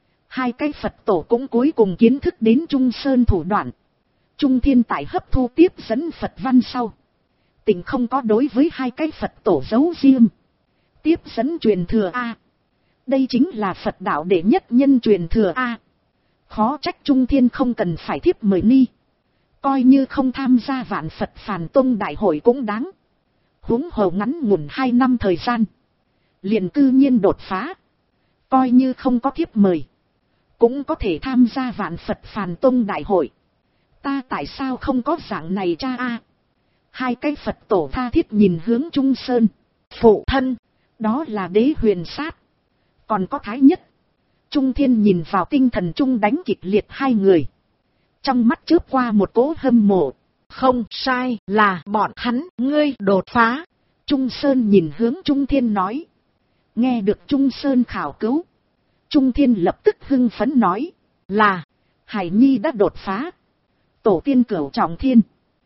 2 cái Phật tổ cũng cuối cùng kiến thức đến Trung Sơn thủ đoạn. Trung Thiên tại hấp thu tiếp dẫn Phật văn sau. Tình không có đối với 2 cái Phật tổ giấu riêng. Tiếp dẫn truyền thừa A. Đây chính là Phật đạo đệ nhất nhân truyền thừa A. Khó trách Trung Thiên không cần phải thiếp mời ni. Coi như không tham gia Vạn Phật Phàn Tông đại hội cũng đáng. Huống hồ ngắn ngủn 2 năm thời gian. Liền cư nhiên đột phá. Coi như không có thiếp mời. Cũng có thể tham gia Vạn Phật Phàn Tông đại hội. Ta tại sao không có dạng này cha A? 2 cái Phật tổ tha thiết nhìn hướng Trung Sơn. Phụ thân. Đó là Đế Huyền Sát. Còn có Thái Nhất. Trung Thiên nhìn vào tinh thần trung đánh kịch liệt 2 người. Trong mắt chớp qua một cỗ hâm mộ. Không sai, là bọn hắn, ngươi đột phá. Trung Sơn nhìn hướng Trung Thiên nói. Nghe được Trung Sơn khảo cứu. Trung Thiên lập tức hưng phấn nói. Là, Hải Nhi đã đột phá. Tổ tiên cửu trọng thiên.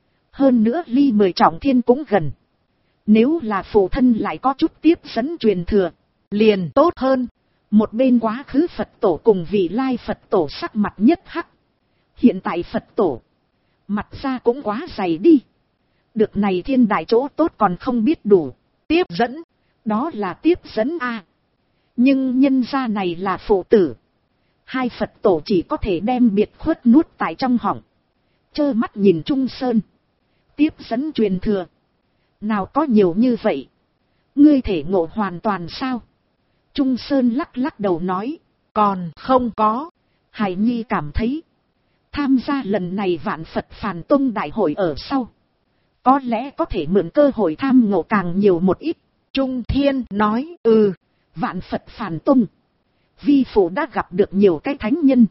Hơn nữa ly 10 trọng thiên cũng gần. Nếu là phụ thân lại có chút tiếp dẫn truyền thừa. Liền tốt hơn. Một bên quá khứ Phật tổ cùng vị lai Phật tổ sắc mặt nhất hắc. Hiện tại Phật tổ. Mặt ra cũng quá dày đi. Được này thiên đại chỗ tốt còn không biết đủ. Tiếp dẫn. Đó là tiếp dẫn A. Nhưng nhân gia này là phụ tử. 2 Phật tổ chỉ có thể đem biệt khuất nuốt tại trong họng. Chơ mắt nhìn Trung Sơn. Tiếp dẫn truyền thừa. Nào có nhiều như vậy. Ngươi thể ngộ hoàn toàn sao? Trung Sơn lắc lắc đầu nói. Còn không có. Hải Nhi cảm thấy. Tham gia lần này Vạn Phật Phàn Tông đại hội ở sau. Có lẽ có thể mượn cơ hội tham ngộ càng nhiều một ít. Trung Thiên nói. Vạn Phật Phàn Tông. Vi phụ đã gặp được nhiều cái thánh nhân.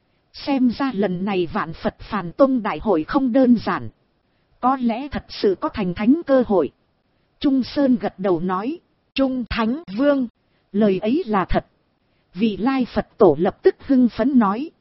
Xem ra lần này Vạn Phật Phàn Tông đại hội không đơn giản. Có lẽ thật sự có thành thánh cơ hội. Trung Sơn gật đầu nói. Trung Thánh Vương. Lời ấy là thật. Vị lai Phật tổ lập tức hưng phấn nói.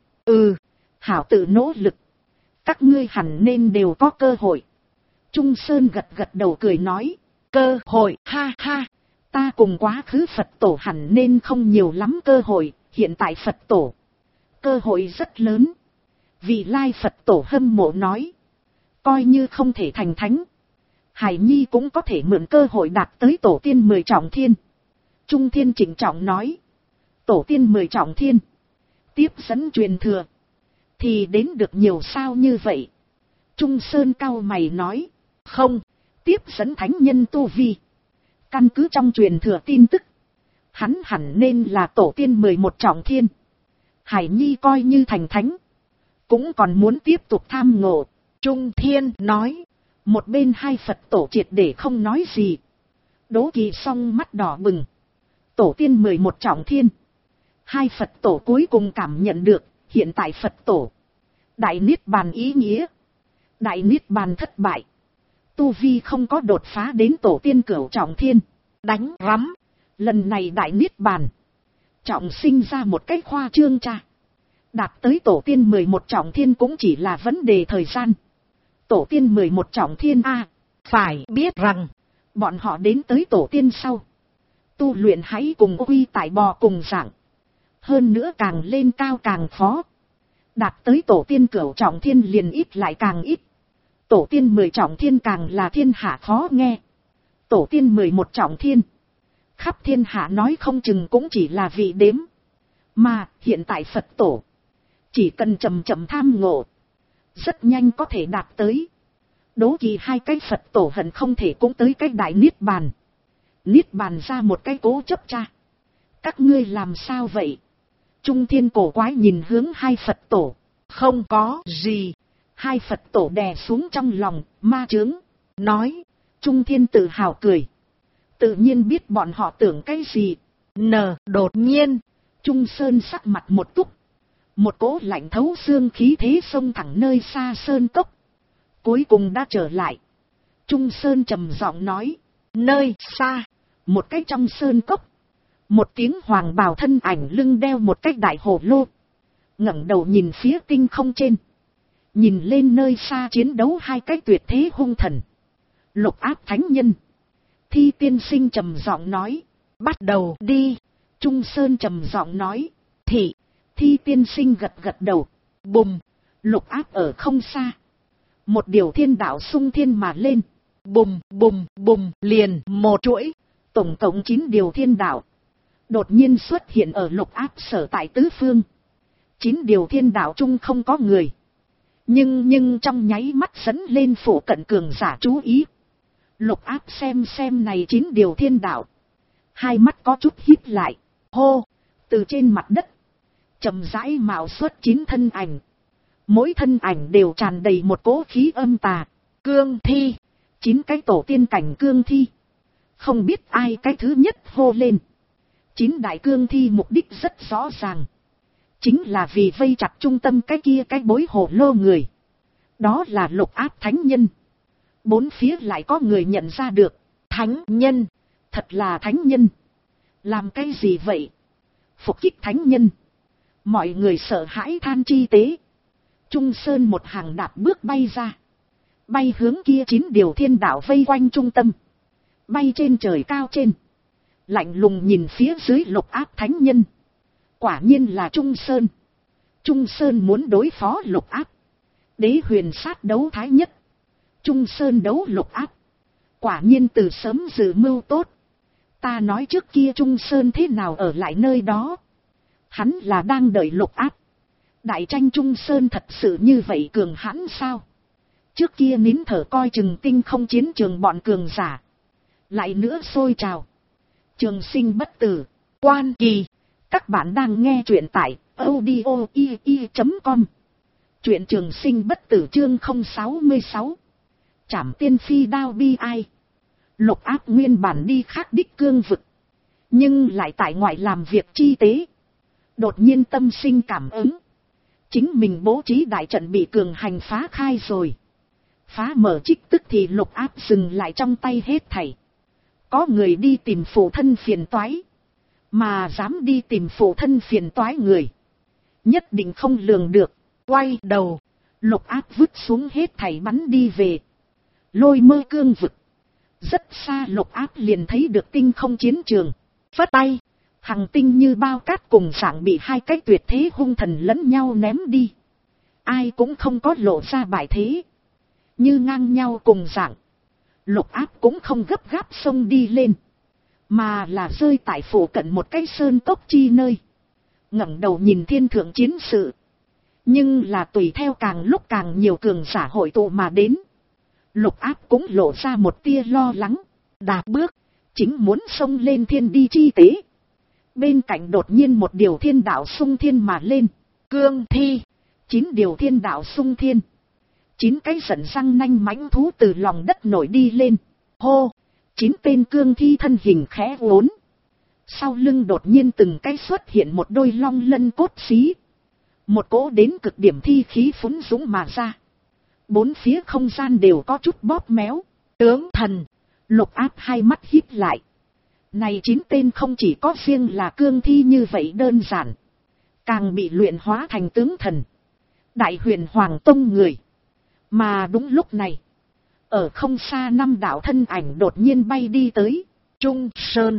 Hảo tự nỗ lực. Các ngươi hẳn nên đều có cơ hội. Trung Sơn gật gật đầu cười nói. Cơ hội, ha ha. Ta cùng quá khứ Phật tổ hẳn nên không nhiều lắm cơ hội. Hiện tại Phật tổ. Cơ hội rất lớn. Vị lai Phật tổ hâm mộ nói. Coi như không thể thành thánh. Hải Nhi cũng có thể mượn cơ hội đạt tới tổ tiên 10 trọng thiên. Trung Thiên trịnh trọng nói. Tổ tiên 10 trọng thiên. Tiếp dẫn truyền thừa. Thì đến được nhiều sao như vậy. Trung Sơn cau mày nói. Không. Tiếp dẫn thánh nhân tu vi. Căn cứ trong truyền thừa tin tức. Hắn hẳn nên là tổ tiên 11 trọng thiên. Hải Nhi coi như thành thánh. Cũng còn muốn tiếp tục tham ngộ. Trung Thiên nói. Một bên 2 Phật tổ triệt để không nói gì. Đố Kỵ song mắt đỏ bừng. Tổ tiên 11 trọng thiên. 2 Phật tổ cuối cùng cảm nhận được. Hiện tại Phật tổ. Đại Niết Bàn ý nghĩa. Đại Niết Bàn thất bại. Tu vi không có đột phá đến tổ tiên cửu trọng thiên. Đánh rắm. Lần này Đại Niết Bàn. Trọng sinh ra một cách khoa trương cha. Đạt tới tổ tiên 11 trọng thiên cũng chỉ là vấn đề thời gian. Tổ tiên 11 trọng thiên A. Phải biết rằng. Bọn họ đến tới tổ tiên sau. Tu luyện hãy cùng quy tại bò cùng dạng. Hơn nữa càng lên cao càng khó. Đạt tới tổ tiên cửu trọng thiên liền ít lại càng ít. Tổ tiên 10 trọng thiên càng là thiên hạ khó nghe. Tổ tiên 11 trọng thiên. Khắp thiên hạ nói không chừng cũng chỉ là vị đếm. Mà hiện tại Phật tổ. Chỉ cần chậm chậm tham ngộ. Rất nhanh có thể đạt tới. Đố kỳ hai cái Phật tổ hận không thể cũng tới cái đại niết bàn. Niết bàn ra một cái cố chấp cha. Các ngươi làm sao vậy? Trung thiên cổ quái nhìn hướng hai Phật tổ. Không có gì. Hai Phật tổ đè xuống trong lòng, ma chướng. Nói. Trung thiên tự hào cười. Tự nhiên biết bọn họ tưởng cái gì. Đột nhiên. Trung Sơn sắc mặt một túc. Một cỗ lạnh thấu xương khí thế xông thẳng nơi xa sơn cốc. Cuối cùng đã trở lại. Trung Sơn trầm giọng nói. Nơi xa. Một cái trong sơn cốc. Một tiếng hoàng bào thân ảnh lưng đeo một cái đại hồ lô. Ngẩng đầu nhìn phía tinh không trên. Nhìn lên nơi xa chiến đấu hai cái tuyệt thế hung thần. Lục Áp thánh nhân. Thi tiên sinh trầm giọng nói. Bắt đầu đi. Trung Sơn trầm giọng nói. Thị. Thi tiên sinh gật gật đầu. Bùm. Lục Áp ở không xa. Một điều thiên đạo xung thiên mà lên. Bùm bùm bùm liền một chuỗi. Tổng cộng 9 điều thiên đạo. Đột nhiên xuất hiện ở Lục Áp sở tại tứ phương. 9 điều thiên đạo chung không có người. Nhưng trong nháy mắt dẫn lên phủ cận cường giả chú ý. Lục Áp xem này 9 điều thiên đạo. Hai mắt có chút híp lại. Hô, từ trên mặt đất. Chậm rãi mạo xuất 9 thân ảnh. Mỗi thân ảnh đều tràn đầy một cỗ khí âm tà. Cương thi. 9 cái tổ tiên cảnh cương thi. Không biết ai cái thứ nhất hô lên. 9 đại cương thi mục đích rất rõ ràng. Chính là vì vây chặt trung tâm cái kia cái bối hồ lô người. Đó là Lục Áp thánh nhân. Bốn phía lại có người nhận ra được. Thánh nhân. Thật là thánh nhân. Làm cái gì vậy? Phục kích thánh nhân. Mọi người sợ hãi than chi tế. Trung Sơn một hàng đạp bước bay ra. Bay hướng kia 9 điều thiên đạo vây quanh trung tâm. Bay trên trời cao trên. Lạnh lùng nhìn phía dưới Lục Áp thánh nhân. Quả nhiên là Trung Sơn. Trung Sơn muốn đối phó Lục Áp. Đế huyền sát đấu thái nhất. Trung Sơn đấu Lục Áp. Quả nhiên từ sớm dự mưu tốt. Ta nói trước kia Trung Sơn thế nào ở lại nơi đó. Hắn là đang đợi Lục Áp. Đại tranh Trung Sơn thật sự như vậy cường hãn sao? Trước kia nín thở coi chừng tinh không chiến trường bọn cường giả. Lại nữa sôi trào. Trường sinh bất tử. Quan kỳ. Các bạn đang nghe truyện tại audio.com. Truyện trường sinh bất tử chương 066. Trảm tiên phi đao bi ai. Lục Áp nguyên bản đi khác đích cương vực. Nhưng lại tại ngoại làm việc chi tế. Đột nhiên tâm sinh cảm ứng. Chính mình bố trí đại trận bị cường hành phá khai rồi. Phá mở trích tức thì Lục Áp dừng lại trong tay hết thảy. Có người đi tìm phụ thân phiền toái. Mà dám đi tìm phụ thân phiền toái người. Nhất định không lường được. Quay đầu. Lục Áp vứt xuống hết thảy bắn đi về. Lôi mơ cương vực. Rất xa Lục Áp liền thấy được tinh không chiến trường. Phất tay. Hằng tinh như bao cát cùng dạng bị hai cái tuyệt thế hung thần lẫn nhau ném đi. Ai cũng không có lộ ra bại thế. Như ngang nhau cùng dạng. Lục Áp cũng không gấp gáp xông đi lên. Mà là rơi tại phủ cận một cái sơn cốc chi nơi. Ngẩng đầu nhìn thiên thượng chiến sự. Nhưng là tùy theo càng lúc càng nhiều cường giả hội tụ mà đến. Lục Áp cũng lộ ra một tia lo lắng. Đạp bước. Chính muốn xông lên thiên đi chi tế. Bên cạnh đột nhiên một điều thiên đạo xung thiên mà lên. Cương thi. 9 điều thiên đạo xung thiên. 9 cái giận răng nanh mãnh thú từ lòng đất nổi đi lên. Hô. 9 tên cương thi thân hình khẽ uốn. Sau lưng đột nhiên từng cái xuất hiện một đôi long lân cốt xí. Một cỗ đến cực điểm thi khí phúng dũng mà ra. Bốn phía không gian đều có chút bóp méo. Tướng thần. Lục Áp hai mắt híp lại. Này 9 tên không chỉ có riêng là cương thi như vậy đơn giản. Càng bị luyện hóa thành tướng thần. Đại huyền hoàng tông người. Mà đúng lúc này. Ở không xa 5 đạo thân ảnh đột nhiên bay đi tới. Trung Sơn.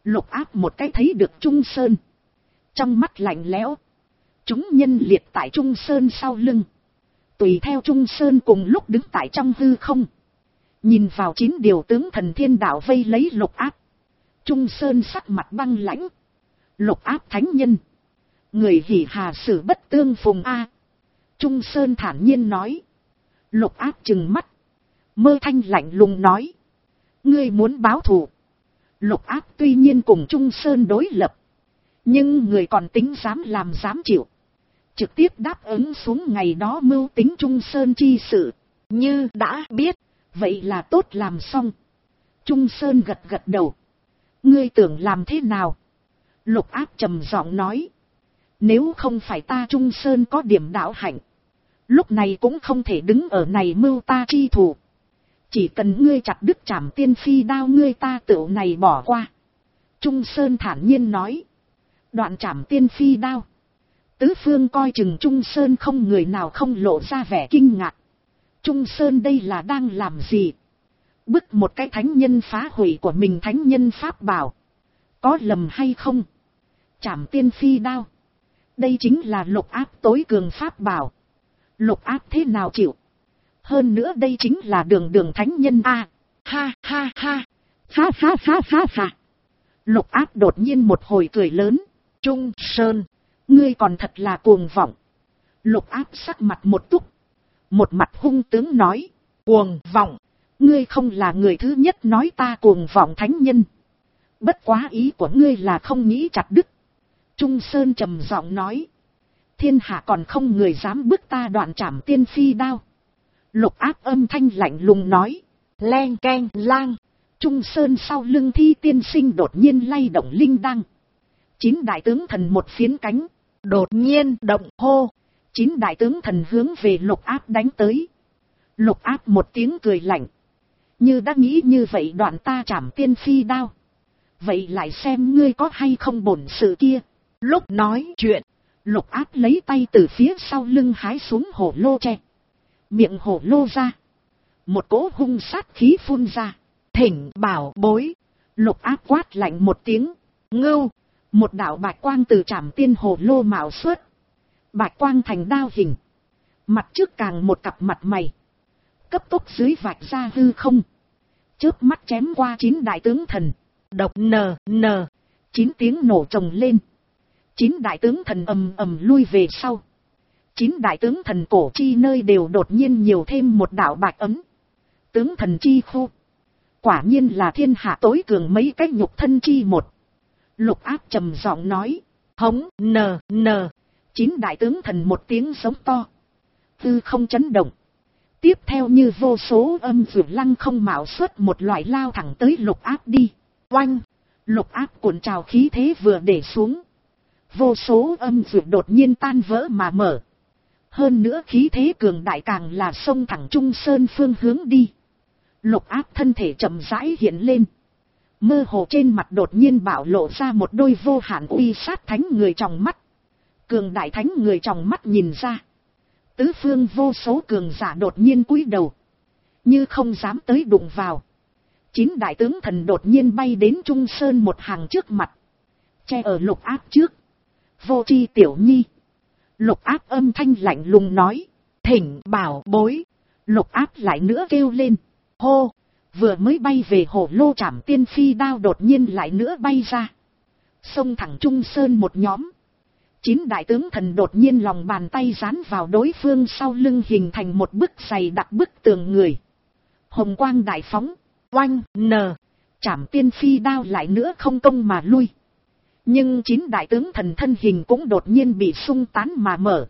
Lục áp một cái thấy được Trung Sơn. Trong mắt lạnh lẽo. Chúng nhân liệt tại Trung Sơn sau lưng. Tùy theo Trung Sơn cùng lúc đứng tại trong hư không. Nhìn vào 9 điều tướng thần thiên đạo vây lấy lục áp. Trung Sơn sắc mặt băng lãnh. Lục áp thánh nhân. Người hỉ hà xử bất tương phùng a. Trung Sơn thản nhiên nói. Lục áp trừng mắt. Mơ thanh lạnh lùng nói. Ngươi muốn báo thù. Lục áp tuy nhiên cùng Trung Sơn đối lập. Nhưng người còn tính dám làm dám chịu. Trực tiếp đáp ứng xuống ngày đó mưu tính Trung Sơn chi sự. Như đã biết. Vậy là tốt làm xong. Trung Sơn gật gật đầu. Ngươi tưởng làm thế nào? Lục áp trầm giọng nói. Nếu không phải ta Trung Sơn có điểm đạo hạnh. Lúc này cũng không thể đứng ở này mưu ta chi thủ. Chỉ cần ngươi chặt đứt trảm tiên phi đao ngươi ta tựu này bỏ qua. Trung Sơn thản nhiên nói. Đoạn trảm tiên phi đao. Tứ phương coi chừng Trung Sơn không người nào không lộ ra vẻ kinh ngạc. Trung Sơn đây là đang làm gì? Bức một cái thánh nhân phá hủy của mình thánh nhân pháp bảo. Có lầm hay không? Trảm tiên phi đao. Đây chính là lục áp tối cường pháp bảo. Lục áp thế nào chịu? Hơn nữa đây chính là đường đường thánh nhân a. Ha ha ha. Ha ha ha ha ha. Lục áp đột nhiên một hồi cười lớn. Trung Sơn. Ngươi còn thật là cuồng vọng. Lục áp sắc mặt một túc. Một mặt hung tướng nói. Cuồng vọng. Ngươi không là người thứ nhất nói ta cuồng vọng thánh nhân. Bất quá ý của ngươi là không nghĩ chặt đứt. Trung Sơn trầm giọng nói. Thiên hạ còn không người dám bức ta đoạn trảm tiên phi đao. Lục áp âm thanh lạnh lùng nói. Len keng lang. Trung Sơn sau lưng Thi tiên sinh đột nhiên lay động linh đăng. 9 đại tướng thần một phiến cánh. Đột nhiên động hô. 9 đại tướng thần hướng về lục áp đánh tới. Lục áp một tiếng cười lạnh. Như đã nghĩ như vậy đoạn ta trảm tiên phi đao. Vậy lại xem ngươi có hay không bổn sự kia. Lúc nói chuyện. Lục áp lấy tay từ phía sau lưng hái xuống hổ lô tre. Miệng hổ lô ra. Một cỗ hung sát khí phun ra. Thỉnh bảo bối. Lục áp quát lạnh một tiếng. Ngưu. Một đạo bạch quang từ trảm tiên hổ lô mạo xuất. Bạch quang thành đao hình. Mặt trước càng một cặp mặt mày. Cấp tốc dưới vạch ra hư không. Chớp mắt chém qua 9 đại tướng thần. Độc n. 9 tiếng nổ chồng lên. 9 đại tướng thần ầm ầm lui về sau. 9 đại tướng thần cổ chi nơi đều đột nhiên nhiều thêm một đạo bạch ấm. Tướng thần chi khu. Quả nhiên là thiên hạ tối cường mấy cái nhục thân chi một. Lục áp trầm giọng nói. Hống n. 9 đại tướng thần một tiếng giống to. Tư không chấn động. Tiếp theo như vô số âm vượt lăng không mạo xuất một loại lao thẳng tới lục áp đi. Oanh. Lục áp cuộn trào khí thế vừa để xuống. Vô số âm vượt đột nhiên tan vỡ mà mở. Hơn nữa khí thế cường đại càng là xông thẳng Trung Sơn phương hướng đi. Lục áp thân thể chậm rãi hiện lên. Mơ hồ trên mặt đột nhiên bạo lộ ra một đôi vô hạn uy sát thánh người trong mắt. Cường đại thánh người trong mắt nhìn ra. Tứ phương vô số cường giả đột nhiên cúi đầu. Như không dám tới đụng vào. 9 đại tướng thần đột nhiên bay đến Trung Sơn một hàng trước mặt. Che ở lục áp trước. Vô tri tiểu nhi. Lục áp âm thanh lạnh lùng nói. Thỉnh bảo bối. Lục áp lại nữa kêu lên. Hô. Vừa mới bay về hổ lô trảm tiên phi đao đột nhiên lại nữa bay ra. Xông thẳng Trung Sơn một nhóm. 9 đại tướng thần đột nhiên lòng bàn tay dán vào đối phương sau lưng hình thành một bức dày đặc bức tường người. Hồng quang đại phóng. Oanh n. Trảm tiên phi đao lại nữa không công mà lui. Nhưng 9 đại tướng thần thân hình cũng đột nhiên bị xung tán mà mở.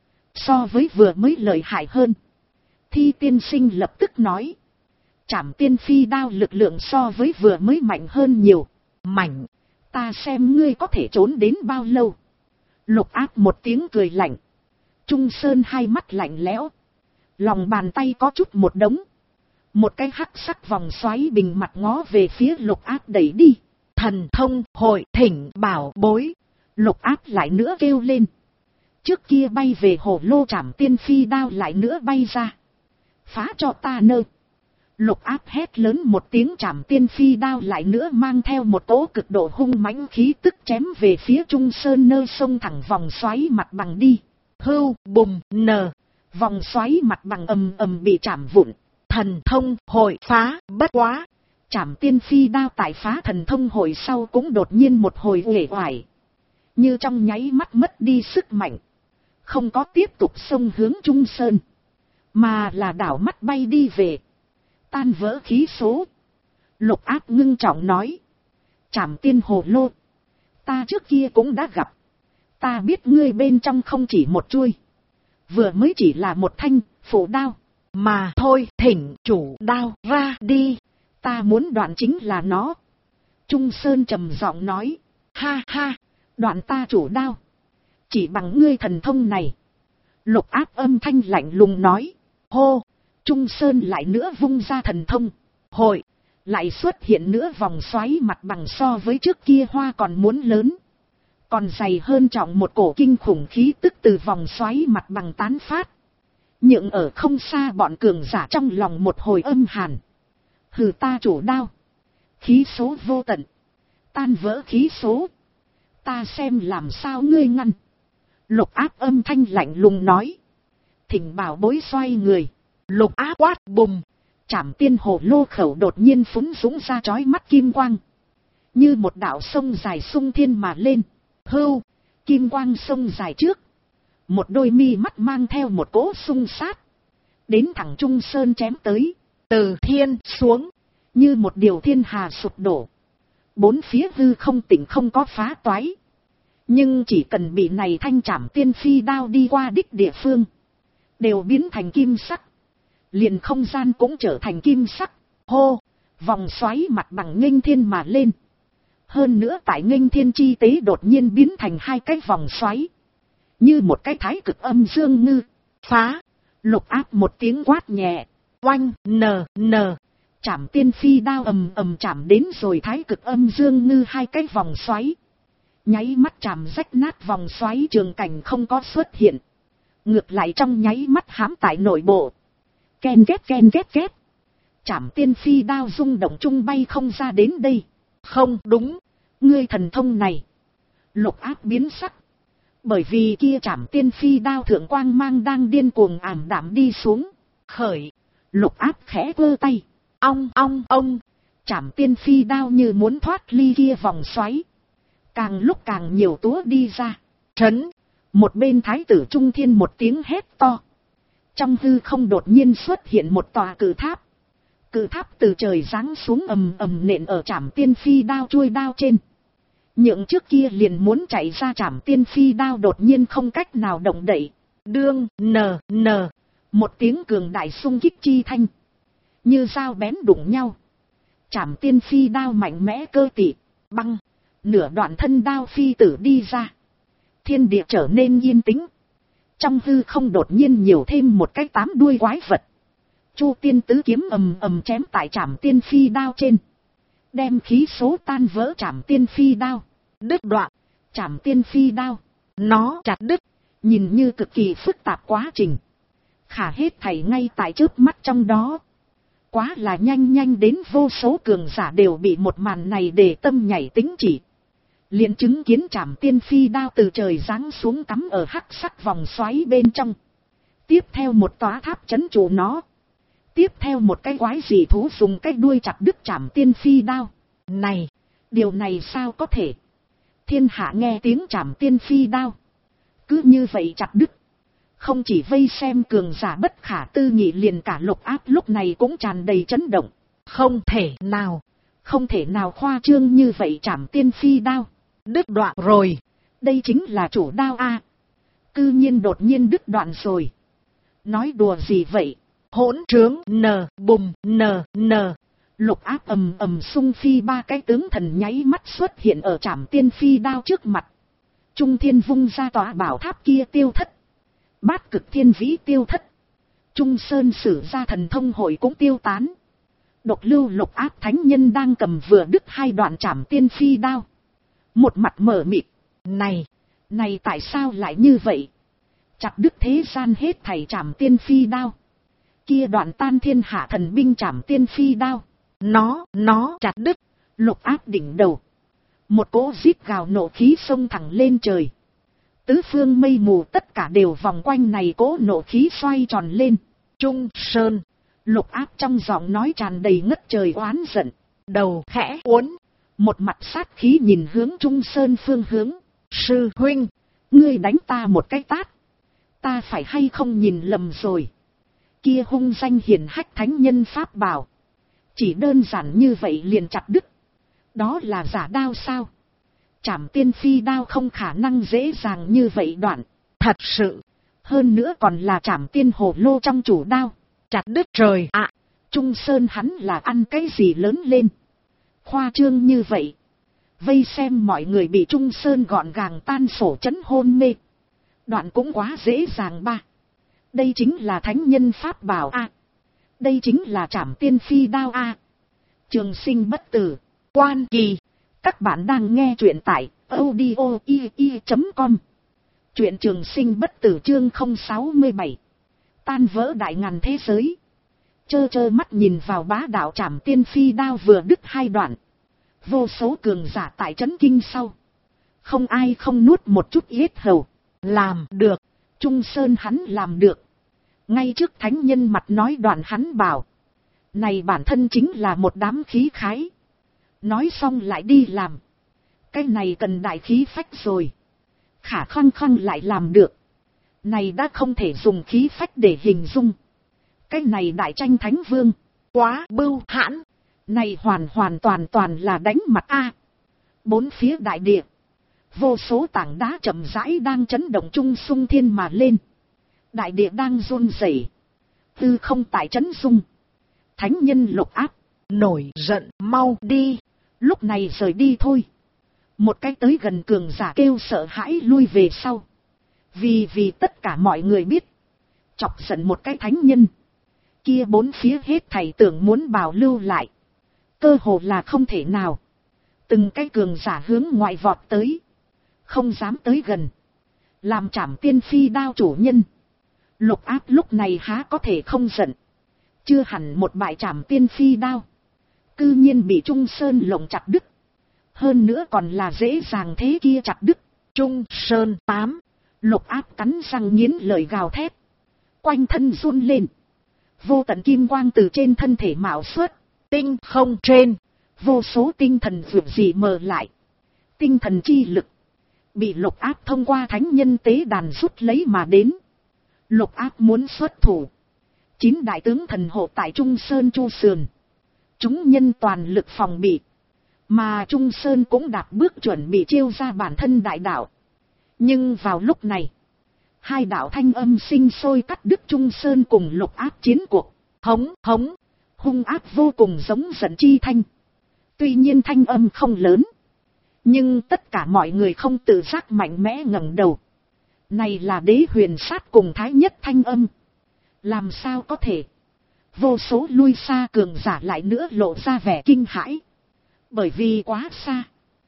So với vừa mới lợi hại hơn. Thi tiên sinh lập tức nói. Trảm tiên phi đao lực lượng so với vừa mới mạnh hơn nhiều. Mạnh. Ta xem ngươi có thể trốn đến bao lâu. Lục áp một tiếng cười lạnh. Trung Sơn hai mắt lạnh lẽo. Lòng bàn tay có chút một đống. Một cái hắc sắc vòng xoáy bình mặt ngó về phía lục áp đẩy đi. Thần thông hội thỉnh bảo bối. Lục áp lại nữa kêu lên. Trước kia bay về hổ lô trảm tiên phi đao lại nữa bay ra. Phá cho ta nơ. Lục áp hét lớn một tiếng, trảm tiên phi đao lại nữa mang theo một cỗ cực độ hung mãnh khí tức chém về phía Trung Sơn nơi sông thẳng vòng xoáy mặt bằng đi. Hưu bùm nờ, vòng xoáy mặt bằng ầm ầm bị chạm vụn. Thần thông hội phá, bất quá. Trảm tiên phi đao tại phá thần thông hội sau cũng đột nhiên một hồi uể oải. Như trong nháy mắt mất đi sức mạnh. Không có tiếp tục xông hướng Trung Sơn. Mà là đảo mắt bay đi về. Tan vỡ khí số. Lục áp ngưng trọng nói. Trảm tiên hồ lô. Ta trước kia cũng đã gặp. Ta biết ngươi bên trong không chỉ một chuôi. Vừa mới chỉ là một thanh, phủ đao. Mà thôi, thỉnh chủ đao ra đi. Ta muốn đoạn chính là nó. Trung Sơn trầm giọng nói. Ha ha, đoạn ta chủ đao. Chỉ bằng ngươi thần thông này. Lục áp âm thanh lạnh lùng nói. Hô, Trung Sơn lại nữa vung ra thần thông. Hội, lại xuất hiện nữa vòng xoáy mặt bằng so với trước kia hoa còn muốn lớn. Còn dày hơn trọng một cổ kinh khủng khí tức từ vòng xoáy mặt bằng tán phát. Nhưng ở không xa bọn cường giả trong lòng một hồi âm hàn. Hừ, ta chủ đao. Khí số vô tận. Tan vỡ khí số. Ta xem làm sao ngươi ngăn. Lục áp âm thanh lạnh lùng nói. Thỉnh bảo bối xoay người. Lục áp quát bùm. Trảm tiên hồ lô khẩu đột nhiên phúng dũng ra chói mắt kim quang. Như một đạo sông dài sung thiên mà lên. Hưu, kim quang sông dài trước. Một đôi mi mắt mang theo một cỗ sung sát. Đến thẳng Trung Sơn chém tới. Từ thiên xuống. Như một điều thiên hà sụp đổ. Bốn phía hư không tỉnh không có phá toái. Nhưng chỉ cần bị này thanh trảm tiên phi đao đi qua đích địa phương. Đều biến thành kim sắc. Liền không gian cũng trở thành kim sắc. Hô, vòng xoáy mặt bằng nghênh thiên mà lên. Hơn nữa tại nghênh thiên chi tế đột nhiên biến thành hai cái vòng xoáy. Như một cái thái cực âm dương ngư. Phá, lục áp một tiếng quát nhẹ. Oanh, nờ. Trảm tiên phi đao ầm ầm chạm đến rồi thái cực âm dương ngư hai cái vòng xoáy. Nháy mắt chạm rách nát vòng xoáy, trường cảnh không có xuất hiện. Ngược lại trong nháy mắt hãm tại nội bộ. Ken két. Trảm tiên phi đao rung động trung bay không ra đến đây. Không đúng, ngươi thần thông này. Lục áp biến sắc. Bởi vì kia trảm tiên phi đao thượng quang mang đang điên cuồng ảm đạm đi xuống. Khởi, lục áp khẽ vơ tay. Ong. Trảm tiên phi đao như muốn thoát ly kia vòng xoáy. Càng lúc càng nhiều túa đi ra. Trấn, một bên thái tử Trung Thiên một tiếng hét to. Trong hư không đột nhiên xuất hiện một tòa cự tháp. Cự tháp từ trời giáng xuống ầm ầm nện ở trảm tiên phi đao chuôi đao trên. Những trước kia liền muốn chạy ra trảm tiên phi đao đột nhiên không cách nào động đậy. Đương, nờ. Một tiếng cường đại xung kích chi thanh. Như dao bén đụng nhau. Trảm tiên phi đao mạnh mẽ cơ tị. Băng. Nửa đoạn thân đao phi tử đi ra. Thiên địa trở nên yên tĩnh. Trong hư không đột nhiên nhiều thêm một cái 8 đuôi quái vật. Chu tiên tứ kiếm ầm ầm chém tại trảm tiên phi đao trên. Đem khí số tan vỡ trảm tiên phi đao. Đứt đoạn. Trảm tiên phi đao. Nó chặt đứt. Nhìn như cực kỳ phức tạp quá trình. Khả hết thảy ngay tại trước mắt trong đó. Quá là nhanh đến vô số cường giả đều bị một màn này để tâm nhảy tính chỉ. Liền chứng kiến trảm tiên phi đao từ trời giáng xuống cắm ở hắc sắc vòng xoáy bên trong. Tiếp theo một tòa tháp chấn trụ nó. Tiếp theo một cái quái dị thú dùng cái đuôi chặt đứt trảm tiên phi đao. Này, điều này sao có thể? Thiên hạ nghe tiếng trảm tiên phi đao. Cứ như vậy chặt đứt. Không chỉ vây xem cường giả bất khả tư nghị, liền cả lục áp lúc này cũng tràn đầy chấn động. Không thể nào khoa trương như vậy, trảm tiên phi đao. Đứt đoạn rồi. Đây chính là chủ đao a. Cư nhiên đột nhiên đứt đoạn rồi. Nói đùa gì vậy? Hỗn trướng, bùm, Lục áp ầm xung phi ba cái tướng thần nháy mắt xuất hiện ở trảm tiên phi đao trước mặt. Trung Thiên vung ra tòa bảo tháp kia tiêu thất. Bát cực thiên vĩ tiêu thất. Trung Sơn sử ra thần thông hội cũng tiêu tán. Độc lưu lục áp thánh nhân đang cầm vừa đứt hai đoạn trảm tiên phi đao. Một mặt mở mịt. Này tại sao lại như vậy? Chặt đứt thế gian hết thảy trảm tiên phi đao. Kia đoạn tan thiên hạ thần binh trảm tiên phi đao. Nó chặt đứt. Lục Áp đỉnh đầu. Một cỗ rít gào nộ khí xông thẳng lên trời. Tứ phương mây mù tất cả đều vòng quanh này cỗ nộ khí xoay tròn lên. Trung Sơn. Lục Áp trong giọng nói tràn đầy ngất trời oán giận. Đầu khẽ uốn. Một mặt sát khí nhìn hướng Trung Sơn phương hướng. Sư huynh. Ngươi đánh ta một cái tát. Ta phải hay không nhìn lầm rồi. Kia hung danh hiển hách thánh nhân pháp bảo. Chỉ đơn giản như vậy liền chặt đứt. Đó là giả đao sao? Trảm tiên phi đao không khả năng dễ dàng như vậy đoạn. Thật sự. Hơn nữa còn là trảm tiên hồ lô trong chủ đao. Chặt đứt trời ạ. Trung Sơn hắn là ăn cái gì lớn lên. Khoa trương như vậy. Vây xem mọi người bị Trung Sơn gọn gàng tan sổ chấn hôn mê. Đoạn cũng quá dễ dàng ba. Đây chính là thánh nhân pháp bảo a. Đây chính là trảm tiên phi đao a. Trường sinh bất tử. Quan Kỳ. Các bạn đang nghe truyện tại audio.com. Truyện trường sinh bất tử chương 067. Tan vỡ đại ngàn thế giới. Chơ mắt nhìn vào bá đạo trảm tiên phi đao vừa đứt hai đoạn. Vô số cường giả tại trấn kinh sau. Không ai không nuốt một chút yết hầu. Làm được. Trung Sơn hắn làm được. Ngay trước thánh nhân mặt nói đoạn hắn bảo. Này bản thân chính là một đám khí khái. Nói xong lại đi làm. Cái này cần đại khí phách rồi. Khả khăng lại làm được. Này đã không thể dùng khí phách để hình dung. Cái này đại tranh thánh vương. Quá bưu hãn. Này hoàn toàn là đánh mặt a. Bốn phía đại địa. Vô số tảng đá chậm rãi đang chấn động trung sung thiên mà lên. Đại địa đang run rẩy. Tư không tại chấn dung. Thánh nhân Lục Áp. Nổi giận mau đi. Lúc này rời đi thôi. Một cái tới gần cường giả kêu sợ hãi lui về sau. Vì tất cả mọi người biết. Chọc giận một cái thánh nhân. Kia bốn phía hết thảy tưởng muốn bảo lưu lại. Cơ hồ là không thể nào. Từng cái cường giả hướng ngoại vọt tới. Không dám tới gần. Làm trảm tiên phi đao chủ nhân. Lục Áp lúc này há có thể không giận. Chưa hẳn một bại trảm tiên phi đao. Cư nhiên bị Trung Sơn lộng chặt đứt. Hơn nữa còn là dễ dàng thế kia chặt đứt. Trung Sơn 8. Lục Áp cắn răng nghiến lời gào thét. Quanh thân run lên. Vô tận kim quang từ trên thân thể mạo xuất. Tinh không trên. Vô số tinh thần vượt gì mờ lại. Tinh thần chi lực. Bị Lục Áp thông qua thánh nhân tế đàn rút lấy mà đến. Lục Áp muốn xuất thủ. 9 đại tướng thần hộ tại Trung Sơn chu sườn. Chúng nhân toàn lực phòng bị. Mà Trung Sơn cũng đạp bước chuẩn bị chiêu ra bản thân đại đạo. Nhưng vào lúc này. Hai đạo thanh âm sinh sôi cắt đứt Trung Sơn cùng Lục Áp chiến cuộc. Hống hống. Hung ác vô cùng giống giận chi thanh. Tuy nhiên thanh âm không lớn. Nhưng tất cả mọi người không tự giác mạnh mẽ ngẩng đầu. Này là Đế Huyền Sát cùng Thái Nhất thanh âm. Làm sao có thể. Vô số lui xa cường giả lại nữa lộ ra vẻ kinh hãi. Bởi vì quá xa.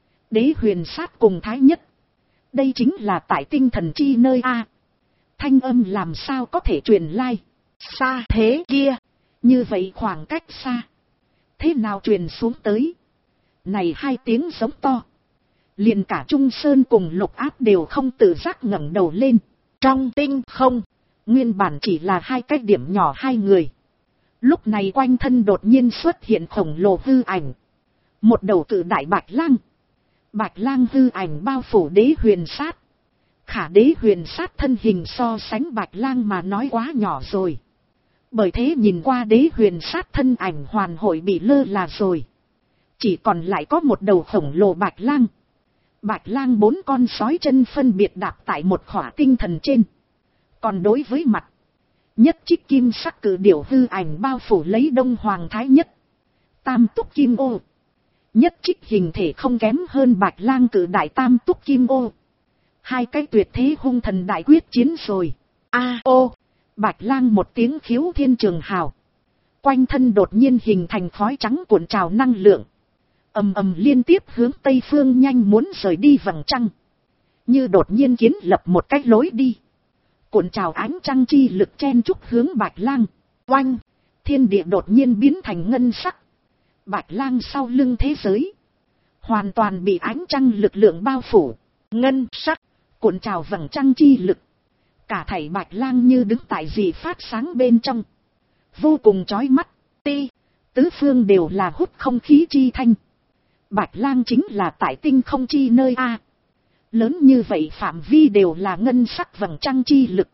Đế Huyền Sát cùng Thái Nhất. Đây chính là tại tinh thần chi nơi a. Thanh âm làm sao có thể truyền lai. Xa thế kia. Như vậy khoảng cách xa. Thế nào truyền xuống tới. Này hai tiếng giống to. Liền cả Trung Sơn cùng Lục Áp đều không tự giác ngẩng đầu lên. Trong tinh không. Nguyên bản chỉ là hai cái điểm nhỏ hai người. Lúc này quanh thân đột nhiên xuất hiện khổng lồ hư ảnh. Một đầu cự đại Bạch Lang. Bạch Lang hư ảnh bao phủ Đế Huyền Sát. Khả Đế Huyền Sát thân hình so sánh Bạch Lang mà nói quá nhỏ rồi. Bởi thế nhìn qua Đế Huyền Sát thân ảnh hoàn hội bị lơ là rồi. Chỉ còn lại có một đầu khổng lồ Bạch Lang. Bạch Lang 4 con sói chân phân biệt đạp tại một khỏa tinh thần trên. Còn đối với mặt. Nhất trích kim sắc cử điểu hư ảnh bao phủ lấy Đông Hoàng Thái Nhất. Tam túc kim ô. Nhất trích hình thể không kém hơn Bạch Lang cử đại tam túc kim ô. Hai cái tuyệt thế hung thần đại quyết chiến rồi. A ô. Bạch Lang một tiếng khiếu thiên trường hào. Quanh thân đột nhiên hình thành khói trắng cuộn trào năng lượng. Ầm ầm liên tiếp hướng Tây Phương nhanh muốn rời đi vầng trăng. Như đột nhiên kiến lập một cách lối đi. Cuộn trào ánh trăng chi lực chen chúc hướng Bạch Lang. oanh, thiên địa đột nhiên biến thành ngân sắc. Bạch Lang sau lưng thế giới hoàn toàn bị ánh trăng lực lượng bao phủ. ngân sắc, Cuộn trào vầng trăng chi lực. Cả thảy Bạch Lang như đứng tại dị phát sáng bên trong. Vô cùng chói mắt. ti, Tứ phương đều là hút không khí chi thanh. Bạch Lang chính là tại tinh không chi nơi A. Lớn như vậy phạm vi đều là ngân sắc vầng trăng chi lực.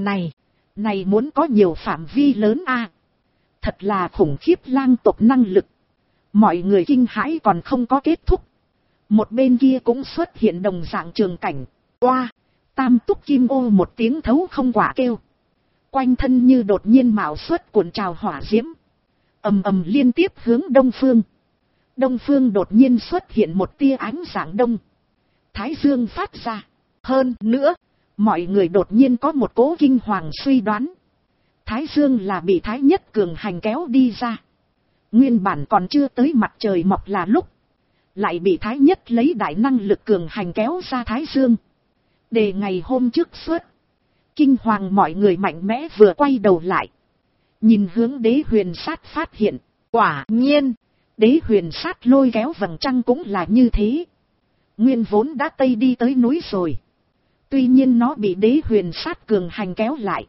Này muốn có nhiều phạm vi lớn A. Thật là khủng khiếp lang tộc năng lực. Mọi người kinh hãi còn không có kết thúc. Một bên kia cũng xuất hiện đồng dạng trường cảnh. oa, Tam túc kim ô một tiếng thấu không quả kêu. Quanh thân như đột nhiên mạo xuất cuộn trào hỏa diễm. Ầm ầm liên tiếp hướng đông phương. Đông phương đột nhiên xuất hiện một tia ánh sáng đông. Thái dương phát ra. hơn nữa, Mọi người đột nhiên có một cố kinh hoàng suy đoán. Thái dương là bị Thái Nhất cường hành kéo đi ra. Nguyên bản còn chưa tới mặt trời mọc là lúc. Lại bị Thái Nhất lấy đại năng lực cường hành kéo ra Thái dương. Để ngày hôm trước xuất. Kinh hoàng mọi người mạnh mẽ vừa quay đầu lại. Nhìn hướng Đế Huyền Sát phát hiện. quả nhiên, Đế Huyền Sát lôi kéo vầng trăng cũng là như thế. Nguyên vốn đã tây đi tới núi rồi. Tuy nhiên nó bị Đế Huyền Sát cường hành kéo lại.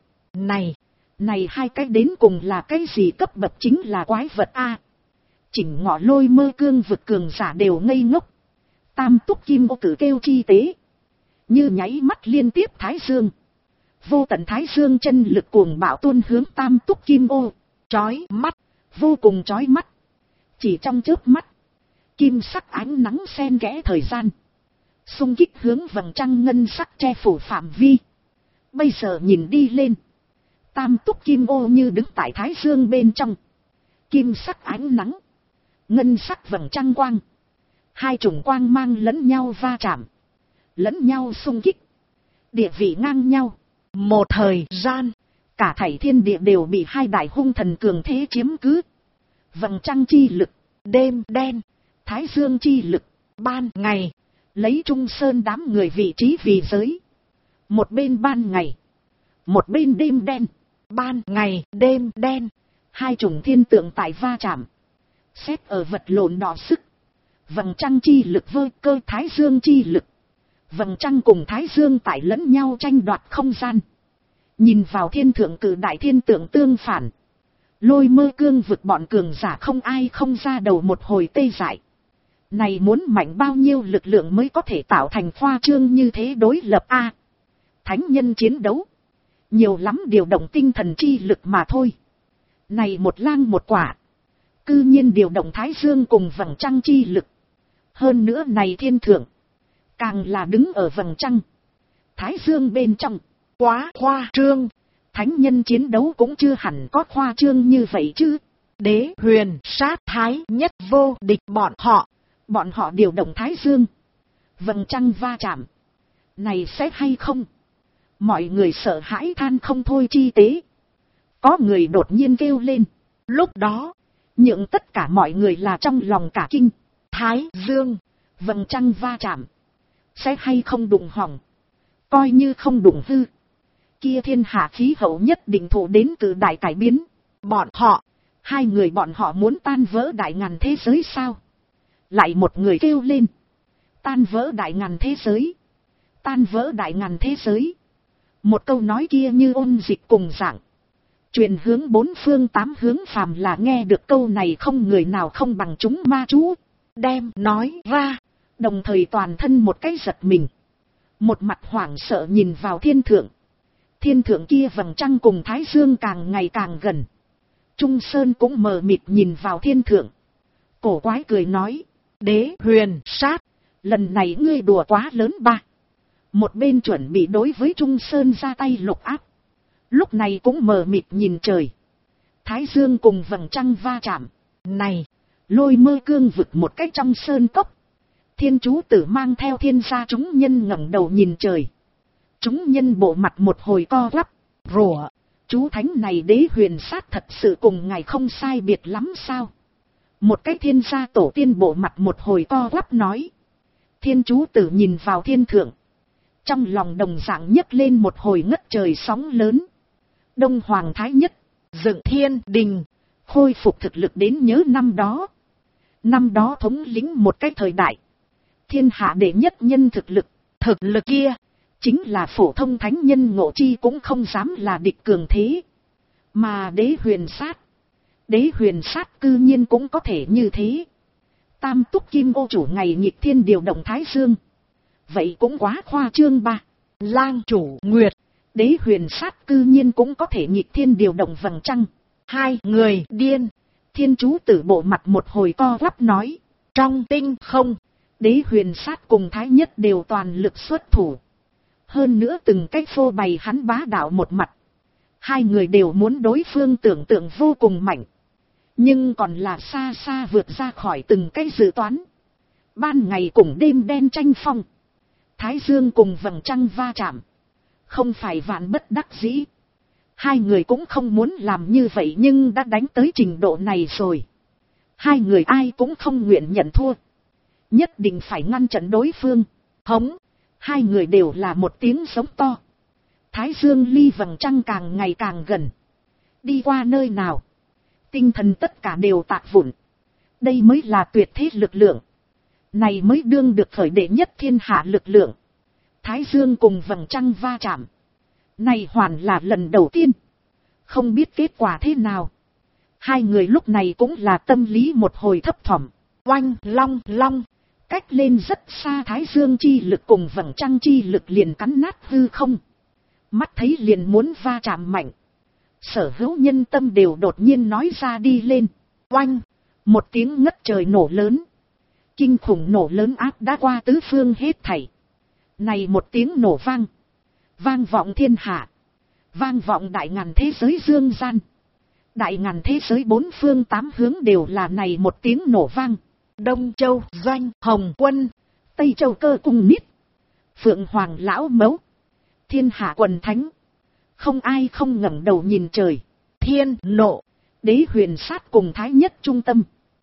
Này hai cái đến cùng là cái gì cấp bậc, chính là quái vật A. Chỉnh ngọ Lôi Mơ Cương vực cường giả đều ngây ngốc. Tam túc kim ô cử kêu chi tế. Như nháy mắt liên tiếp Thái Dương. Vô tận Thái Dương chân lực cuồng bạo tuôn hướng tam túc kim ô. chói mắt, Vô cùng chói mắt. Chỉ trong chớp mắt. Kim sắc ánh nắng xen kẽ thời gian. Xung kích hướng vầng trăng ngân sắc che phủ phạm vi. Bây giờ nhìn đi lên. Tam túc kim ô như đứng tại Thái Dương bên trong. Kim sắc ánh nắng. Ngân sắc vầng trăng quang. Hai chủng quang mang lẫn nhau va chạm. Lẫn nhau xung kích. Địa vị ngang nhau. một thời gian, Cả thảy thiên địa đều bị hai đại hung thần cường thế chiếm cứ. Vầng trăng chi lực. đêm đen, Thái Dương chi lực. ban ngày, Lấy Trung Sơn đám người vị trí vì giới. Một bên ban ngày. Một bên đêm đen. ban ngày, đêm đen, Hai chủng thiên tượng tại va chạm. Xét ở vật lộn đỏ sức. Vầng trăng chi lực vơ cơ Thái Dương chi lực. Vầng trăng cùng Thái Dương tại lẫn nhau tranh đoạt không gian. Nhìn vào thiên thượng cử đại thiên tượng tương phản. Lôi Mơ Cương vực bọn cường giả không ai không ra đầu một hồi tê dại. Này muốn mạnh bao nhiêu lực lượng mới có thể tạo thành khoa trương như thế đối lập A. Thánh nhân chiến đấu. Nhiều lắm điều động tinh thần chi lực mà thôi. Này một lang một quả. Cư nhiên điều động Thái Dương cùng vầng trăng chi lực. Hơn nữa này thiên thượng. Càng là đứng ở vầng trăng. Thái Dương bên trong. quá khoa trương, Thánh nhân chiến đấu cũng chưa hẳn có khoa trương như vậy chứ. Đế Huyền Sát Thái Nhất vô địch Bọn họ điều động Thái Dương. Vầng trăng va chạm. Này sẽ hay không? Mọi người sợ hãi than không thôi chi tế. Có người đột nhiên kêu lên. lúc đó, Nhưng tất cả mọi người là trong lòng cả kinh. Thái Dương, Vầng trăng va chạm. Sẽ hay không đụng hỏng. Coi như không đụng hư. Kia thiên hạ khí hậu nhất định thụ đến từ đại cải biến. Hai người bọn họ muốn tan vỡ đại ngàn thế giới sao? Lại một người kêu lên. Tan vỡ đại ngàn thế giới. Tan vỡ đại ngàn thế giới. Một câu nói kia như ôn dịch cùng dạng. Truyền hướng bốn phương tám hướng, phàm là nghe được câu này không người nào không bằng chúng ma chú. đem nói ra, Đồng thời toàn thân một cái giật mình. Một mặt hoảng sợ nhìn vào thiên thượng. Thiên thượng kia vầng trăng cùng Thái Dương càng ngày càng gần. Trung Sơn cũng mờ mịt nhìn vào thiên thượng. Cổ quái cười nói. Đế Huyền Sát, Lần này ngươi đùa quá lớn ba. Một bên chuẩn bị đối với Trung Sơn ra tay lục áp. Lúc này cũng mờ mịt nhìn trời. Thái Dương cùng vầng trăng va chạm. này, Lôi Mơ Cương vực một cách trong sơn cốc. Thiên chú tử mang theo thiên gia chúng nhân ngẩng đầu nhìn trời. Chúng nhân bộ mặt một hồi co quắp, rủa. Chú thánh này Đế Huyền Sát thật sự cùng ngài không sai biệt lắm sao? Một cái thiên gia tổ tiên bộ mặt một hồi co quắp nói. Thiên chú tử nhìn vào thiên thượng. Trong lòng đồng dạng nhấc lên một hồi ngất trời sóng lớn. Đông Hoàng Thái Nhất, dựng thiên đình, khôi phục thực lực đến nhớ năm đó. Năm đó thống lĩnh một cái thời đại, thiên hạ đệ nhất nhân thực lực kia, chính là phổ thông thánh nhân Ngộ Chi cũng không dám là địch cường thế. Mà đế huyền sát cư nhiên cũng có thể như thế. Tam túc kim ô chủ ngày nghịch thiên điều động Thái Dương, vậy cũng quá khoa trương ba. lang chủ Nguyệt, đế huyền sát cư nhiên cũng có thể nghịch thiên điều động vầng trăng. hai người điên. Thiên chú tử bộ mặt một hồi co quắp nói, trong tinh không, đế huyền sát cùng Thái Nhất đều toàn lực xuất thủ. Hơn nữa từng cách phô bày hắn bá đạo một mặt. Hai người đều muốn đối phương tưởng tượng vô cùng mạnh, nhưng còn là xa xa vượt ra khỏi từng cái dự toán. Ban ngày cùng đêm đen tranh phong, Thái Dương cùng vầng trăng va chạm, không phải vạn bất đắc dĩ. Hai người cũng không muốn làm như vậy nhưng đã đánh tới trình độ này rồi. Hai người ai cũng không nguyện nhận thua, nhất định phải ngăn trận đối phương. Hống, hai người đều là một tiếng giống to. Thái Dương ly vầng trăng càng ngày càng gần. Đi qua nơi nào, tinh thần tất cả đều tạc vụn. Đây mới là tuyệt thế lực lượng. Này mới đương được khởi đệ nhất thiên hạ lực lượng. Thái Dương cùng vầng trăng va chạm, này hoàn là lần đầu tiên. Không biết kết quả thế nào. Hai người lúc này cũng là tâm lý một hồi thấp thỏm. oanh long long, cách lên rất xa Thái Dương chi lực cùng vầng trăng chi lực liền cắn nát hư không. Mắt thấy liền muốn va chạm mạnh. Sở hữu nhân tâm đều đột nhiên nói ra đi lên. Oanh, một tiếng ngất trời nổ lớn. Kinh khủng nổ lớn áp đã qua tứ phương hết thảy. Này một tiếng nổ vang, vang vọng thiên hạ, vang vọng đại ngàn thế giới dương gian. Đại ngàn thế giới bốn phương tám hướng đều là này một tiếng nổ vang. Đông Châu Doanh Hồng Quân, Tây Châu Cơ Cung Niết, Phượng Hoàng Lão Mẫu, thiên hạ quần thánh, không ai không ngẩng đầu nhìn trời. Thiên nộ, đế huyền sát cùng Thái Nhất trung tâm.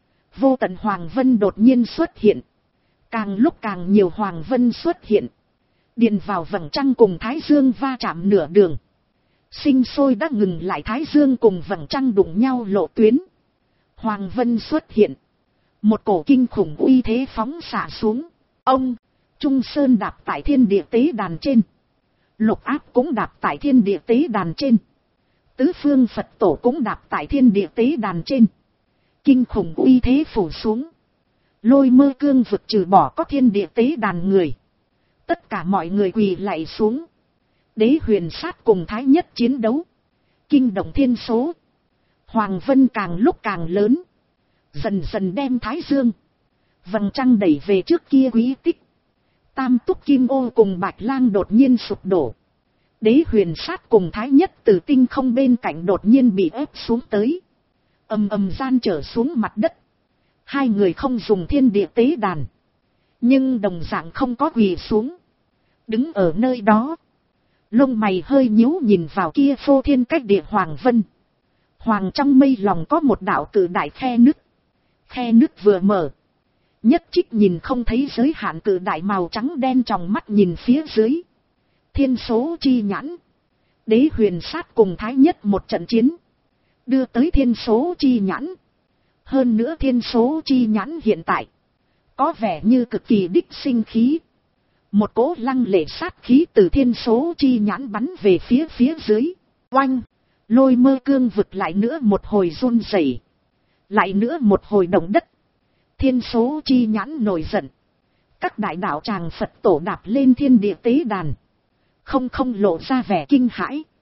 Vô tận Hoàng Vân đột nhiên xuất hiện. Càng lúc càng nhiều Hoàng Vân xuất hiện. Điền vào vầng trăng cùng Thái Dương va chạm nửa đường. Sinh sôi đã ngừng lại Thái Dương cùng vầng trăng đụng nhau lộ tuyến. Hoàng Vân xuất hiện. Một cổ kinh khủng uy thế phóng xạ xuống. Ông, Trung Sơn đạp tại thiên địa tế đàn trên. Lục Áp cũng đạp tại thiên địa tế đàn trên. Tứ phương Phật tổ cũng đạp tại thiên địa tế đàn trên. Kinh khủng uy thế phủ xuống. Lôi Mơ Cương vực trừ bỏ có thiên địa tế đàn người. Tất cả mọi người quỳ lạy xuống. Đế huyền sát cùng Thái Nhất chiến đấu. Kinh động thiên số. Hoàng Vân càng lúc càng lớn. Dần dần đem Thái Dương, vầng trăng đẩy về trước kia quý tích. Tam túc kim ô cùng Bạch Lang đột nhiên sụp đổ. Đế huyền sát cùng Thái Nhất từ tinh không bên cạnh đột nhiên bị ép xuống tới. Ầm ầm gian trở xuống mặt đất. Hai người không dùng thiên địa tế đàn, nhưng đồng dạng không có quỳ xuống. Đứng ở nơi đó, lông mày hơi nhíu nhìn vào kia phô thiên cách địa Hoàng Vân. Hoàng trong mây lòng có một đạo cự đại khe nứt. Khe nứt vừa mở, Nhất Trích nhìn không thấy giới hạn cự đại màu trắng đen trong mắt nhìn phía dưới. Thiên số chi nhãn. Đế huyền sát cùng Thái Nhất một trận chiến, đưa tới thiên số chi nhãn. Hơn nữa thiên số chi nhãn hiện tại có vẻ như cực kỳ đích sinh khí. Một cỗ lăng lệ sát khí từ thiên số chi nhãn bắn về phía dưới. Oanh, Lôi Mơ Cương vực lại nữa một hồi run rẩy, lại nữa một hồi động đất. Thiên số chi nhãn nổi giận. Các đại đạo tràng Phật tổ đạp lên thiên địa tế đàn, không lộ ra vẻ kinh hãi.